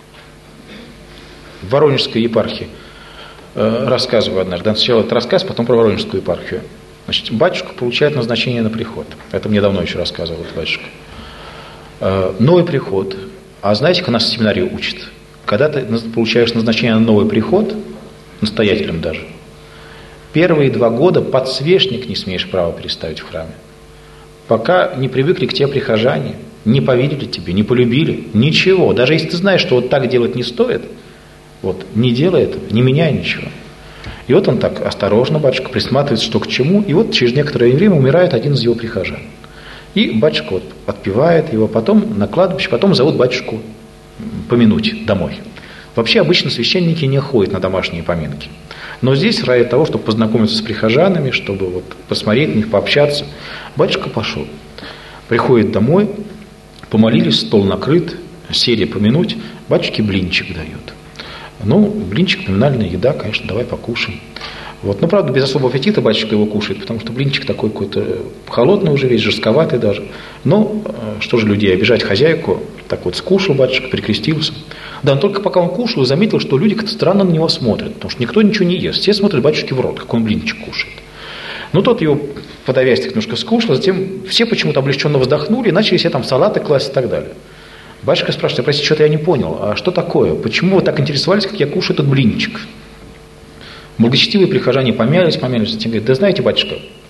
В Воронежской епархии рассказываю однажды. Сначала этот рассказ, потом про Воронежскую епархию. Значит, батюшка получает назначение на приход. Это мне давно еще рассказывал этот батюшка. Новый приход. А знаете, как нас в семинарии учат? Когда ты получаешь назначение на новый приход, настоятелем даже, первые 2 года подсвечник не смеешь право переставить в храме. Пока не привыкли к тебе прихожане, не поверили тебе, не полюбили, ничего. Даже если ты знаешь, что вот так делать не стоит, вот, не делай этого, не меняй ничего. И вот он так осторожно, батюшка, присматривается, что к чему, и вот через некоторое время умирает один из его прихожан. И батюшка вот отпевает его, потом на кладбище, потом зовут батюшку помянуть домой. Вообще обычно священники не ходят на домашние поминки. Но здесь ради того, чтобы познакомиться с прихожанами, чтобы вот посмотреть на них, пообщаться, батюшка пошел. Приходит домой, помолились, стол накрыт, сели помянуть, батюшке блинчик дают. Ну, блинчик, поминальная еда, конечно, давай покушаем. Вот. Но, правда, без особого аппетита батюшка его кушает, потому что блинчик такой какой-то холодный уже весь, жестковатый даже. Но что же людей обижать хозяйку? Так вот скушал батюшка, перекрестился. Да, но только пока он кушал, заметил, что люди как-то странно на него смотрят, потому что никто ничего не ест. Все смотрят батюшке в рот, как он блинчик кушает. Ну, тот его, подавясь, так немножко скушал, затем все почему-то облегченно вздохнули и начали себе там салаты класть и так далее. Батюшка спрашивает: простите, что-то я не понял, а что такое? Почему вы так интересовались, как я кушаю этот блинчик? Благочестивые прихожане помялись, затем говорят: да знаете, батюшка,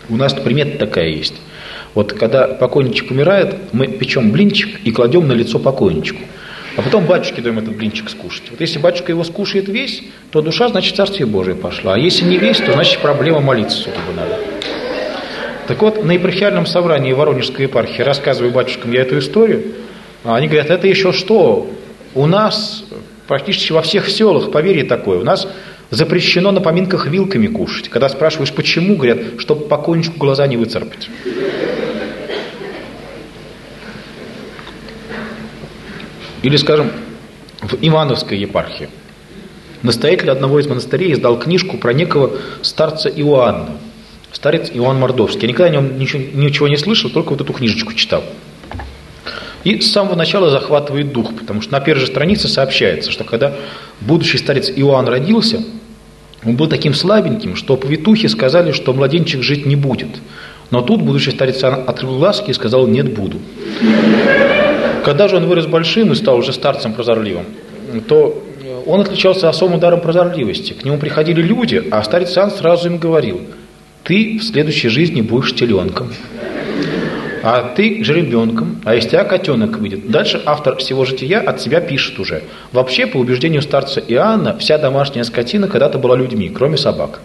У нас примета такая есть. Вот когда покойничек умирает, мы печем блинчик и кладем на лицо покойничку. А потом батюшке даем этот блинчик скушать. Вот если батюшка его скушает весь, то душа, значит, в Царствие Божие пошла. А если не весь, то, значит, проблема молиться сюда надо. Так вот, на епархиальном собрании Воронежской епархии рассказываю батюшкам я эту историю. А они говорят, это еще что? У нас практически во всех селах поверье такое. У нас запрещено на поминках вилками кушать. Когда спрашиваешь, почему, говорят, чтобы покойничку глаза не выцарапать. Или, скажем, в Ивановской епархии настоятель одного из монастырей издал книжку про некого старца Иоанна. Старец Иоанн Мордовский. Я никогда о нем ничего не слышал, только вот эту книжечку читал. И с самого начала захватывает дух, потому что на первой же странице сообщается, что когда будущий старец Иоанн родился, он был таким слабеньким, что повитухи сказали, что младенчик жить не будет. Но тут будущий старец Иоанн открыл глазки и сказал: «Нет, буду». Когда же он вырос большим и стал уже старцем прозорливым, то он отличался особым даром прозорливости. К нему приходили люди, а старец Иоанн сразу им говорил: «Ты в следующей жизни будешь теленком, а ты жеребенком, а из тебя котенок выйдет». Дальше автор всего жития от себя пишет уже. Вообще, по убеждению старца Иоанна, вся домашняя скотина когда-то была людьми, кроме собак.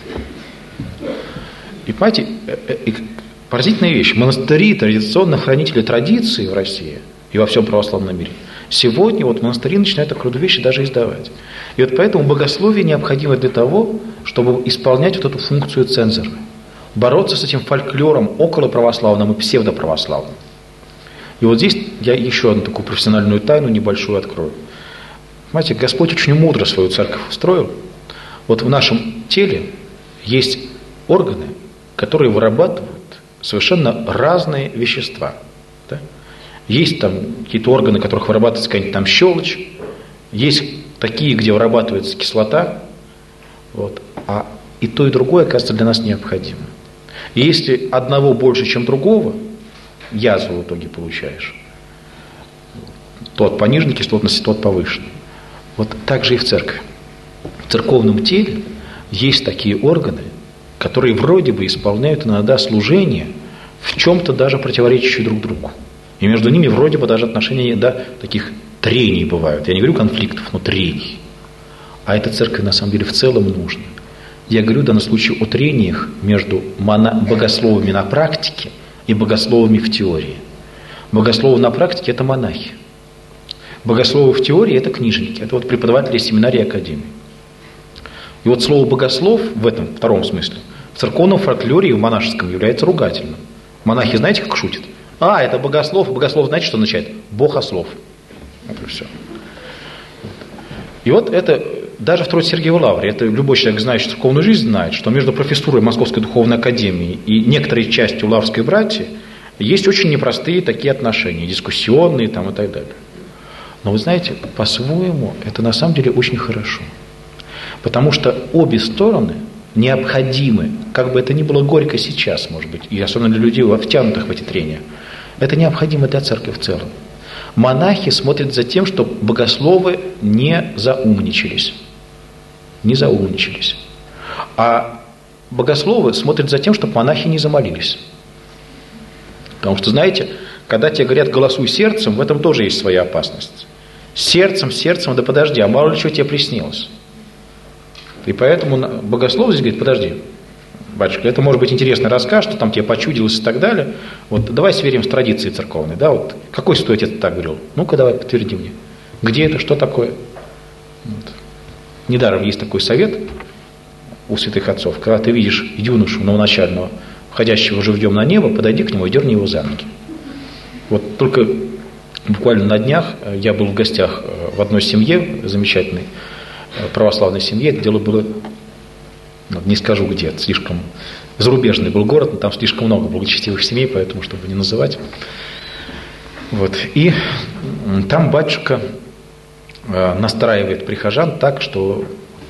И понимаете, поразительная вещь. Монастыри, традиционно хранители традиции в России и во всем православном мире, сегодня вот монастыри начинают такую вещи даже издавать. И вот поэтому богословие необходимо для того, чтобы исполнять вот эту функцию цензора. Бороться с этим фольклором околоправославным и псевдоправославным. И вот здесь я еще одну такую профессиональную тайну небольшую открою. Понимаете, Господь очень мудро свою церковь устроил. Вот в нашем теле есть органы, которые вырабатывают совершенно разные вещества. Да? Есть там какие-то органы, в которых вырабатывается какая-нибудь там щелочь, есть такие, где вырабатывается кислота, вот. А и то, и другое, оказывается, для нас необходимо. И если одного больше, чем другого, язву в итоге получаешь, то от пониженной кислотности, то от повышенной. Вот так же и в церкви. В церковном теле есть такие органы, которые вроде бы исполняют иногда служение, в чем-то даже противоречащие друг другу. И между ними вроде бы даже отношения до таких трений бывают. Я не говорю конфликтов, но трений. А это церкви на самом деле в целом нужно. Я говорю в данном случае о трениях между богословами на практике и богословами в теории. Богословы на практике – это монахи. Богословы в теории – это книжники, это вот преподаватели семинарии и академии. И вот слово «богослов» в этом втором смысле в церковном фольклоре и в монашеском является ругательным. Монахи знаете, как шутят? А, это богослов. Богослов знаете, что означает? Богослов. Вот и все. И вот это даже в Троице-Сергиевой лавре, это любой человек, знающий церковную жизнь, знает, что между профессурой Московской духовной академии и некоторой частью лаврской братьи есть очень непростые такие отношения, дискуссионные там, и так далее. Но вы знаете, по-своему это на самом деле очень хорошо. Потому что обе стороны необходимы, как бы это ни было горько сейчас, может быть, и особенно для людей, втянутых в эти трения, это необходимо для церкви в целом. Монахи смотрят за тем, чтобы богословы не заумничались. Не заумничались. А богословы смотрят за тем, чтобы монахи не замолились. Потому что, знаете, когда тебе говорят «голосуй сердцем», в этом тоже есть своя опасность. Сердцем, да подожди, а мало ли что тебе приснилось. И поэтому богослов здесь говорит: подожди, батюшка, это может быть интересный рассказ, что там тебе почудилось и так далее. Вот давай сверим с традицией церковной. Да? Вот, какой святой отец так говорил? Ну-ка давай, подтверди мне. Где это, что такое? Вот. Недаром есть такой совет у святых отцов. Когда ты видишь юношу новоначального, входящего живьем на небо, подойди к нему и дерни его за ноги. Вот только буквально на днях я был в гостях в одной семье замечательной, православной семье. Это дело было, не скажу где, это слишком зарубежный был город, но там слишком много благочестивых семей, поэтому, чтобы не называть. Вот. И там батюшка настраивает прихожан так, что,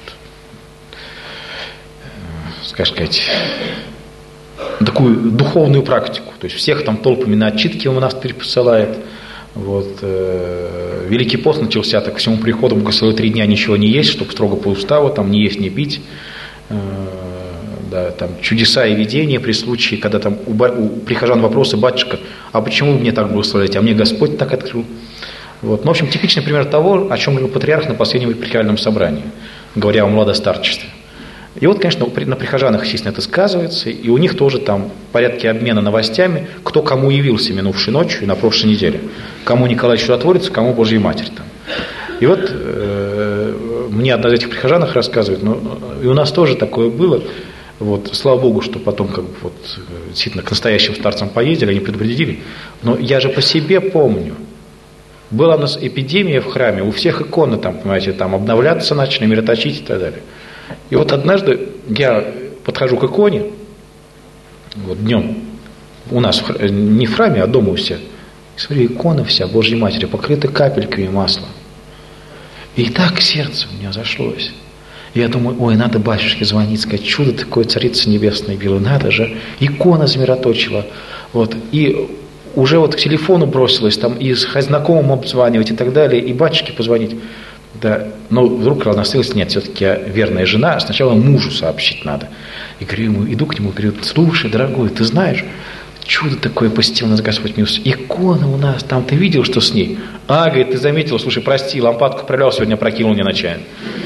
скажем сказать, такую духовную практику. То есть всех там толпами на отчитки в монастырь посылает. Вот. Великий пост начался, так к всему приходу богословие 3 дня ничего не есть, чтобы строго по уставу, там не есть, не пить. да, там, чудеса и видения при случае, когда там у прихожан вопросы: батюшка, а почему вы мне так благословляете, а мне Господь так открыл. Вот. Ну, в общем, типичный пример того, о чем говорил патриарх на последнем епархиальном собрании, говоря о младостарчестве. И вот, конечно, на прихожанах, естественно, это сказывается, и у них тоже там в порядке обмена новостями, кто кому явился минувшей ночью и на прошлой неделе. Кому Николай Чудотворец, кому Божья Матерь. Там. И вот мне одна из этих прихожанок рассказывает, и у нас тоже такое было. Вот, слава Богу, что потом как бы, вот, действительно к настоящим старцам поездили, они предупредили. Но я же по себе помню, была у нас эпидемия в храме, у всех иконы там, понимаете, там обновляться начали, мироточить и так далее. И вот однажды я подхожу к иконе, вот днем, у нас не в храме, а дома у всех, и смотрю, икона вся Божьей Матери покрыта капельками масла. И так сердце у меня зашлось. И я думаю, ой, надо батюшке звонить, сказать, чудо такое, Царица Небесная явила, надо же, икона замироточила. Вот. И уже вот к телефону бросилась, там и знакомым обзванивать и так далее, и батюшке позвонить. Да, но вдруг она остановилась, нет, все-таки я верная жена, сначала мужу сообщить надо. И говорю ему, иду к нему, говорю, слушай, дорогой, ты знаешь, чудо такое посетило нас Господь милостив. Икона у нас, там ты видел, что с ней? А, говорит, ты заметил, слушай, прости, лампадку пролял, сегодня прокинул мне на чай.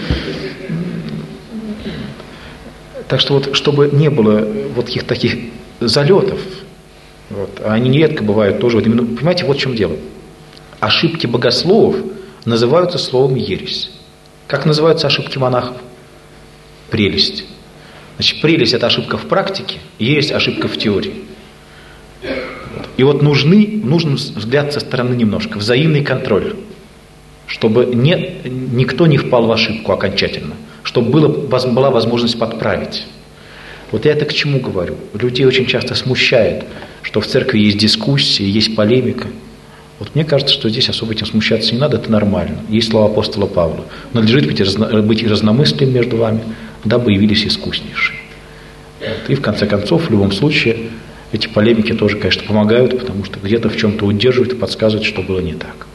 Так что вот, чтобы не было вот таких залетов, вот, а они нередко бывают тоже, вот именно, понимаете, вот в чем дело. Ошибки богословов называются словом ересь. Как называются ошибки монахов? Прелесть. Значит, прелесть – это ошибка в практике, ересь – ошибка в теории. И вот нужен взгляд со стороны немножко, взаимный контроль, чтобы никто не впал в ошибку окончательно, чтобы была возможность подправить. Вот я это к чему говорю? Людей очень часто смущает, что в церкви есть дискуссии, есть полемика. Вот мне кажется, что здесь особо этим смущаться не надо, это нормально. Есть слова апостола Павла. Надлежит быть разномыслием между вами, дабы явились искуснейшие. Вот. И в конце концов, в любом случае, эти полемики тоже, конечно, помогают, потому что где-то в чем-то удерживают и подсказывают, что было не так.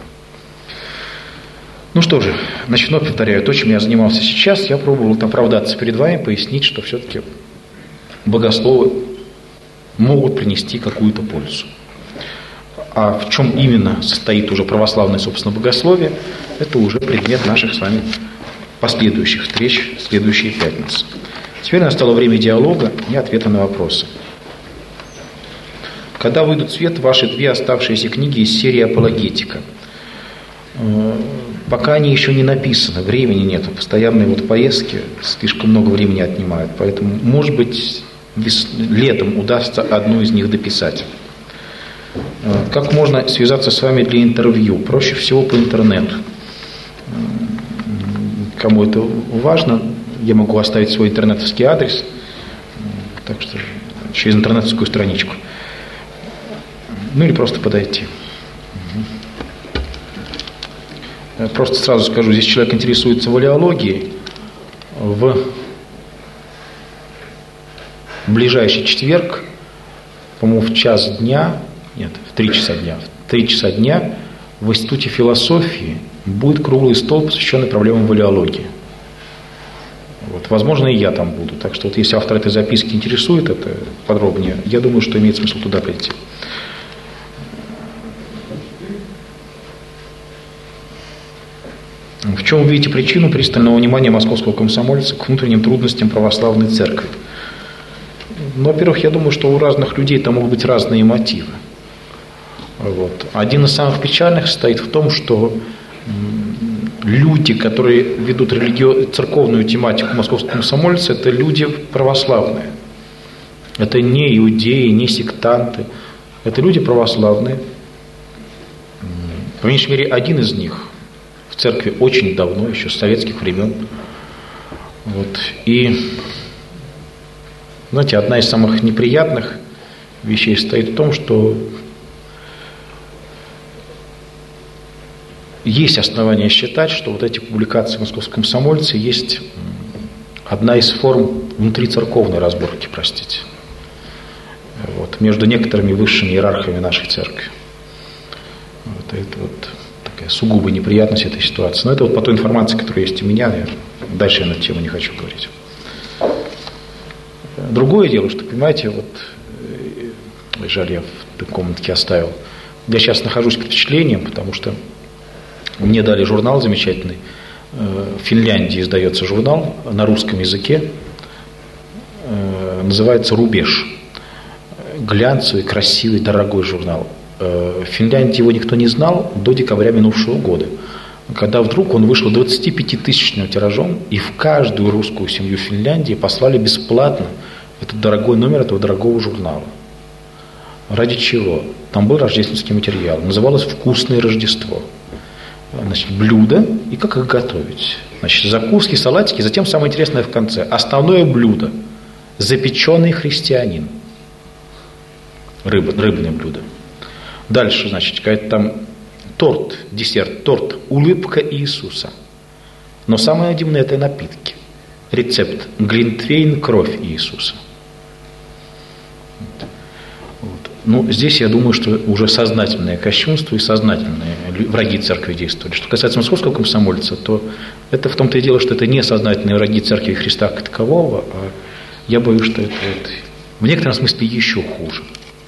Ну что же, значит, вновь повторяю, то, чем я занимался сейчас, я пробовал оправдаться перед вами, пояснить, что все-таки богословы могут принести какую-то пользу. А в чем именно состоит уже православное, собственно, богословие, это уже предмет наших с вами последующих встреч в следующие пятницы. Теперь настало время диалога и ответа на вопросы. Когда выйдут в свет ваши 2 оставшиеся книги из серии «Апологетика»? Пока они еще не написаны, времени нет, постоянные вот поездки слишком много времени отнимают, поэтому, может быть, летом удастся одну из них дописать. Как можно связаться с вами для интервью? Проще всего по интернету. Кому это важно, я могу оставить свой интернетовский адрес, так что через интернетовскую страничку. Ну или просто подойти. Просто сразу скажу, здесь человек интересуется валеологией. В ближайший четверг, по-моему, в 3 часа дня в Институте философии будет круглый стол, посвященный проблемам валеологии. Вот, возможно, и я там буду. Так что вот если автор этой записки интересует это подробнее, я думаю, что имеет смысл туда прийти. В чем вы видите причину пристального внимания московского комсомольца к внутренним трудностям православной церкви? Ну, во-первых, я думаю, что у разных людей там могут быть разные мотивы. Вот. Один из самых печальных состоит в том, что люди, которые ведут церковную тематику московского комсомольца, это люди православные. Это не иудеи, не сектанты. Это люди православные. По меньшей мере, один из них в церкви очень давно, еще с советских времен. Вот. И, знаете, одна из самых неприятных вещей состоит в том, что есть основания считать, что вот эти публикации в московском комсомольце есть одна из форм внутрицерковной разборки, простите, вот, между некоторыми высшими иерархами нашей церкви. Вот, это вот такая сугубо неприятность этой ситуации. Но это вот по той информации, которая есть у меня, дальше я на эту тему не хочу говорить. Другое дело, что, понимаете, вот, жаль, я в комнатке оставил. Я сейчас нахожусь под впечатлением, потому что мне дали журнал замечательный. В Финляндии издается журнал на русском языке. Называется «Рубеж». Глянцевый, красивый, дорогой журнал. В Финляндии его никто не знал до декабря минувшего года, когда вдруг он вышел 25-тысячным тиражом, и в каждую русскую семью Финляндии послали бесплатно этот дорогой номер этого дорогого журнала. Ради чего? Там был рождественский материал. Называлось «Вкусное Рождество». Значит, блюда и как их готовить. Значит, закуски, салатики, затем самое интересное в конце. Основное блюдо. Запеченный христианин. Рыбное блюдо. Дальше, значит, какая-то там торт, десерт, торт, улыбка Иисуса. Но самое дивное – это напитки. Рецепт глинтвейн, кровь Иисуса. Вот. Ну, здесь я думаю, что уже сознательное кощунство и сознательные враги церкви действовали. Что касается московского комсомольца, то это в том-то и дело, что это не сознательные враги церкви Христа как такового, а я боюсь, что это в некотором смысле еще хуже.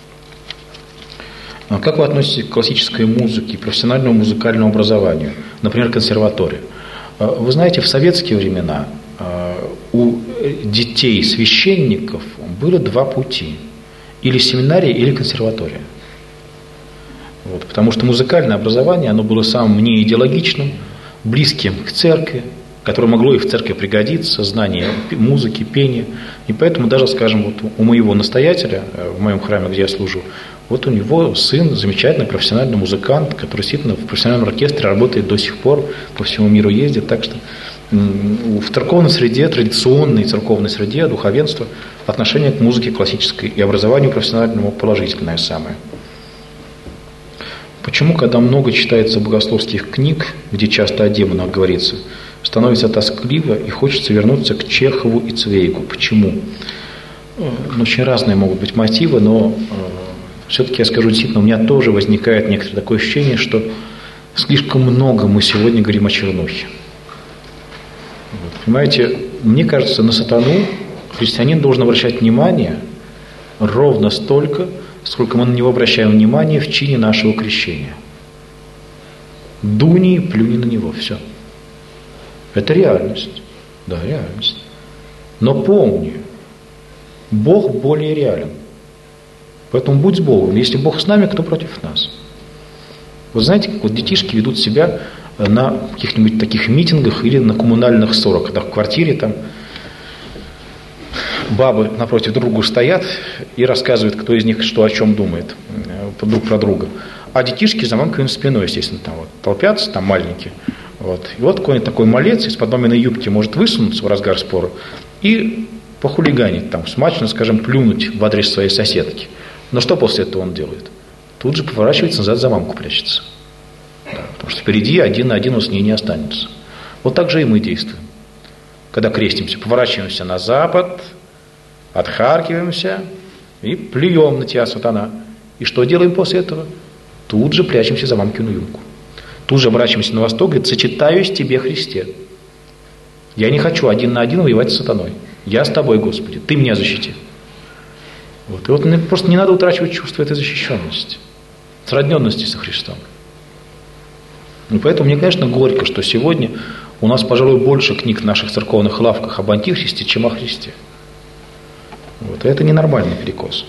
Как вы относитесь к классической музыке, профессиональному музыкальному образованию, например, консерваторию? Вы знаете, в советские времена у детей священников было два пути. Или семинария, или консерватория. Вот, потому что музыкальное образование, оно было самым неидеологичным, близким к церкви, которое могло и в церкви пригодиться, знание музыки, пения. И поэтому даже, скажем, вот у моего настоятеля, в моем храме, где я служу, вот у него сын, замечательный профессиональный музыкант, который действительно в профессиональном оркестре работает до сих пор, по всему миру ездит. Так что в церковной среде, традиционной церковной среде, духовенства, отношение к музыке классической и образованию профессиональному положительное самое. Почему, когда много читается богословских книг, где часто о демонах говорится, становится тоскливо и хочется вернуться к Чехову и Цвейгу? Почему? Очень разные могут быть мотивы, но все-таки я скажу действительно, у меня тоже возникает некоторое такое ощущение, что слишком много мы сегодня говорим о чернухе. Вот, понимаете, мне кажется, на сатану христианин должен обращать внимание ровно столько, сколько мы на него обращаем внимание в чине нашего крещения. Дуни и плюни на него, все. Это реальность. Да, реальность. Но помни, Бог более реален. Поэтому будь с Богом. Если Бог с нами, кто против нас? Вы знаете, как вот детишки ведут себя на каких-нибудь таких митингах или на коммунальных ссорах, когда в квартире там бабы напротив друг друга стоят и рассказывают, кто из них что о чем думает друг про друга. А детишки за мамкиной спиной, естественно, там вот толпятся, там маленькие. Вот. И вот какой-нибудь такой малец из-под маминой юбки может высунуться в разгар спора и похулиганить, там, смачно, скажем, плюнуть в адрес своей соседки. Но что после этого он делает? Тут же поворачивается назад, за мамку прячется. Да, потому что впереди один на один он с ней не останется. Вот так же и мы действуем. Когда крестимся, поворачиваемся на запад, отхаркиваемся и плюем на тебя, сатана. И что делаем после этого? Тут же прячемся за мамкину юбку. Тут же оборачиваемся на восток и говорит: сочетаюсь тебе, Христе. Я не хочу один на один воевать с сатаной. Я с тобой, Господи, ты меня защити. Вот. И вот просто не надо утрачивать чувство этой защищенности, сродненности со Христом. И поэтому мне, конечно, горько, что сегодня у нас, пожалуй, больше книг в наших церковных лавках об антихристе, чем о Христе. Вот. И это ненормальный перекос.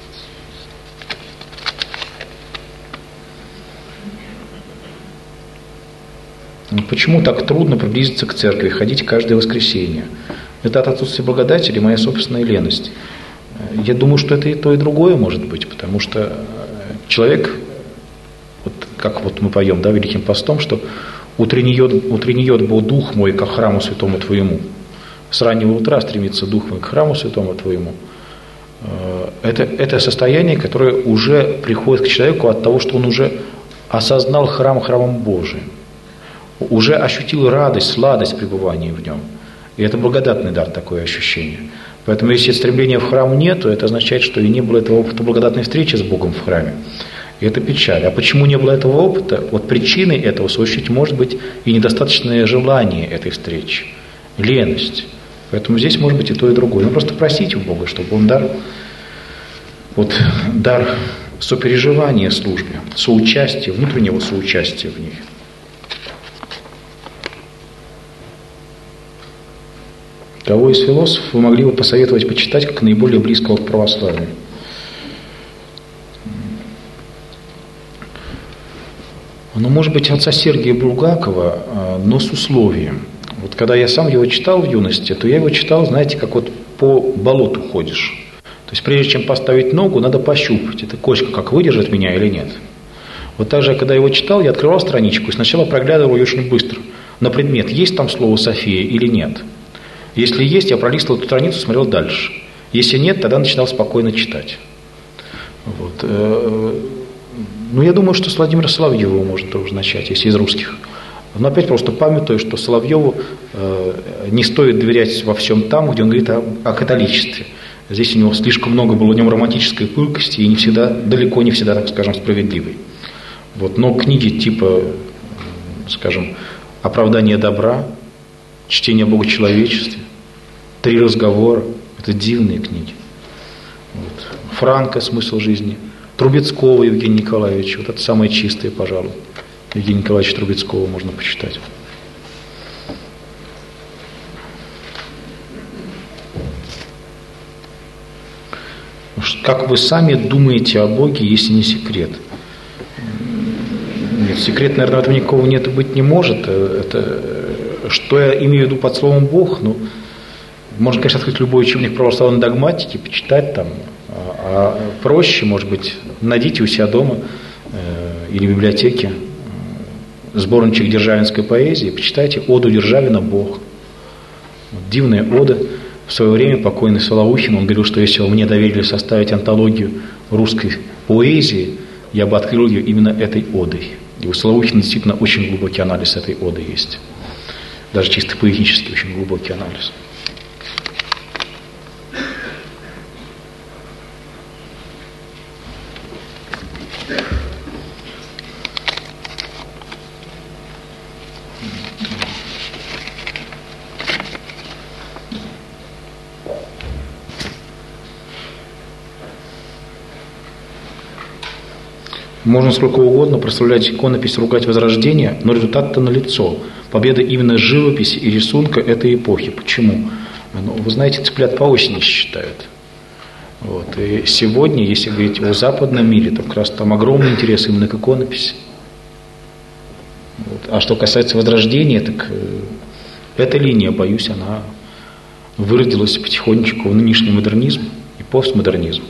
Почему так трудно приблизиться к церкви, ходить каждое воскресенье? Это от отсутствия благодати или моя собственная леность? Я думаю, что это и то, и другое может быть, потому что человек, вот как вот мы поем, да, Великим постом, что утренниет был дух мой ко храму святому твоему. С раннего утра стремится дух мой к храму святому твоему. Это состояние, которое уже приходит к человеку от того, что он уже осознал храм храмом Божиим, уже ощутил радость, сладость пребывания в нем. И это благодатный дар, такое ощущение. Поэтому если стремления в храм нет, то это означает, что и не было этого опыта благодатной встречи с Богом в храме. И это печаль. А почему не было этого опыта? Вот причиной этого, в свою очередь, может быть и недостаточное желание этой встречи, леность. Поэтому здесь может быть и то, и другое. Ну, просто просите у Бога, чтобы Он дар сопереживания службе, соучастия, внутреннего соучастия в ней. Кого из философов вы могли бы посоветовать почитать как наиболее близкого к православию? Ну, может быть, отца Сергия Булгакова, но с условием. Вот когда я сам его читал в юности, то я его читал, знаете, как вот по болоту ходишь. То есть прежде чем поставить ногу, надо пощупать, эта кочка как выдержит меня или нет. Вот так же, когда я его читал, я открывал страничку и сначала проглядывал ее очень быстро на предмет, есть там слово «София» или нет. Если есть, я пролистывал эту страницу, смотрел дальше. Если нет, тогда начинал спокойно читать. Вот. Ну, я думаю, что с Владимира Соловьева можно тоже начать, если из русских. Но опять просто памятую, что Соловьеву не стоит доверять во всем там, где он говорит о католичестве. Здесь у него слишком много было в нем романтической пылкости и не всегда, далеко не всегда, так скажем, справедливой. Вот. Но книги типа, скажем, «Оправдание добра», «Чтение о богочеловечестве», «Три разговора» – это дивные книги. Вот. Франко «Смысл жизни», Трубецкого Евгения Николаевича, вот это самое чистое, пожалуй. Евгения Николаевича Трубецкого можно почитать. Как вы сами думаете о Боге, если не секрет? Нет, секрет, наверное, в этом никакого нет и быть не может. Что я имею в виду под словом «Бог»? Ну, можно, конечно, открыть любой учебник православной догматики, почитать там. А проще, может быть, найдите у себя дома или в библиотеке сборничек державинской поэзии, почитайте оду Державина «Бог». Вот, дивная ода. В свое время покойный Солоухин, он говорил, что если бы мне доверили составить антологию русской поэзии, я бы открыл ее именно этой одой. И у Солоухина действительно очень глубокий анализ этой оды есть. Даже чисто поэтический очень глубокий анализ. Можно сколько угодно прославлять иконопись, ругать Возрождение, но результат-то налицо. Победа именно живописи и рисунка этой эпохи. Почему? Ну, вы знаете, цыплят по осени считают. Вот. И сегодня, если говорить о западном мире, то как раз там огромный интерес именно к иконописи. Вот. А что касается Возрождения, так эта линия, боюсь, она выродилась потихонечку в нынешний модернизм и постмодернизм.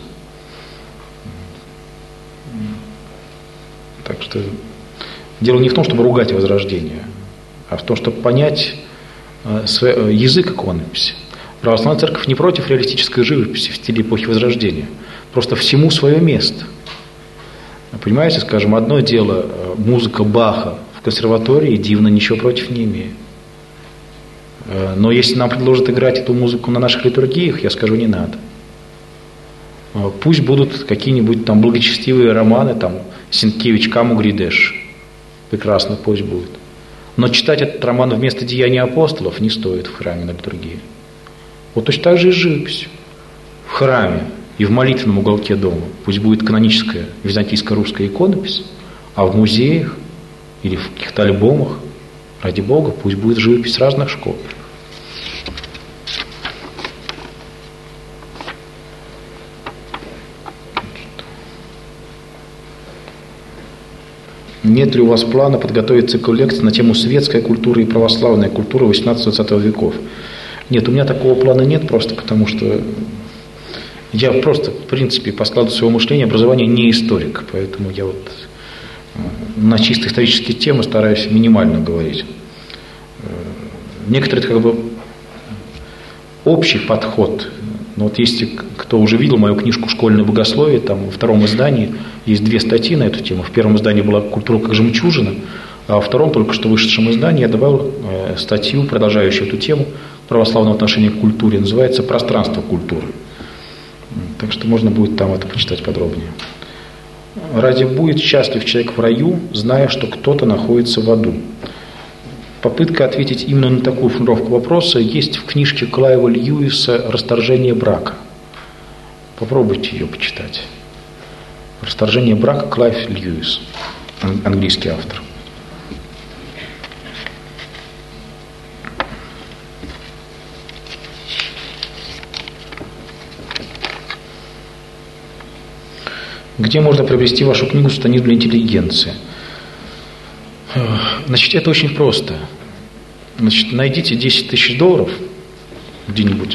Так что дело не в том, чтобы ругать Возрождение, а в том, чтобы понять язык иконописи. Православная церковь не против реалистической живописи в стиле эпохи Возрождения. Просто всему свое место. Понимаете, скажем, одно дело музыка Баха в консерватории, дивно, ничего против не имею. Но если нам предложат играть эту музыку на наших литургиях, я скажу, не надо. Пусть будут какие-нибудь там благочестивые романы, там Сенкевич «Каму грядеш». Прекрасно, пусть будет. Но читать этот роман вместо «Деяния апостолов» не стоит в храме на литургии. Вот точно так же и с живописью. В храме и в молитвенном уголке дома пусть будет каноническая византийско-русская иконопись, а в музеях или в каких-то альбомах, ради Бога, пусть будет живопись разных школ. Нет ли у вас плана подготовить цикл лекций на тему светская культура и православная культура 18-20 веков? Нет, у меня такого плана нет, просто потому что я просто, в принципе, по складу своего мышления, образования не историк, поэтому я вот на чисто исторические темы стараюсь минимально говорить. Некоторые, как бы, общий подход. Но вот если кто уже видел мою книжку «Школьное богословие», там во втором издании есть 2 статьи на эту тему. В первом издании была «Культура как жемчужина», а во втором, только что вышедшем издании, я добавил статью, продолжающую эту тему православного отношения к культуре. Называется «Пространство культуры». Так что можно будет там это почитать подробнее. Разве будет счастлив человек в раю, зная, что кто-то находится в аду? попытка ответить именно на такую формулировку вопроса есть в книжке Клайва Льюиса «Расторжение брака». Попробуйте ее почитать. «Расторжение брака», Клайв Льюис, английский автор. Где можно приобрести вашу книгу «Сатанизм для интеллигенции»? Значит, это очень просто. Значит, найдите $10 000 где-нибудь.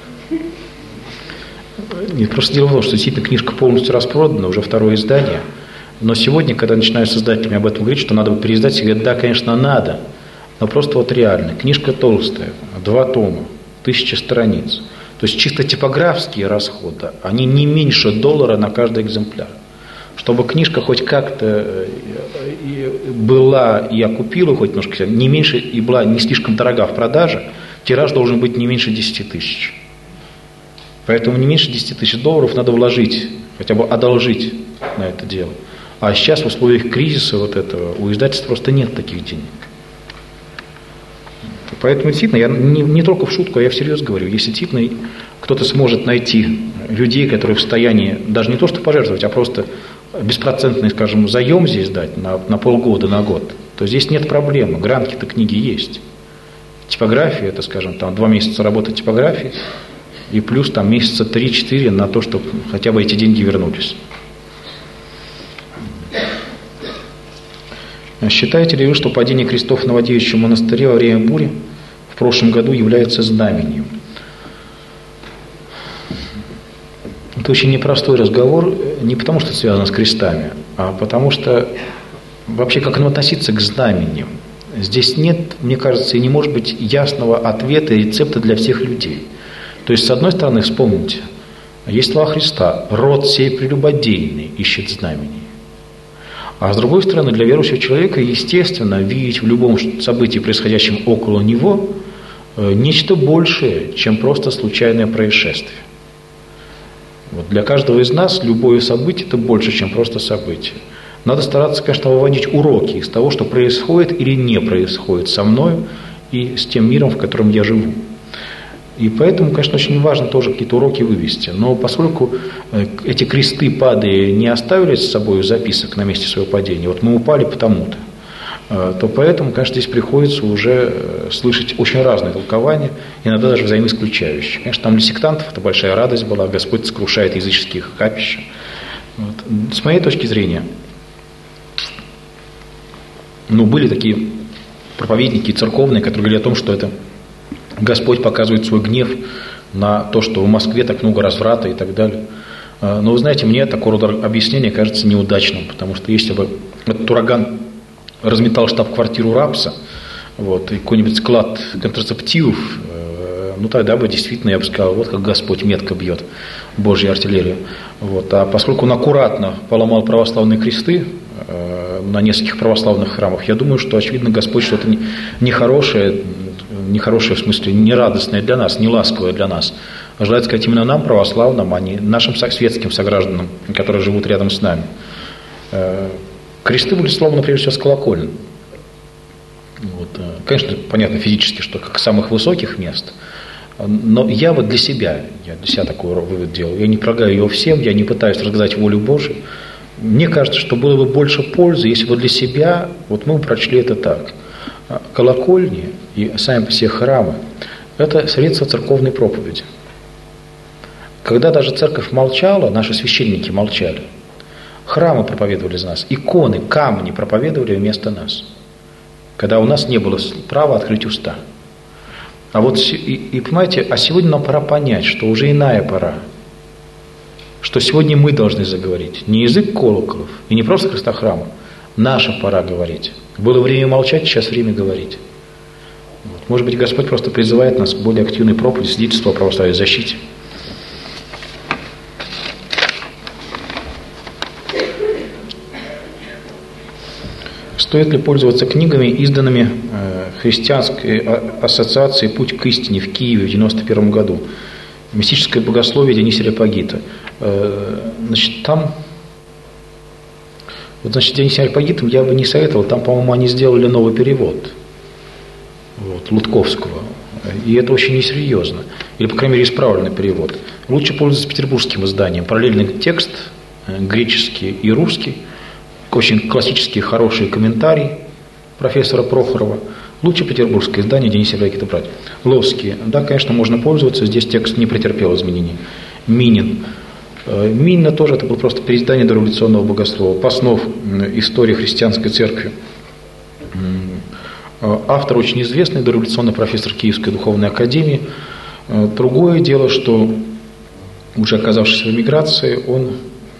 Нет, просто дело в том, что действительно книжка полностью распродана, уже второе издание. Но сегодня, когда начинаю с издателями об этом говорить, что надо бы переиздать, все говорят, да, конечно, надо. Но просто вот реально. Книжка толстая, 2 тома, 1000 страниц. То есть чисто типографские расходы, они не меньше $1 на каждый экземпляр. Чтобы книжка хоть как-то была и окупила хоть немножко, не меньше и была не слишком дорога в продаже, тираж должен быть не меньше 10 000. Поэтому не меньше $10 000 надо вложить, хотя бы одолжить на это дело. А сейчас в условиях кризиса вот этого у издательства просто нет таких денег. Поэтому действительно, я не только в шутку, а я всерьез говорю, если действительно кто-то сможет найти людей, которые в состоянии даже не то что пожертвовать, а просто беспроцентный, скажем, заем здесь дать на полгода, на год, то здесь нет проблемы, грантки-то книги есть. Типография, это, скажем, там 2 месяца работы типографии, и плюс там месяца 3-4 на то, чтобы хотя бы эти деньги вернулись. Считаете ли вы, что падение крестов в Новодевичьем монастыре во время бури в прошлом году является знамением? Это очень непростой разговор, не потому что это связано с крестами, а потому что вообще как относиться к знамениям. Здесь нет, мне кажется, и не может быть ясного ответа и рецепта для всех людей. То есть, с одной стороны, вспомните, есть слова Христа: «Род сей прелюбодейный ищет знамений». А с другой стороны, для верующего человека, естественно, видеть в любом событии, происходящем около него, нечто большее, чем просто случайное происшествие. Вот для каждого из нас любое событие – это больше, чем просто событие. Надо стараться, конечно, выводить уроки из того, что происходит или не происходит со мною и с тем миром, в котором я живу. И поэтому, конечно, очень важно тоже какие-то уроки вывести. Но поскольку эти кресты, падая, не оставили с собой записок на месте своего падения, вот мы упали потому-то, то поэтому, конечно, здесь приходится уже слышать очень разные толкования, иногда даже взаимоисключающие. Конечно, там для сектантов это большая радость была, Господь сокрушает языческие капища. Вот. С моей точки зрения, были такие проповедники церковные, которые говорили о том, что это Господь показывает свой гнев на то, что в Москве так много разврата и так далее. Но вы знаете, мне такого рода объяснение кажется неудачным, потому что если бы этот ураган разметал штаб-квартиру РАПСа, и какой-нибудь склад контрацептивов, тогда бы действительно, я бы сказал, вот как Господь метко бьет Божью артиллерию. А поскольку он аккуратно поломал православные кресты на нескольких православных храмах, я думаю, что, очевидно, Господь что-то нехорошее, в смысле нерадостное для нас, не ласковое для нас, желает сказать именно нам, православным, а не нашим светским согражданам, которые живут рядом с нами. Кресты были сломаны прежде всего с колоколен. Конечно, понятно физически, что как самых высоких мест, но я для себя такой вывод делаю. Я не предлагаю его всем, я не пытаюсь разгадать волю Божию. Мне кажется, что было бы больше пользы, если бы для себя, мы прочли это так. Колокольни и сами по себе храмы – это средства церковной проповеди. Когда даже церковь молчала, наши священники молчали, храмы проповедовали за нас, иконы, камни проповедовали вместо нас, когда у нас не было права открыть уста. Понимаете, сегодня нам пора понять, что уже иная пора, что сегодня мы должны заговорить. Не язык колоколов и не просто христохрама, наша пора говорить. Было время молчать, сейчас время говорить. Может быть, Господь просто призывает нас к более активной проповеди, свидетельству о православии, защите. Стоит ли пользоваться книгами, изданными Христианской ассоциацией «Путь к истине» в Киеве в 1991 году? «Мистическое богословие» Дионисия Ареопагита. Дионисия Ареопагитам я бы не советовал, там, по-моему, они сделали новый перевод. вот, Лутковского. И это очень несерьезно. Или, по крайней мере, исправленный перевод. Лучше пользоваться петербургским изданием. Параллельный текст, греческий и русский. Очень классический, хороший комментарий профессора Прохорова. Лучше петербургское издание Дениса Илья брать. Ловский. Да, конечно, можно пользоваться. Здесь текст не претерпел изменений. Минин. Минина тоже это было просто переиздание дореволюционного богослова. Паснов. История христианской церкви. Автор очень известный, дореволюционный профессор Киевской духовной академии. Другое дело, что уже оказавшись в эмиграции, он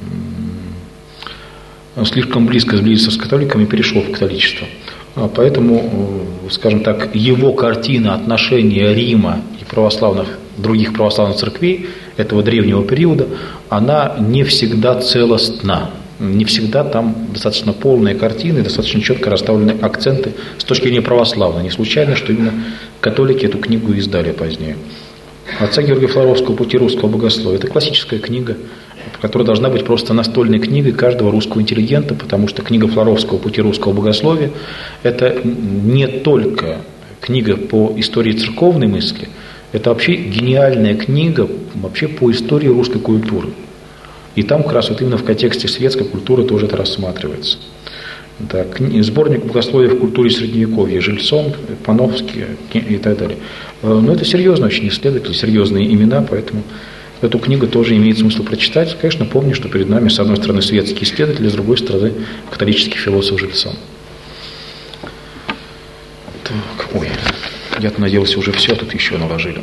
слишком близко сблизился с католиками и перешел в католичество. Поэтому, скажем так, его картина отношения Рима и других православных церквей этого древнего периода, она не всегда целостна. Не всегда там достаточно полные картины, достаточно четко расставлены акценты с точки зрения православной. Не случайно, что именно католики эту книгу издали позднее. Отца Георгия Флоровского «Пути русского богословия» – это классическая книга, которая должна быть просто настольной книгой каждого русского интеллигента, потому что книга Флоровского «Пути русского богословия» – это не только книга по истории церковной мысли, это вообще гениальная книга вообще по истории русской культуры. И там как раз вот именно в контексте светской культуры тоже это рассматривается. Да, сборник богословия в культуре Средневековья, Жильсон, Пановский и так далее. Но это серьезно очень исследователи, серьезные имена, поэтому эту книгу тоже имеет смысл прочитать. Конечно, помню, что перед нами с одной стороны светские исследователи, с другой стороны католический философ Жильсон. Так, ой, я-то надеялся уже все, тут еще наложили.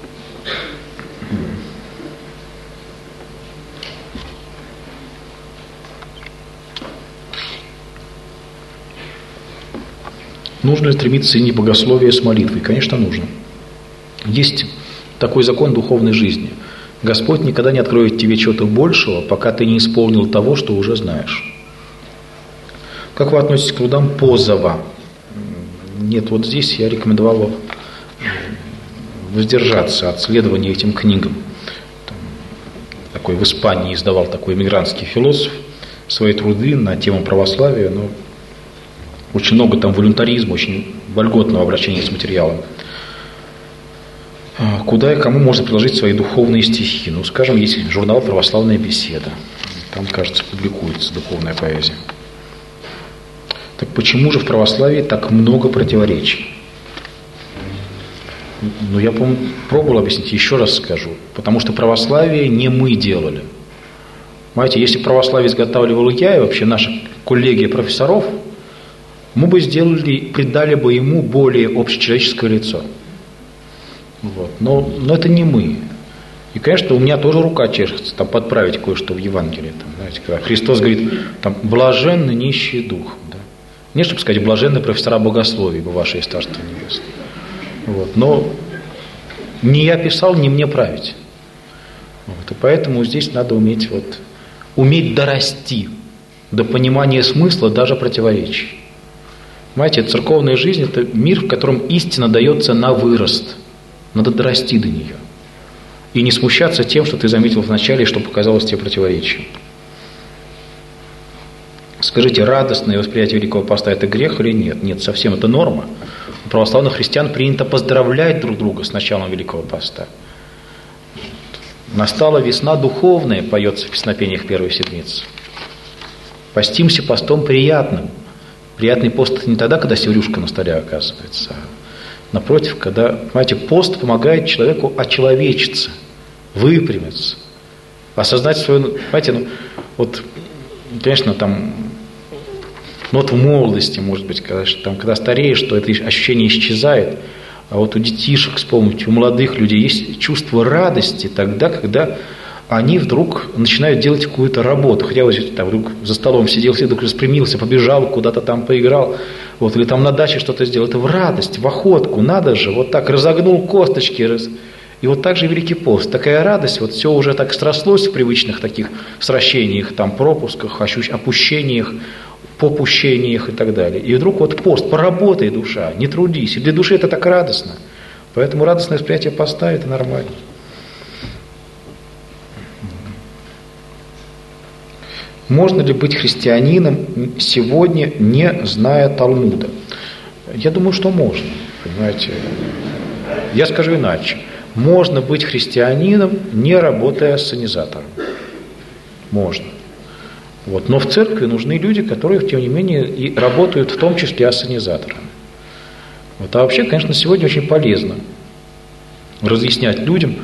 Нужно ли стремиться соединить богословие с молитвой? Конечно, нужно. Есть такой закон духовной жизни. Господь никогда не откроет тебе чего-то большего, пока ты не исполнил того, что уже знаешь. Как вы относитесь к трудам Позова? Нет, вот здесь я рекомендовал воздержаться от следования этим книгам. Такой в Испании издавал такой эмигрантский философ свои труды на тему православия, но очень много там волюнтаризма, очень вольготного обращения с материалом. Куда и кому можно предложить свои духовные стихи? Ну, скажем, есть журнал «Православная беседа». Там, кажется, публикуется духовная поэзия. Так почему же в православии так много противоречий? Ну, я, по-моему, пробовал объяснить, еще раз скажу. Потому что православие не мы делали. Понимаете, если православие изготавливал я и вообще наша коллегия профессоров, мы бы придали бы ему более общечеловеческое лицо. Вот. Но это не мы. И, конечно, у меня тоже рука чешется там, подправить кое-что в Евангелии. Там, знаете, когда Христос говорит, там, блаженны нищие духом. Да? Не чтобы сказать, блаженны профессора богословия, ибо ваше есть Царство Небесное. Вот. Но не я писал, не мне править. Вот. И поэтому здесь надо уметь дорасти до понимания смысла даже противоречий. Понимаете, церковная жизнь – это мир, в котором истина дается на вырост. Надо дорасти до нее. И не смущаться тем, что ты заметил вначале, что показалось тебе противоречием. Скажите, радостное восприятие Великого Поста – это грех или нет? Нет, совсем это норма. У православных христиан принято поздравлять друг друга с началом Великого Поста. «Настала весна духовная», поется в песнопениях первой седмицы. Постимся постом приятным. Приятный пост – это не тогда, когда севрюшка на столе оказывается, а напротив, когда, понимаете, пост помогает человеку очеловечиться, выпрямиться, осознать свою, понимаете, конечно, в молодости, может быть, когда стареешь, что это ощущение исчезает, а вот у детишек, вспомните, у молодых людей есть чувство радости тогда, когда они вдруг начинают делать какую-то работу. Хотя вот там вдруг за столом сидел, вдруг распрямился, побежал, куда-то там поиграл, или там на даче что-то сделал. Это в радость, в охотку, надо же, вот так разогнул косточки. И вот так же Великий пост. Такая радость, все уже так срослось в привычных таких сращениях, там, пропусках, опущениях, попущениях и так далее. И вдруг пост, поработай, душа, не трудись. И для души это так радостно. Поэтому радостное восприятие поста – это нормально. Можно ли быть христианином сегодня, не зная Талмуда? Я думаю, что можно. понимаете. Я скажу иначе. Можно быть христианином, не работая ассенизатором. Можно. Вот. Но в церкви нужны люди, которые, тем не менее, и работают в том числе ассенизаторами. Вот. А вообще, конечно, сегодня очень полезно разъяснять людям,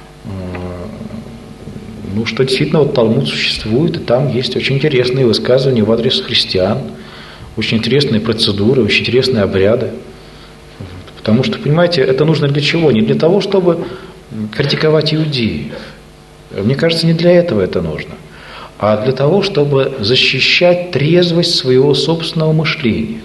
что действительно вот Талмуд существует, и там есть очень интересные высказывания в адрес христиан, очень интересные процедуры, очень интересные обряды. Вот. Потому что, понимаете, это нужно для чего? Не для того, чтобы критиковать иудеев. Мне кажется, не для этого это нужно, а для того, чтобы защищать трезвость своего собственного мышления.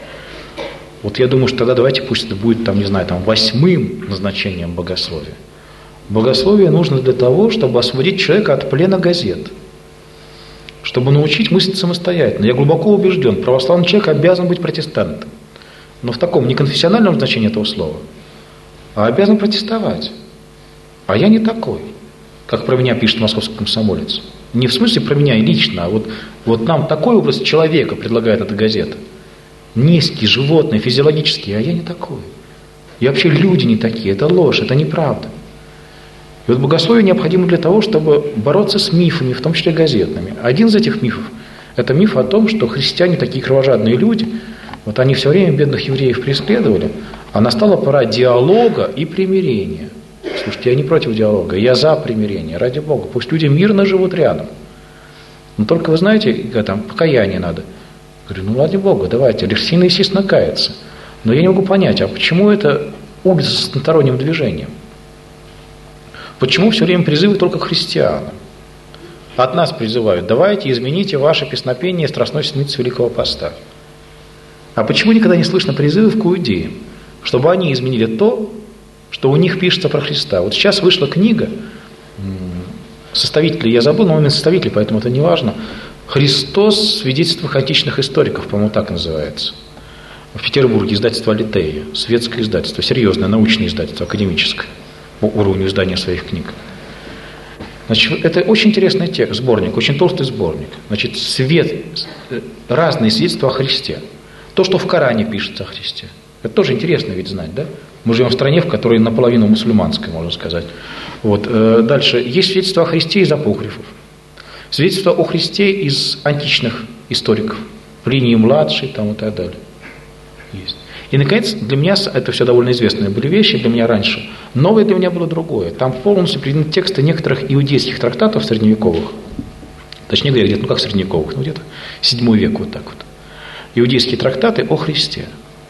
Вот я думаю, что тогда давайте пусть это будет, там, не знаю, там, 8-м назначением богословия. Богословие нужно для того, чтобы освободить человека от плена газет, чтобы научить мыслить самостоятельно. Я глубоко убежден, православный человек обязан быть протестантом, но в таком неконфессиональном значении этого слова, а обязан протестовать. А я не такой, как про меня пишет московский комсомолец. Не в смысле про меня лично, а вот нам такой образ человека предлагает эта газета. Низкий, животный, физиологический, а я не такой. И вообще люди не такие, это ложь, это неправда. И вот богословие необходимо для того, чтобы бороться с мифами, в том числе газетными. Один из этих мифов – это миф о том, что христиане такие кровожадные люди, вот они все время бедных евреев преследовали, а настала пора диалога и примирения. Слушайте, я не против диалога, я за примирение, ради Бога, пусть люди мирно живут рядом. Но только вы знаете, там покаяние надо. Говорю, ради Бога, давайте, лишь сильно, естественно, каяться. Но я не могу понять, а почему это улица с односторонним движением? Почему все время призывы только к христианам? От нас призывают, давайте измените ваше песнопение Страстной Седмицы Великого Поста. А почему никогда не слышно призывов к иудеям? Чтобы они изменили то, что у них пишется про Христа. Вот сейчас вышла книга, составителя я забыл, но именно составитель, поэтому это не важно. «Христос. Свидетельство античных историков», по-моему, так называется. В Петербурге издательство «Алитея», светское издательство, серьезное, научное издательство, академическое, по уровню издания своих книг. Значит, это очень интересный текст, сборник, очень толстый сборник. Значит, разные свидетельства о Христе. То, что в Коране пишется о Христе. Это тоже интересно ведь знать, да? Мы живем в стране, в которой наполовину мусульманской, можно сказать. Вот. Дальше. Есть свидетельства о Христе из апокрифов. Свидетельства о Христе из античных историков. Плиний младший там, и так далее. Есть. И, наконец, для меня, это все довольно известные были вещи для меня раньше, новое для меня было другое. Там полностью приведены тексты некоторых иудейских трактатов средневековых. Точнее говоря, где-то, как средневековых, где-то 7 век, вот так вот. Иудейские трактаты о Христе.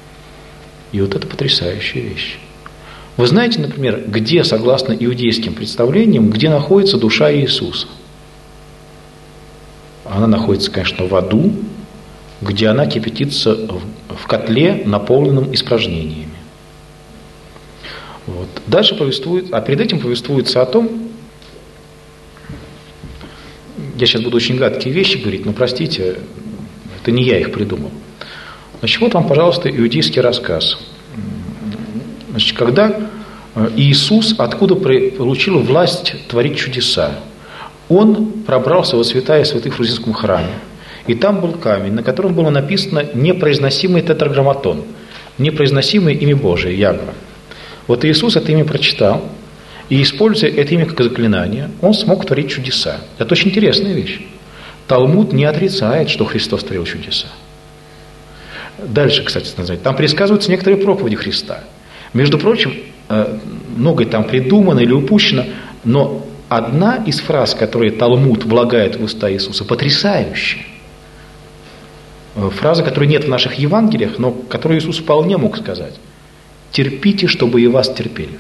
И вот это потрясающая вещь. Вы знаете, например, где, согласно иудейским представлениям, где находится душа Иисуса? Она находится, конечно, в аду, где она кипятится в котле, наполненном испражнениями. Вот. Дальше повествует, а перед этим повествуется о том, я сейчас буду очень гадкие вещи говорить, но простите, это не я их придумал. Значит, вот вам, пожалуйста, иудейский рассказ. Значит, когда Иисус откуда получил власть творить чудеса? Он пробрался во святая святых в Иерусалимском храме. И там был камень, на котором было написано непроизносимый тетраграмматон, непроизносимое имя Божие, Ягва. Вот Иисус это имя прочитал, и, используя это имя как заклинание, он смог творить чудеса. Это очень интересная вещь. Талмуд не отрицает, что Христос творил чудеса. Дальше, кстати сказать, там пересказываются некоторые проповеди Христа. Между прочим, многое там придумано или упущено, но одна из фраз, которые Талмуд влагает в уста Иисуса, потрясающая. Фраза, которой нет в наших Евангелиях, но которую Иисус вполне мог сказать. «Терпите, чтобы и вас терпели».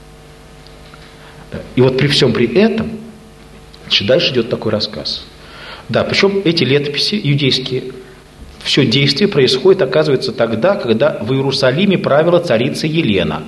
И вот при всем при этом, дальше идет такой рассказ. Да, причем эти летописи иудейские, все действие происходит, оказывается, тогда, когда в Иерусалиме правила царица Елена,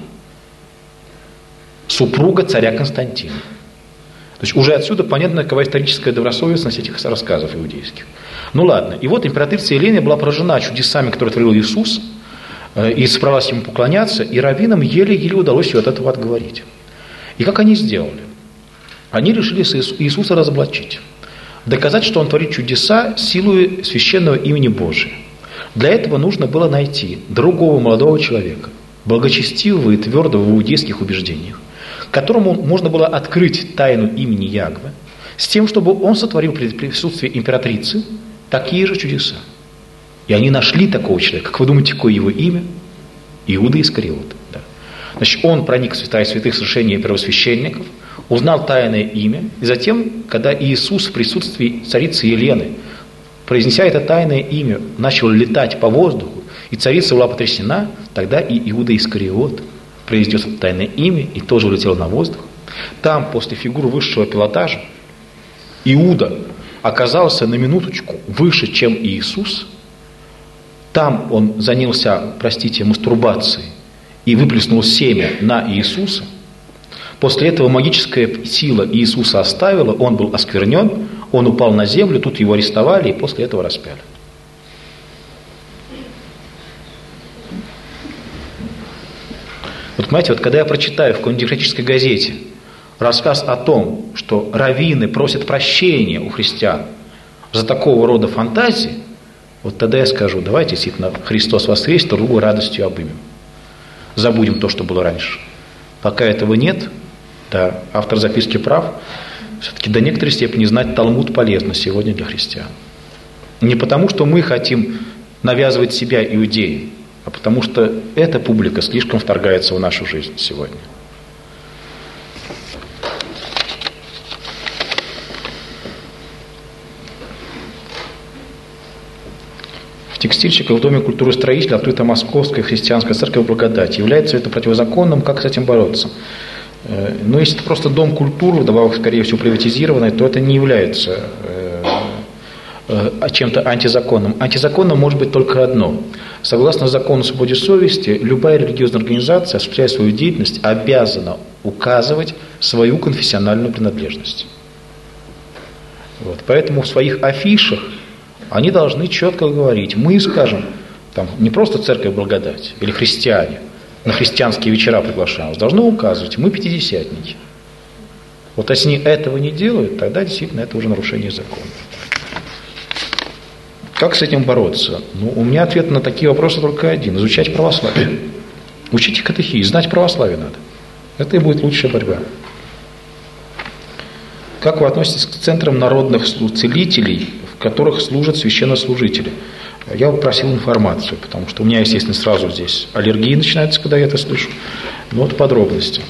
супруга царя Константина. То есть уже отсюда понятна какова историческая добросовестность этих рассказов иудейских. Ну ладно, и вот императрица Елена была поражена чудесами, которые творил Иисус, и собралась ему поклоняться, и раввинам еле-еле удалось ее от этого отговорить. И как они сделали? Они решили Иисуса разоблачить, доказать, что он творит чудеса силой священного имени Божия. Для этого нужно было найти другого молодого человека, благочестивого и твердого в иудейских убеждениях, которому можно было открыть тайну имени Ягве, с тем, чтобы он сотворил при присутствии императрицы такие же чудеса. И они нашли такого человека. Как вы думаете, какое его имя? Иуда Искариот. Да. Значит, он проник в святая святых совершения первосвященников, узнал тайное имя, и затем, когда Иисус в присутствии царицы Елены, произнеся это тайное имя, начал летать по воздуху, и царица была потрясена, тогда и Иуда Искариот произнес это тайное имя и тоже улетел на воздух. Там, после фигур высшего пилотажа, Иуда оказался на минуточку выше, чем Иисус. Там он занялся, мастурбацией и выплеснул семя на Иисуса. После этого магическая сила Иисуса оставила, он был осквернен, он упал на землю, тут его арестовали и после этого распяли. Вот понимаете, когда я прочитаю в какой-нибудь демократической газете рассказ о том, что раввины просят прощения у христиан за такого рода фантазии, вот тогда я скажу, давайте действительно Христос воскресит, друг другу радостью обымем. Забудем то, что было раньше. Пока этого нет, да, автор записки прав, все-таки до некоторой степени знать Талмуд полезно сегодня для христиан. Не потому, что мы хотим навязывать себя иудеям, а потому что эта публика слишком вторгается в нашу жизнь сегодня. В текстильщиках в Доме культуры строителей открыта Московская христианская церковь Благодать. Является это противозаконным? Как с этим бороться? Но если это просто дом культуры, вдобавок, скорее всего, приватизированный, то это не является чем-то антизаконным. Антизаконным может быть только одно. Согласно закону о свободе совести, любая религиозная организация, осуществляя свою деятельность, обязана указывать свою конфессиональную принадлежность. Вот. Поэтому в своих афишах они должны четко говорить, мы, скажем, там, не просто церковь Благодать или христиане, на христианские вечера приглашаем, должны указывать, мы пятидесятники. Вот если они этого не делают, тогда действительно это уже нарушение закона. Как с этим бороться? У меня ответ на такие вопросы только один. Изучать православие. Учите катехизис, знать православие надо. Это и будет лучшая борьба. Как вы относитесь к центрам народных целителей, в которых служат священнослужители? Я попросил информацию, потому что у меня, естественно, сразу здесь аллергии начинаются, когда я это слышу. Но вот подробности.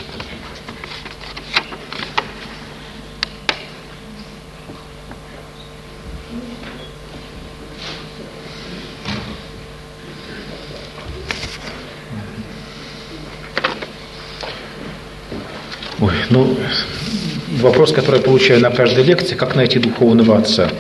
Вопрос, который я получаю на каждой лекции, как найти духовного отца.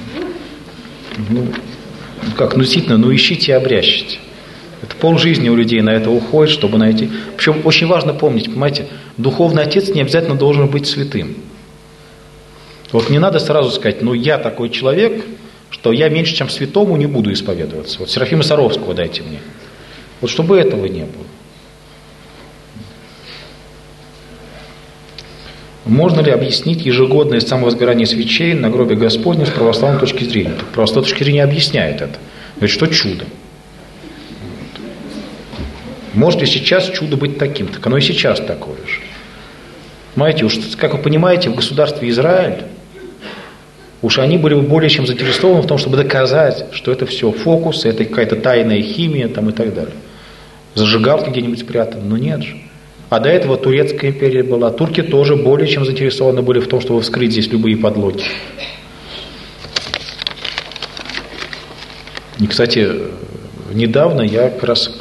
Действительно, ищите и обрящите. Это полжизни у людей на это уходит, чтобы найти. Причем очень важно помнить, понимаете, духовный отец не обязательно должен быть святым. Вот не надо сразу сказать, я такой человек, что я меньше, чем святому, не буду исповедоваться. Вот Серафима Саровского дайте мне. Вот чтобы этого не было. Можно ли объяснить ежегодное самовозгорание свечей на гробе Господнем с православной точки зрения? Православная точка зрения объясняет это. Говорит, что чудо. Может ли сейчас чудо быть таким? Так оно и сейчас такое же. Понимаете, как вы понимаете, в государстве Израиль они были бы более чем заинтересованы в том, чтобы доказать, что это все фокус, это какая-то тайная химия и так далее. Зажигалки где-нибудь спрятаны, но нет же. А до этого Турецкая империя была. Турки тоже более чем заинтересованы были в том, чтобы вскрыть здесь любые подлоги. И, кстати, недавно я как раз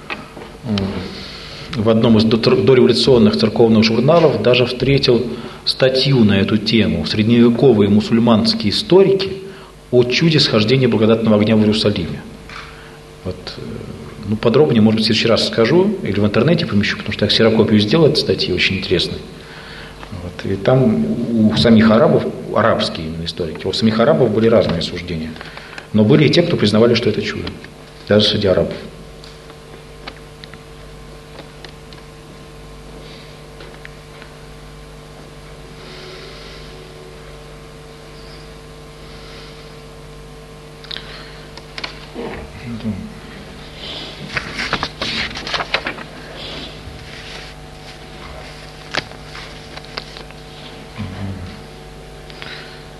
в одном из дореволюционных церковных журналов даже встретил статью на эту тему. Средневековые мусульманские историки о чуде схождения благодатного огня в Иерусалиме. Подробнее, может быть, в следующий раз скажу, или в интернете помещу, потому что я ксерокопию сделал этой статьи, очень интересной. И там у самих арабов, арабские именно историки, у самих арабов были разные суждения. Но были и те, кто признавали, что это чудо. Даже среди арабов.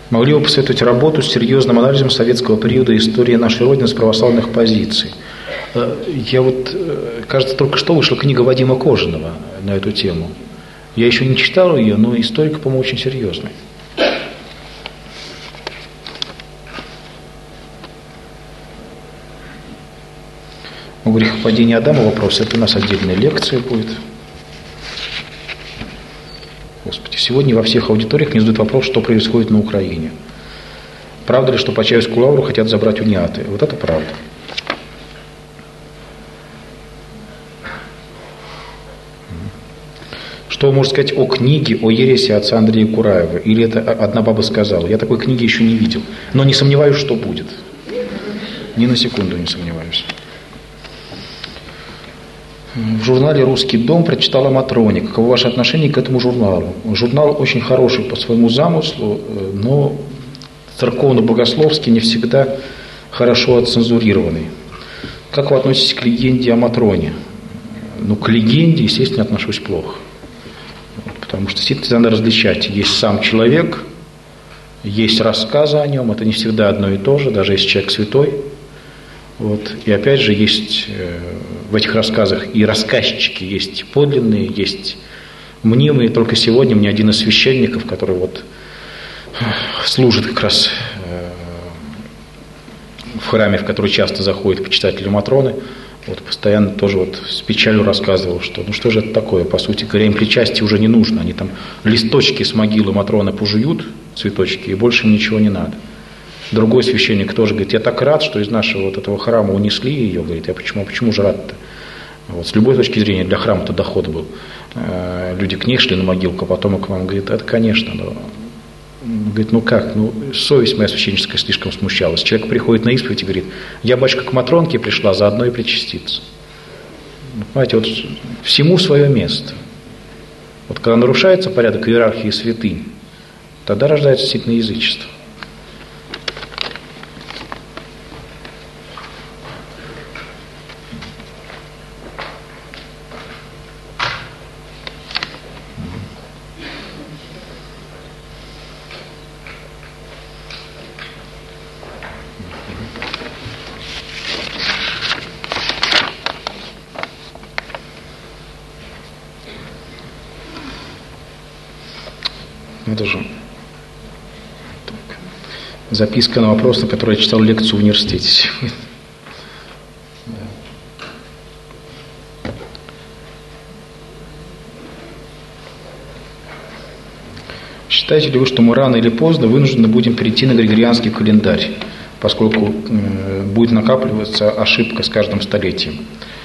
Могли бы посоветовать работу с серьезным анализом советского периода истории нашей Родины с православных позиций? Я кажется, только что вышла книга Вадима Кожаного на эту тему. Я еще не читал ее, но историк, по-моему, очень серьезный. О грехопадении Адама вопрос. Это у нас отдельная лекция будет. Господи, сегодня во всех аудиториях мне задают вопрос, что происходит на Украине. Правда ли, что Почаевскую лавру хотят забрать униаты? Вот это правда. Что вы можете сказать о книге о ереси отца Андрея Кураева? Или это одна баба сказала? Я такой книги еще не видел. Но не сомневаюсь, что будет. Ни на секунду не сомневаюсь. В журнале «Русский дом» прочитала Матроне. Каково ваше отношение к этому журналу? Журнал очень хороший по своему замыслу, но церковно-богословски не всегда хорошо отцензурированный. Как вы относитесь к легенде о Матроне? К легенде, естественно, отношусь плохо. Потому что действительно надо различать. Есть сам человек, есть рассказы о нем, это не всегда одно и то же, даже если человек святой. И опять же, есть в этих рассказах и рассказчики, есть подлинные, есть мнимые. Только сегодня мне один из священников, который служит как раз в храме, в который часто заходят почитатели Матроны, постоянно тоже с печалью рассказывал, что что же это такое, по сути говоря, им причастие уже не нужно, они там листочки с могилы Матроны пожуют, цветочки, и больше им ничего не надо. Другой священник тоже говорит, я так рад, что из нашего этого храма унесли ее, говорит, почему же рад-то? С любой точки зрения для храма-то доход был. Люди к ней шли на могилку, а потом и к вам, говорит, это конечно, но... Говорит, совесть моя священническая слишком смущалась. Человек приходит на исповедь и говорит, я, батюшка, к Матронке пришла, заодно и причаститься. Понимаете, всему свое место. Когда нарушается порядок иерархии святынь, тогда рождается действительно язычество. Это же записка на вопрос, на который я читал лекцию в университете сегодня. Считаете ли вы, что мы рано или поздно вынуждены будем перейти на григорианский календарь, поскольку будет накапливаться ошибка с каждым столетием?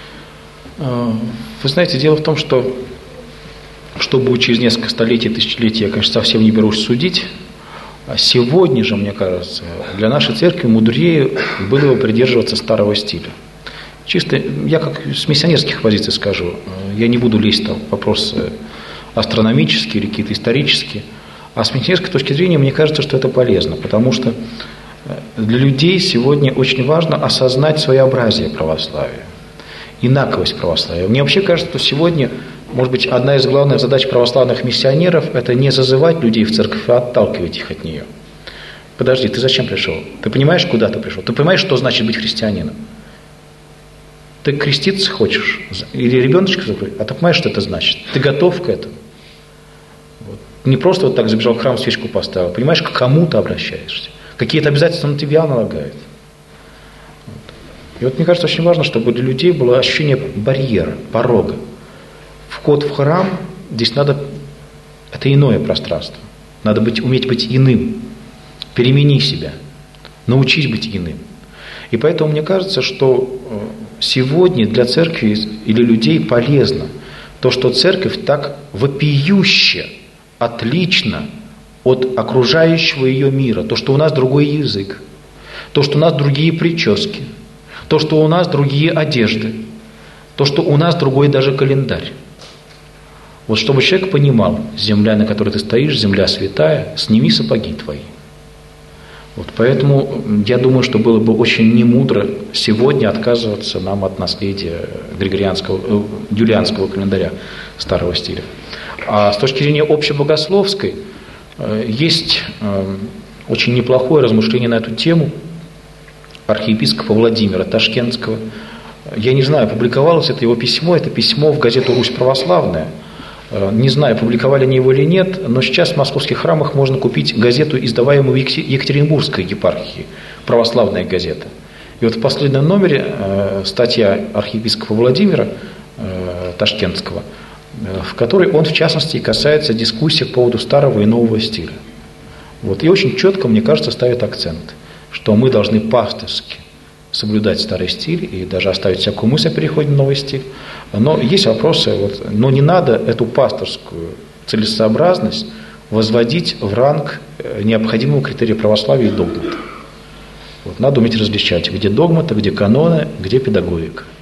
Вы знаете, дело в том, что будет через несколько столетий, тысячелетий, я, конечно, совсем не берусь судить. А сегодня же, мне кажется, для нашей церкви мудрее было бы придерживаться старого стиля. Чисто, я как с миссионерских позиций скажу, я не буду лезть в вопросы астрономические или какие-то исторические, а с миссионерской точки зрения мне кажется, что это полезно, потому что для людей сегодня очень важно осознать своеобразие православия, инаковость православия. Мне вообще кажется, что сегодня, может быть, одна из главных задач православных миссионеров – это не зазывать людей в церковь, а отталкивать их от нее. Подожди, ты зачем пришел? Ты понимаешь, куда ты пришел? Ты понимаешь, что значит быть христианином? Ты креститься хочешь? Или ребеночка закрыть? А ты понимаешь, что это значит? Ты готов к этому? Не просто так забежал в храм, свечку поставил. Понимаешь, к кому ты обращаешься? Какие-то обязательства на тебя налагают. И мне кажется, очень важно, чтобы для людей было ощущение барьера, порога. Вход в храм, здесь надо, это иное пространство. Надо уметь быть иным. Перемени себя. Научись быть иным. И поэтому мне кажется, что сегодня для церкви или людей полезно то, что церковь так вопиюще отлична от окружающего ее мира. То, что у нас другой язык. То, что у нас другие прически. То, что у нас другие одежды. То, что у нас другой даже календарь. Чтобы человек понимал, земля, на которой ты стоишь, земля святая, сними сапоги твои. Поэтому я думаю, что было бы очень немудро сегодня отказываться нам от наследия юлианского календаря старого стиля. А с точки зрения общебогословской, есть очень неплохое размышление на эту тему архиепископа Владимира Ташкентского. Я не знаю, публиковалось это его письмо, это письмо в газету «Русь православная». Не знаю, публиковали они его или нет, но сейчас в московских храмах можно купить газету, издаваемую в Екатеринбургской епархии, православная газета. И вот в последнем номере статья архиепископа Владимира Ташкентского, в которой он, в частности, касается дискуссии по поводу старого и нового стиля. Вот. И очень четко, мне кажется, ставит акцент, что мы должны пастырски соблюдать старый стиль и даже оставить всякую мысль о переходе на новый стиль. Но есть вопросы, но не надо эту пасторскую целесообразность возводить в ранг необходимого критерия православия и догмата. Надо уметь различать, где догмата, где каноны, где педагогика.